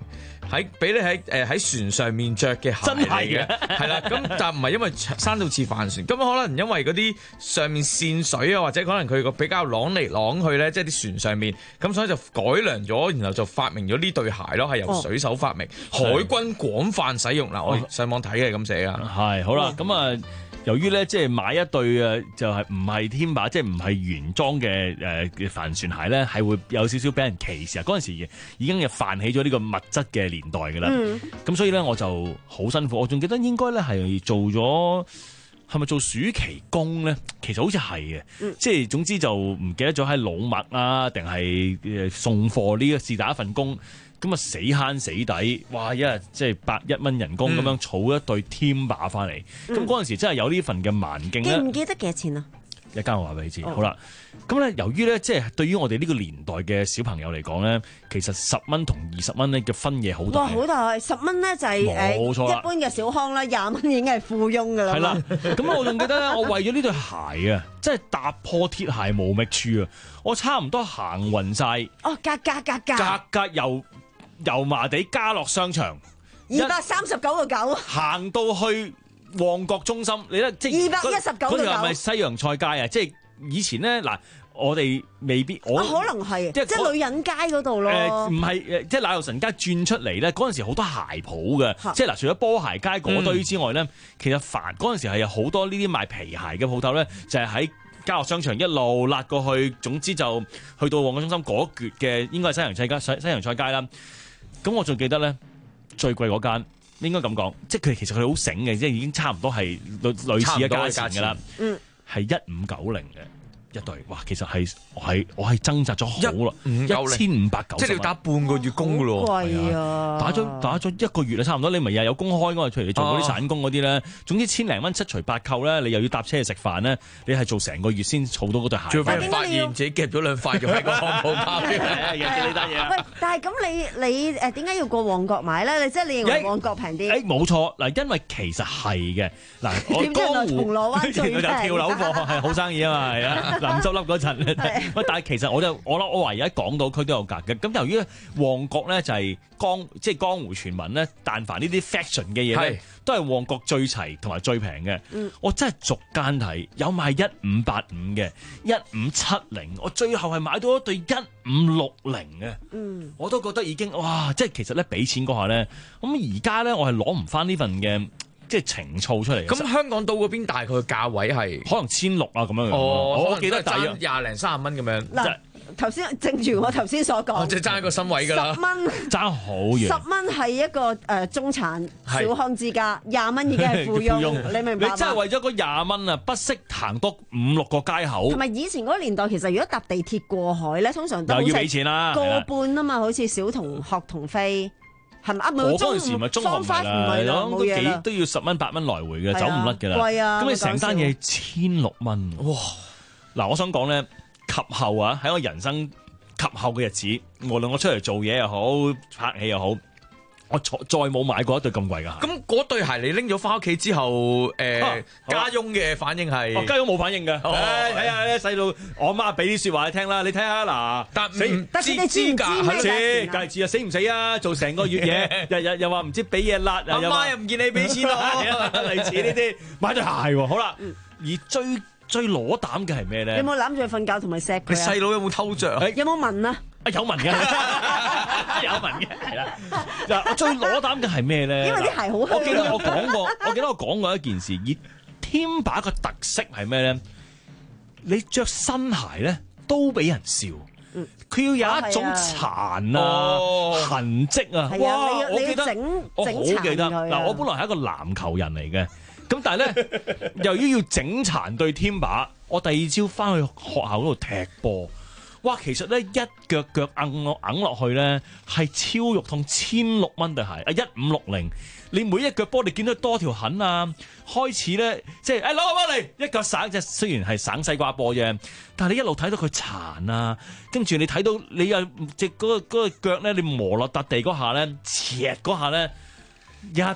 喺俾你喺誒喺船上面着嘅鞋嚟嘅，係啦。咁但唔係因為生到似帆船，咁可能因為嗰啲上面滲水啊，或者可能佢個比較啷嚟啷去咧，即係啲船上面，咁所以就改良咗，然後就發明咗呢對鞋咯，係由水手發明，哦、海軍廣泛使用嗱，我上網睇嘅咁寫啊。
係好啦，咁啊。由於咧，即係買一對誒，就係唔係天把，即係唔係原裝嘅誒嘅帆船鞋咧，係會有少少俾人歧視啊！嗰陣時已經係泛起咗呢個物質嘅年代㗎啦。咁、嗯、所以咧，我就好辛苦。我仲記得應該咧係做咗係咪做暑期工咧？其實好似係嘅，嗯、即係總之就唔記得咗喺老麥啊，定係誒送貨呢個是打一份工。咁啊死慳死抵，哇！一日即係百一蚊人工咁樣儲一對天把翻嚟，咁嗰陣時真係有呢份嘅蠻勁咧。
記唔記得幾多錢啊？
一間我話俾你知，
哦、
好啦。咁咧，由於咧，即係對於我哋呢個年代嘅小朋友嚟講咧，其實十蚊同二十蚊咧嘅分野好大。
哇！好大，十蚊咧就係誒一般嘅小康啦，廿蚊已經係富翁㗎啦。
係啦，咁我仲記得咧，我為咗呢對鞋啊，真係踏破鐵鞋無覓處啊！我差唔多行暈晒。
哦，格格格格。
格格又。油麻地家樂商場
二百三十九個九，
行到去旺角中心，你咧即係
二百一十九個九。嗰條
係咪西洋菜街啊？即係以前咧嗱，我哋未必我、
啊、可能係即係女人街嗰度咯。
誒唔係誒，即係奶油神街轉出嚟咧，嗰陣時好多鞋鋪嘅，即係嗱，除咗波鞋街嗰堆之外咧，嗯、其實凡嗰陣時係有好多呢啲賣皮鞋嘅鋪頭咧，就係喺家樂商場一路辣過去，總之就去到旺角中心嗰橛嘅，應該係西洋菜街西西洋菜街啦。咁我仲記得咧，最貴嗰間應該咁講，即係佢其實佢好醒嘅，即係已經差唔多係類類似嘅價錢㗎啦，嗯，係一五九零嘅。一對，哇！其實係我係我係掙扎咗好耐，一千五百九十，即係你要打半個月工㗎咯，
貴啊！
打咗打咗一個月啊，差唔多。你咪又有公開嗰個，譬如你做嗰啲散工嗰啲咧，總之千零蚊七除八扣咧，你又要搭車去食飯咧，你係做成個月先儲到嗰對鞋。
仲要俾人發現自己夾咗兩塊肉喺個漢堡包嘅，呢單嘢。
喂，但係咁你你誒點解要過旺角買咧？你即係你認為旺角平啲？
誒冇錯嗱，因為其實係嘅嗱，我
江湖銅鑼灣最平，
有跳樓貨係好生意啊嘛，係啊。臨執笠嗰陣，喂！但係其實我就我諗，我話而家港島區都有格嘅。咁由於旺角咧就係江即係江湖傳聞咧，但凡呢啲 fashion 嘅嘢咧，都係旺角最齊同埋最平嘅。嗯、我真係逐間睇，有賣一五八五嘅，一五七零，我最後係買到一對一五六零嘅。嗯，我都覺得已經哇！即係其實咧俾錢嗰下咧，咁而家咧我係攞唔翻呢份嘅。即係情操出嚟。
咁香港島嗰邊大概價位係
可能千六啊咁樣樣。
哦，
我記得大約
廿零三十蚊咁樣。
嗱，頭先正如我頭先所講，
即係爭一個身位㗎啦。
十蚊
爭好遠。
十蚊係一個誒中產小康之家，廿蚊已經係富翁。你明白？
你真係為咗嗰廿蚊啊，不惜行多五六個街口。
同埋以前嗰個年代，其實如果搭地鐵過海咧，通常都
又要俾錢啦，
個半啊嘛，好似小童學童飛。係咪啊？
我嗰陣時咪中學唔係啦，都幾都要十蚊八蚊來回嘅，走唔甩嘅啦。
貴啊！
咁你成單嘢千六蚊，哇！嗱，我想講咧，及後啊，喺我人生及後嘅日子，無論我出嚟做嘢又好，拍戲又好，我再再冇買過一對咁貴㗎。
咁嗰對鞋你拎咗翻屋企之後，誒家翁嘅反應係？
家翁冇反應㗎。睇下咧細路，我媽俾啲説話你聽啦，你睇下嗱，
但
死
唔知知㗎，
係知，梗係知啊！死唔死啊？做成個月嘢，日日又話唔知俾嘢辣，
阿媽又唔見你俾錢咯，
類似呢啲買對鞋喎。好啦，而最最攞膽嘅係咩咧？
有冇攬住佢瞓覺同埋錫佢？
佢細佬有冇偷著？
有冇聞啊？
啊有聞嘅，有聞嘅，係啦。嗱，最攞膽嘅係咩咧？
因為啲鞋好香。
我記得我講過，我記得我講過一件事，而天把個特色係咩咧？你着新鞋咧都俾人笑，佢要有一種殘啊痕跡啊。哇！我記得我好記得嗱，我本來係一個籃球人嚟嘅，咁但係咧，由於要整殘對天把，我第二朝翻去學校嗰度踢波。哇！其實咧一腳腳硬落硬落去咧係超肉痛，千六蚊對鞋啊，一五六零。你每一腳波你見到多條痕啊，開始咧即係誒攞個波嚟一腳省，即係雖然係省西瓜波啫，但係你一路睇到佢殘啊，跟住你睇到你又隻嗰個嗰個腳咧，你磨落笪地嗰下咧，切嗰下咧一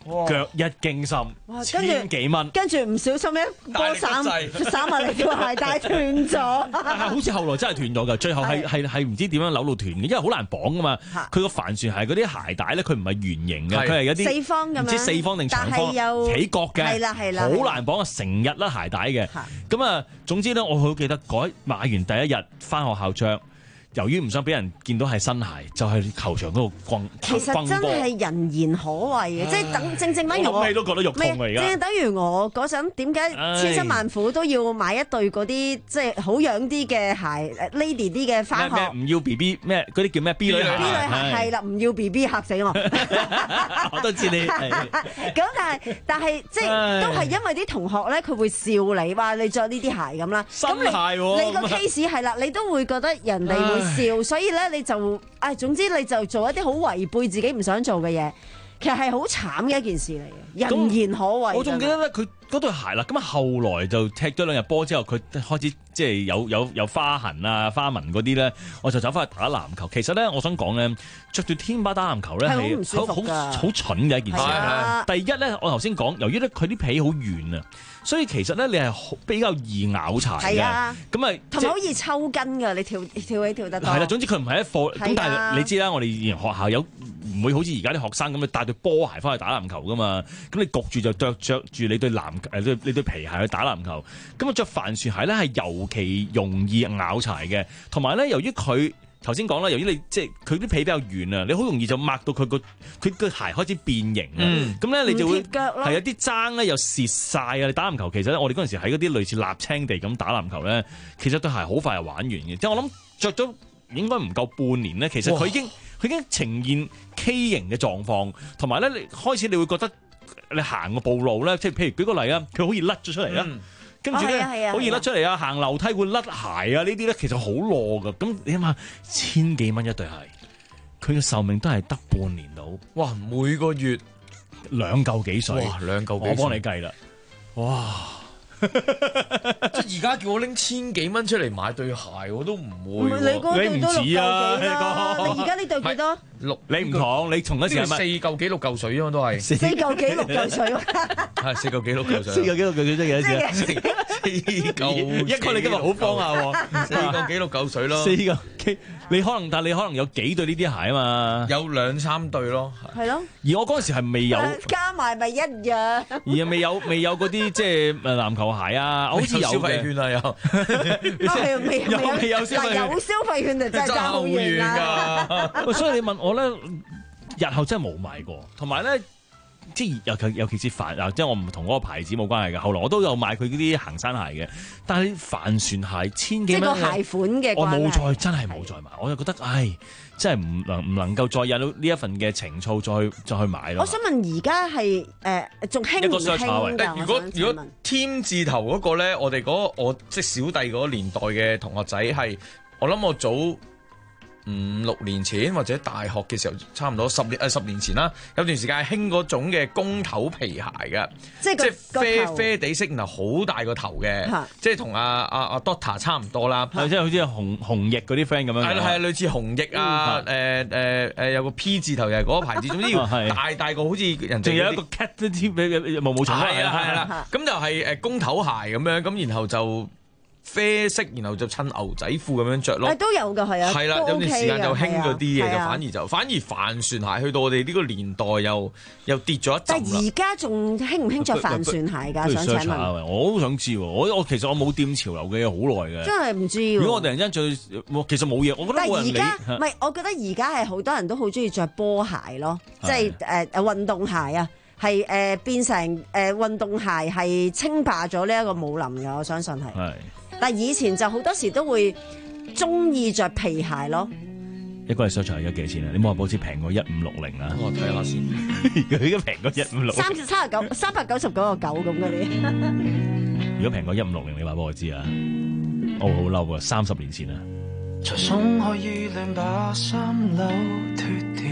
腳一驚心，千幾蚊，
跟住唔小心一波散散埋嚟條鞋帶斷咗，
好似後來真係斷咗㗎，最後係係係唔知點樣扭到斷嘅，因為好難綁㗎嘛。佢個帆船係嗰啲鞋帶咧，佢唔係圓形嘅，佢係有啲
四方咁樣，
唔知四方定長方起角嘅，
係啦係啦，
好難綁啊，成日甩鞋帶嘅。咁啊，總之咧，我好記得嗰買完第一日翻學校着。由於唔想俾人見到係新鞋，就喺球場嗰度逛。
其實真係人言可畏嘅，即係等正正等於我
諗起都覺得肉痛啊！而家
正正等於我嗰陣點解千辛萬苦都要買一對嗰啲即係好樣啲嘅鞋 ，lady 啲嘅翻學。
唔要 B B 咩？嗰啲叫咩 B 女鞋？
B 女鞋係啦，唔要 B B 嚇死我。
我都知你。
咁但係但係即係都係因為啲同學咧，佢會笑你話你着呢啲鞋咁啦。
新鞋喎。
你個 case 係啦，你都會覺得人哋會笑，所以咧你就啊，總之你就做一啲好違背自己唔想做嘅嘢，其實係好慘嘅一件事嚟嘅，人言可畏。
我仲記得咧，佢嗰對鞋啦，咁啊後來就踢咗兩日波之後，佢開始即係有有有花痕啊、花紋嗰啲咧，我就走翻去打籃球。其實咧，我想講咧，着住天巴打籃球咧係好好好蠢嘅一件事。第一咧，我頭先講，由於咧佢啲皮好軟啊。所以其實咧，你係比較易拗柴嘅，咁啊，同
埋好易抽筋㗎。你跳跳起跳得多。
係啦，總之佢唔係一課。咁但係你知啦，我哋以前學校有唔會好似而家啲學生咁樣帶對波鞋翻去打籃球㗎嘛？咁你焗住就着著住你對籃誒你對皮鞋去打籃球。咁啊着帆船鞋咧係尤其容易拗柴嘅，同埋咧由於佢。頭先講啦，由於你即係佢啲皮比較軟啊，你好容易就抹到佢個佢個鞋開始變形啊。咁咧、嗯、你就會係有啲踭咧又蝕晒啊！你打籃球其實咧，我哋嗰陣時喺嗰啲類似瀝青地咁打籃球咧，其實對鞋好快就玩完嘅。即係我諗着咗應該唔夠半年咧，其實佢已經佢已經呈現畸形嘅狀況，同埋咧你開始你會覺得你行個步路咧，即係譬如舉個例啊，佢好易甩咗出嚟啦。嗯跟住咧，好易甩出嚟啊！行樓梯會甩鞋啊！呢啲咧其實好攞噶。咁你諗下，千幾蚊一對鞋，佢嘅壽命都係得半年到。
哇！每個月
兩嚿幾水，
哇！兩嚿幾水，
我幫你計啦。哇！
即係而家叫我拎千幾蚊出嚟買對鞋，我都唔會。
你嗰對都六嚿幾
啊！
你而家呢對幾多？
六，
你唔同，你同一時係
四嚿幾六嚿水啊，都係
四嚿幾六嚿水咯。
係四嚿幾六嚿水。
四嚿幾六嚿水即係幾多錢？
四嚿一個你今日好慌啊！四嚿幾六嚿水咯。
四嚿幾，你可能但係你可能有幾對呢啲鞋啊嘛？
有兩三對咯。
係咯。
而我嗰陣時係未有。
加埋咪一樣。
而未有未有嗰啲即係籃球鞋啊，好似有
消費券啊有。
係未有
未有消費券？
有消費券就真係爭好遠㗎。
所以你問我咧，日後真係冇買過，同埋咧，即係尤其尤其是帆啊，即係我唔同嗰個牌子冇關係嘅。後來我都有買佢嗰啲行山鞋嘅，但係帆船鞋千幾蚊，
即係個鞋款嘅，
我冇再真係冇再買，我就覺得唉，真係唔能唔能夠再有呢一份嘅情操再再去買咯。
我想問而家係誒仲興唔興㗎？
如果如果添字頭嗰個咧，我哋嗰個我即係小弟嗰個年代嘅同學仔係，我諗我早五六年前或者大學嘅時候，差唔多十年誒、呃、十年前啦，有段時間係興嗰種嘅公頭皮鞋嘅，
即係
啡啡地色，然後好大個頭嘅，即係同阿阿阿 Doctor 差唔多啦，
即係好似紅紅翼嗰啲 friend 咁樣，
係啦係類似紅翼啊，誒誒誒有個 P 字頭又係嗰個牌子，總之要大大個好似人哋，
仲有一個 cat 啲嘅毛毛蟲，
係啦係啦，咁就係誒公頭鞋咁樣，咁然後就啡色，然後就襯牛仔褲咁樣着咯。
都有㗎，係啊。
係啦，有段時間就興嗰啲嘢，就反而就反而帆船鞋去到我哋呢個年代又又跌咗一陣。
但係而家仲興唔興着帆船鞋㗎？想請問。
我都想知喎，我我其實我冇掂潮流嘅嘢好耐嘅。
真係唔知。
如果我突然間着，其實冇嘢，我覺得冇人理。
但係而家唔係，我覺得而家係好多人都好中意着波鞋咯，即係誒誒運動鞋啊。係誒、呃、變成誒、呃、運動鞋係稱霸咗呢一個武林嘅，我相信係。係。但係以前就好多時都會中意着皮鞋咯。
一個係 search 而家幾錢啊？你冇話保持平過一五六零啊？
我睇下先。
佢而家平過一五六。
三七十九，三百九十九個九咁嗰啲。
如果平過一五六零，你話俾我知啊？我好嬲啊！三十年前啊。
才鬆開衣領把衫褸脫掉。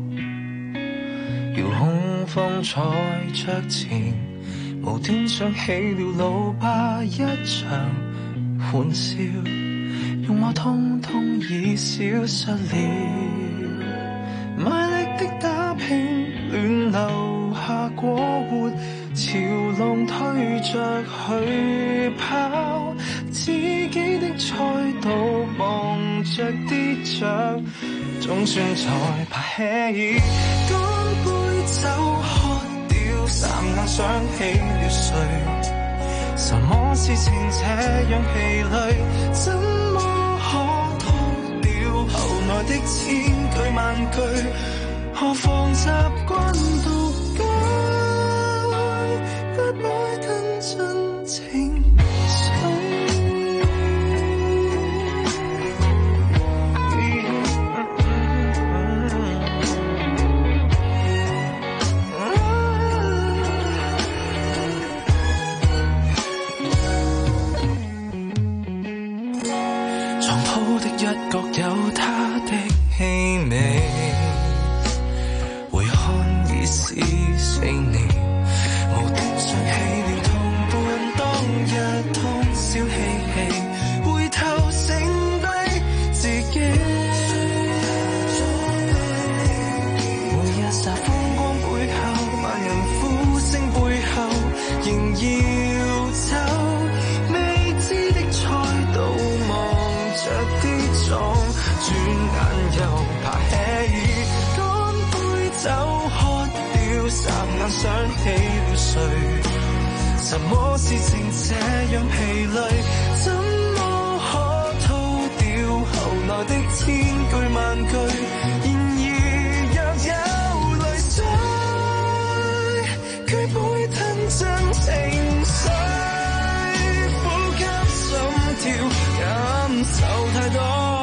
遙控風采着前，無端想起了老爸一場玩笑，容貌通通已消失了，賣力的打拼，亂留下過着去跑，自己的賽道望着啲雀，總算才爬起。乾杯酒喝掉，霎眼想起了誰？什麼事情這樣疲累？怎麼可脫掉後來的千句萬句？何況習慣獨居，不會跟進情各有他的氣味，回看已是四年，無定想起了同伴當日通宵嬉戲，回頭剩低自己。每日霎風光背後，萬人呼聲背後，仍要走未知的賽道，望着啲轉眼又爬起，乾杯酒喝掉，霎眼想起了誰？什麼事情這樣疲累？怎麼可吐掉後來的千句萬句？然而若有淚水，卻不會吞進情緒，呼吸心跳感受太多。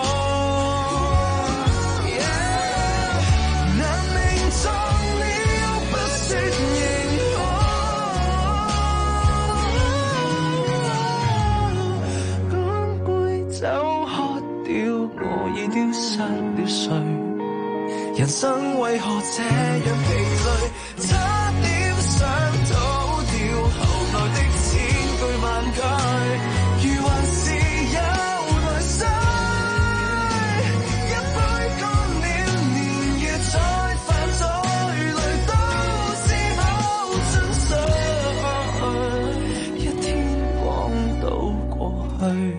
酒喝掉，我已丟失了誰？人生為何這樣疲累？差點想吐掉後來的千句萬句，如還是有淚水，一杯乾了，年月再犯罪，淚都是好盡水，一天光倒過去。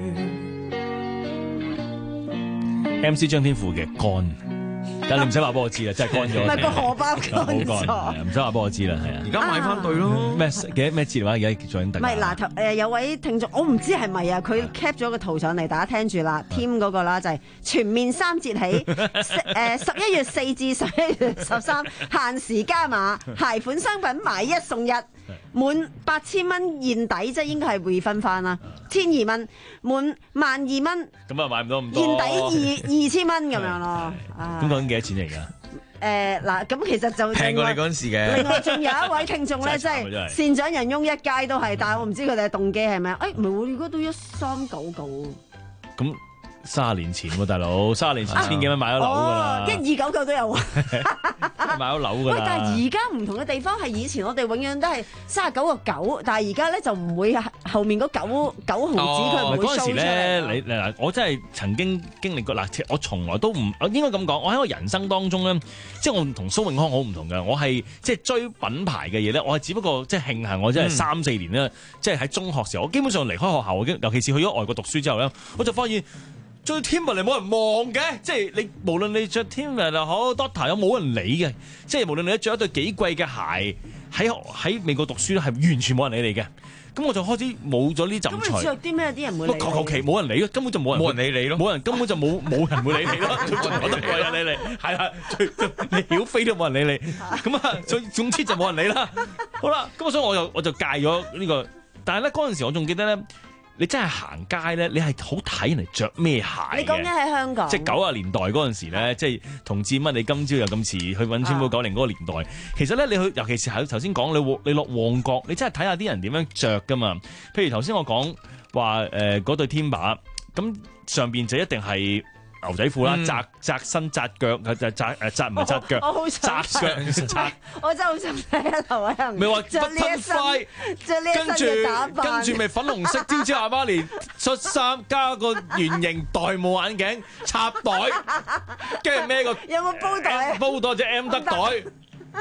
M C 張天賦嘅乾，但係你唔使話俾我知啦，真係乾咗。
唔係個荷包乾咗，
唔使話俾我知啦，係啊。
而家買翻對咯。咩
幾咩節話？而家做緊特。
唔係嗱，誒有位聽眾，我唔知係咪啊，佢 cap 咗個圖上嚟，大家聽住啦。Team 嗰個啦就係全面三折起，誒十一月四至十一月十三限時加碼，鞋款商品買一送一。滿八千蚊現抵，即係應該係回分翻啦，千二蚊滿萬二蚊，
咁啊買唔到咁多，
現抵二二千蚊咁樣咯。
咁講緊幾多錢嚟㗎？
誒嗱，咁其實就
平過你嗰陣時嘅。
另外仲有一位聽眾咧，即係善長人翁一街都係，但係我唔知佢哋嘅動機係咩？誒唔係喎，而家都一三九九。
咁卅年前喎，大佬，卅年前千幾蚊買咗樓㗎啦，
一二九九都有啊，
買咗樓㗎啦。
喂，但係而家唔同嘅地方係以前我哋永遠都係三十九個九，但係而家咧就唔會後面嗰九九毫子佢唔會 show 出嚟。嗰陣時咧，
你嗱，我真係曾經經歷過嗱，我從來都唔應該咁講，我喺我人生當中咧，即係我同蘇永康好唔同嘅，我係即係追品牌嘅嘢咧，我係只不過即係慶幸我真係三四年咧，嗯、即係喺中學時候，我基本上離開學校，我尤其是去咗外國讀書之後咧，我就發現。着 Timberland 冇人望嘅，即係你無論你着 Timberland 又好 Doctor 又冇人理嘅，即係無論你着一對幾貴嘅鞋喺喺美國讀書咧，係完全冇人理你嘅。咁我就開始冇咗呢陣才。咁你着啲咩？啲人會理你？求求其冇人理，根本就冇人冇人理你咯。冇人根本就冇冇人會理你咯。最盡我得貴人理你，係啦，你曉飛都冇人理你。咁啊，總總之就冇人理啦。好啦，咁所以我就我就戒咗呢個。但係咧嗰陣時，我仲記得咧。你真係行街咧，你係好睇人哋着咩鞋嘅。
你講緊喺香港，
即係九十年代嗰陣時咧，即係同志乜你今朝又咁遲去揾穿煲九零嗰個年代。其實咧，你去尤其是喺頭先講你你落旺角，你真係睇下啲人點樣着噶嘛。譬如頭先我講話誒嗰對 Timber，咁上邊就一定係牛仔褲啦，窄窄身窄腳，就窄誒窄唔係窄腳，窄腳窄。
我真係好想睇下劉偉恒。
咪話着呢一身，
着呢一身嘅打扮，
跟住咪粉紅色招招阿媽尼恤衫，加個圓形玳瑁眼鏡，插袋，跟住孭個
有冇煲袋？
煲袋隻 M 德袋。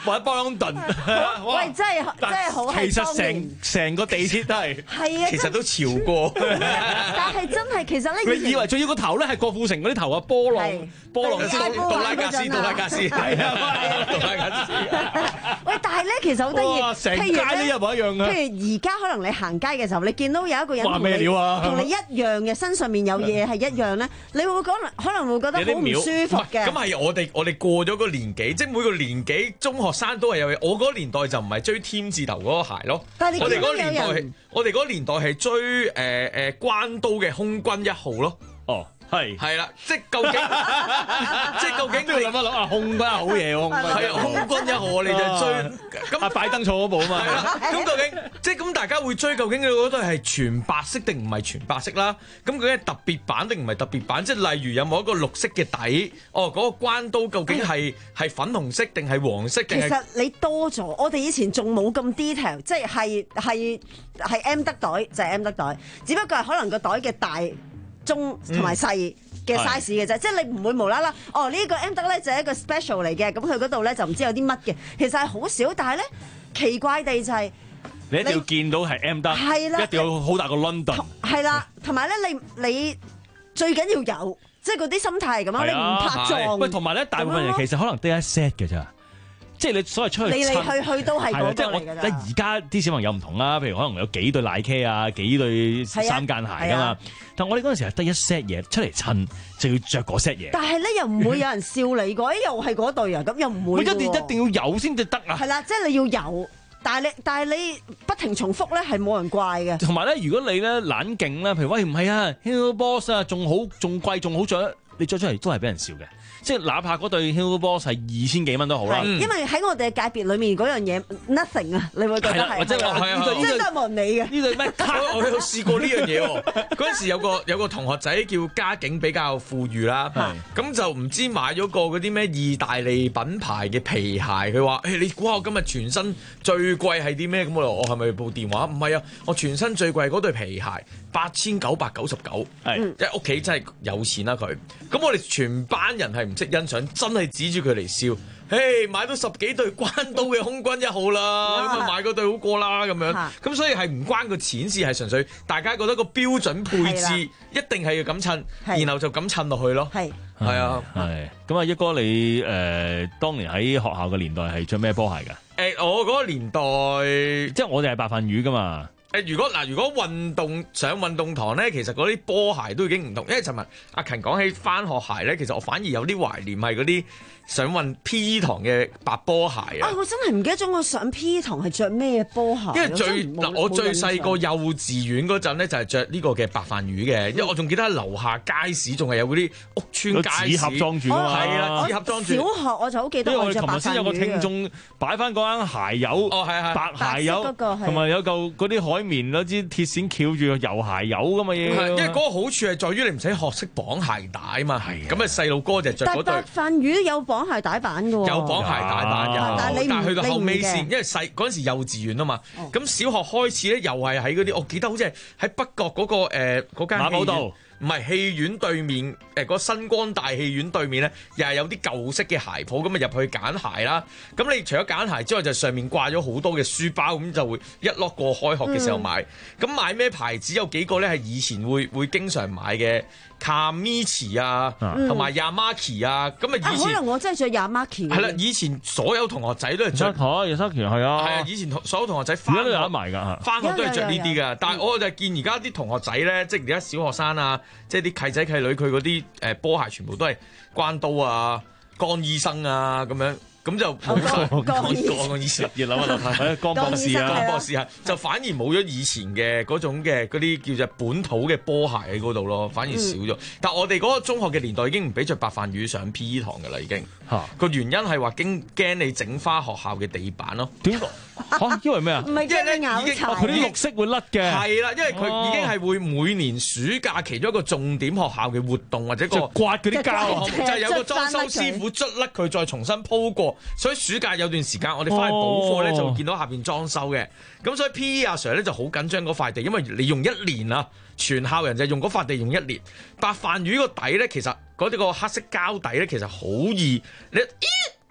或者波朗頓。
喂，真係真係好係
其實
當年
成成個地鐵都係，
係啊，
其實都潮過。
但係真係其實咧，
你以為仲要個頭咧係郭富城嗰啲頭啊？波浪波浪
杜杜拉格斯，杜拉格斯係啊，杜拉格斯。
喂，但係咧其實好得意，
成街都一模一樣嘅。
譬如而家可能你行街嘅時候，你見到有一個人
話咩料啊？
同你一樣嘅，身上面有嘢係一樣咧，你會可能可能會覺得好唔舒服嘅。
咁係我哋我哋過咗個年紀，即係每個年紀中學生都係有嘢。我嗰個年代就唔係追添字頭嗰個鞋咯。
但係你
我哋嗰個
見到有
年代係
人，
我哋嗰個年代係追誒誒關刀嘅空軍一號咯。
哦。係
係啦，即係究竟，即係究竟
都要諗一諗啊！空軍好嘢喎，空軍
係啊，空軍一號我哋就追
咁啊，拜登坐嗰部啊嘛。
咁究竟即係咁大家會追究竟你覺得係全白色定唔係全白色啦？咁究竟係特別版定唔係特別版？即係例如有冇一個綠色嘅底？哦，嗰個關刀究竟係係粉紅色定係黃色？
其實你多咗，我哋以前仲冇咁 detail，即係係係係 M 得袋就係 M 得袋，只不過係可能個袋嘅大、中同埋細嘅 size 嘅啫，即係你唔會無啦啦，哦呢個 M 得咧就係一個 special 嚟嘅，咁佢嗰度咧就唔知有啲乜嘅，其實係好少，但係咧奇怪地就係
你一定要見到係 M 得，
係啦，
一定要好大個 London，
係啦，同埋咧你你最緊要有，即係嗰啲心態係咁樣，你唔怕撞。
喂，同埋咧大部分人其實可能得一 set 嘅咋。即係你所謂出去，
嚟嚟去去都係嗰個嚟㗎啦。
即係而家啲小朋友唔同啦，譬如可能有幾對 Nike 啊，幾對三間鞋㗎嘛。但我哋嗰陣時係得一 set 嘢出嚟襯，就要着嗰 set 嘢。
但係咧又唔會有人笑你嗰，又係嗰對啊，咁又唔會。
一定一定要有先至得啊！
係啦，即係你要有，但係你但係你不停重複咧，係冇人怪嘅。
同埋咧，如果你咧懶勁咧，譬如喂唔係啊 Hugo Boss 啊，仲好仲貴仲好着，你着出嚟都係俾人笑嘅。即係哪怕嗰對 Hugo Boss 係二千幾蚊都好啦，
因為喺我哋嘅界別裏面嗰樣嘢 nothing 啊，你會覺得係，
或者話呢對
即係都係冇人理嘅。
呢對咩？
我我有試過呢樣嘢喎。嗰陣時有個有個同學仔叫家境比較富裕啦，咁就唔知買咗個嗰啲咩意大利品牌嘅皮鞋，佢話：誒你估下我今日全身最貴係啲咩？咁我我係咪部電話？唔係啊，我全身最貴嗰對皮鞋八千九百九十九，係因為屋企真係有錢啦佢。咁我哋全班人係唔識欣賞，真係指住佢嚟笑。誒買到十幾對關刀嘅空軍一號啦，咁啊買嗰對好過啦咁樣。咁所以係唔關個錢事，係純粹大家覺得個標準配置一定係要咁襯，然後就咁襯落去咯。係係啊，
係咁啊！一哥你誒、呃、當年喺學校嘅年代係着咩波鞋㗎？誒、
欸、我嗰個年代，
即係我哋係白飯魚㗎嘛。
誒如果嗱，如果運動上運動堂咧，其實嗰啲波鞋都已經唔同，因為尋日阿勤講起返學鞋咧，其實我反而有啲懷念係嗰啲上運 P 堂嘅白波鞋啊！
啊，我真係唔記得咗我上 P 堂係着咩波鞋。
因為最嗱，我最細個幼稚園嗰陣咧，就係着呢個嘅白飯魚嘅，因為我仲記得喺樓下街市仲係有嗰啲屋村街市
紙盒裝住啊嘛，
係啦，紙盒裝住。
小學我就好記得我着白飯魚嘅。
因為我哋琴日先有個聽眾擺翻嗰間鞋油，
哦係係
白鞋油，同埋有嚿嗰啲海綿嗰支鐵線翹住油鞋油咁嘅嘢。
因為嗰個好處係在於你唔使學識綁鞋帶嘛，咁啊細路哥就着嗰對。
但白飯魚有綁鞋帶版嘅喎，
有綁鞋帶版有，
但係你
但係去到後尾先，因
為
為細嗰陣時幼稚園啊嘛，咁小學開始咧又係喺嗰啲，我記得好似係喺北角嗰個誒嗰間
馬寶道。
唔係戲院對面，誒、呃、個新光大戲院對面咧，又係有啲舊式嘅鞋鋪，咁啊入去揀鞋啦。咁你除咗揀鞋之外，就上面掛咗好多嘅書包，咁就會一落過開學嘅時候買。咁、嗯、買咩牌子有幾個咧？係以前會會經常買嘅。Kamichi 啊，同埋 Yamaki 啊，咁啊以前
可能我真係着 Yamaki。
係啦，以前所有同學仔都係着。
Yamaki 係啊。
係啊，以前所有同學仔翻學
都有埋㗎，
翻學都係着呢啲㗎。但係我就見而家啲同學仔咧，即係而家小學生啊，即係啲契仔契女，佢嗰啲誒波鞋全部都係關刀啊、江醫生啊咁樣。咁就冇咗江江醫生，要諗下諗下，江博士啊，江博士啊，就反而冇咗以前嘅嗰種嘅嗰啲叫做本土嘅波鞋喺嗰度咯，反而少咗。嗯、但係我哋嗰個中學嘅年代已經唔俾着白飯魚上 P E 堂㗎啦，已經。嚇個原因係話驚驚你整花學校嘅地板咯。點解？嚇，因為咩啊？
唔係因為咧已經
佢啲綠色會甩嘅。
係啦，因為佢已經係會每年暑假其中一個重點學校嘅活動或者個
刮嗰啲膠，
就係有個裝修師傅捽甩佢，再重新鋪過。所以暑假有段時間，我哋翻去補課咧，就會見到下邊裝修嘅。咁所以 P E 阿 Sir 咧就好緊張嗰塊地，因為你用一年啊，全校人就用嗰塊地用一年。白飯魚個底咧，其實嗰啲個黑色膠底咧，其實好易你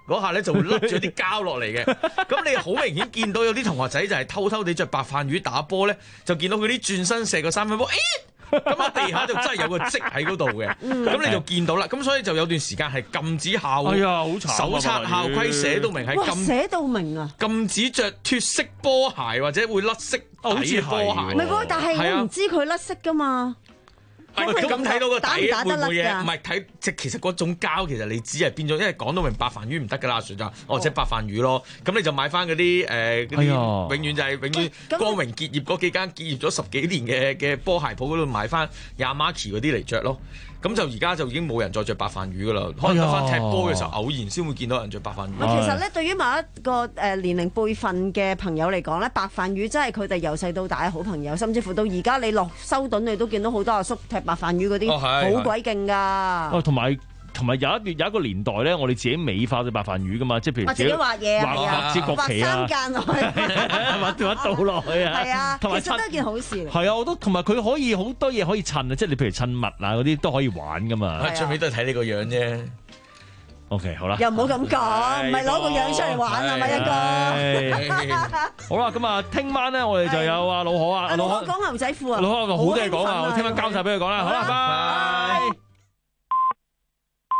嗰下咧就會甩咗啲膠落嚟嘅。咁你好明顯見到有啲同學仔就係偷偷地着白飯魚打波咧，就見到佢啲轉身射個三分波，誒咁喺地下就真係有個跡喺嗰度嘅。咁、嗯、你就見到啦。咁所以就有段時間係禁止校，
哎呀好慘啊、
手冊校規寫到明係禁
寫到明啊，
禁止着脫色波鞋或者會甩色底波鞋。
唔係喎，但係我唔知佢甩色噶嘛。
係咁睇到個底
打打
會唔會嘢？唔係睇即其實嗰種膠其實你知係邊種，因為講到明白飯魚唔得㗎啦，算就哦即係白飯魚咯。咁你就買翻嗰啲誒嗰啲永遠就係永遠光榮結業嗰幾間結業咗十幾年嘅嘅波鞋鋪嗰度買翻 Yamaki 嗰啲嚟着咯。咁就而家就已經冇人再着白飯魚㗎啦，可能得翻踢波嘅時候偶然先會見到人着白飯魚。
其實咧，對於某一個誒年齡輩份嘅朋友嚟講咧，白飯魚真係佢哋由細到大嘅好朋友，甚至乎到而家你落修頓你都見到好多阿叔踢白飯魚嗰啲，好鬼勁㗎。
哦，同埋。同埋有一段有一個年代咧，我哋自己美化對白飯魚噶嘛，即係譬如
自己畫嘢啊，
畫支國旗啊，
畫三間落去，
畫條一道落去啊，
係啊，
同埋
其實都係一件好事嚟。
係啊，我都同埋佢可以好多嘢可以襯啊，即係你譬如襯襪啊嗰啲都可以玩噶嘛。
最尾都係睇你個樣啫。
OK， 好啦，
又唔好咁講，唔係攞個樣出嚟玩啊嘛，一哥。
好啦，咁啊，聽晚咧我哋就有阿老可啊，
老可講牛仔褲啊，
老可好多嘢講啊，我聽晚交晒俾佢講啦，好啦，拜。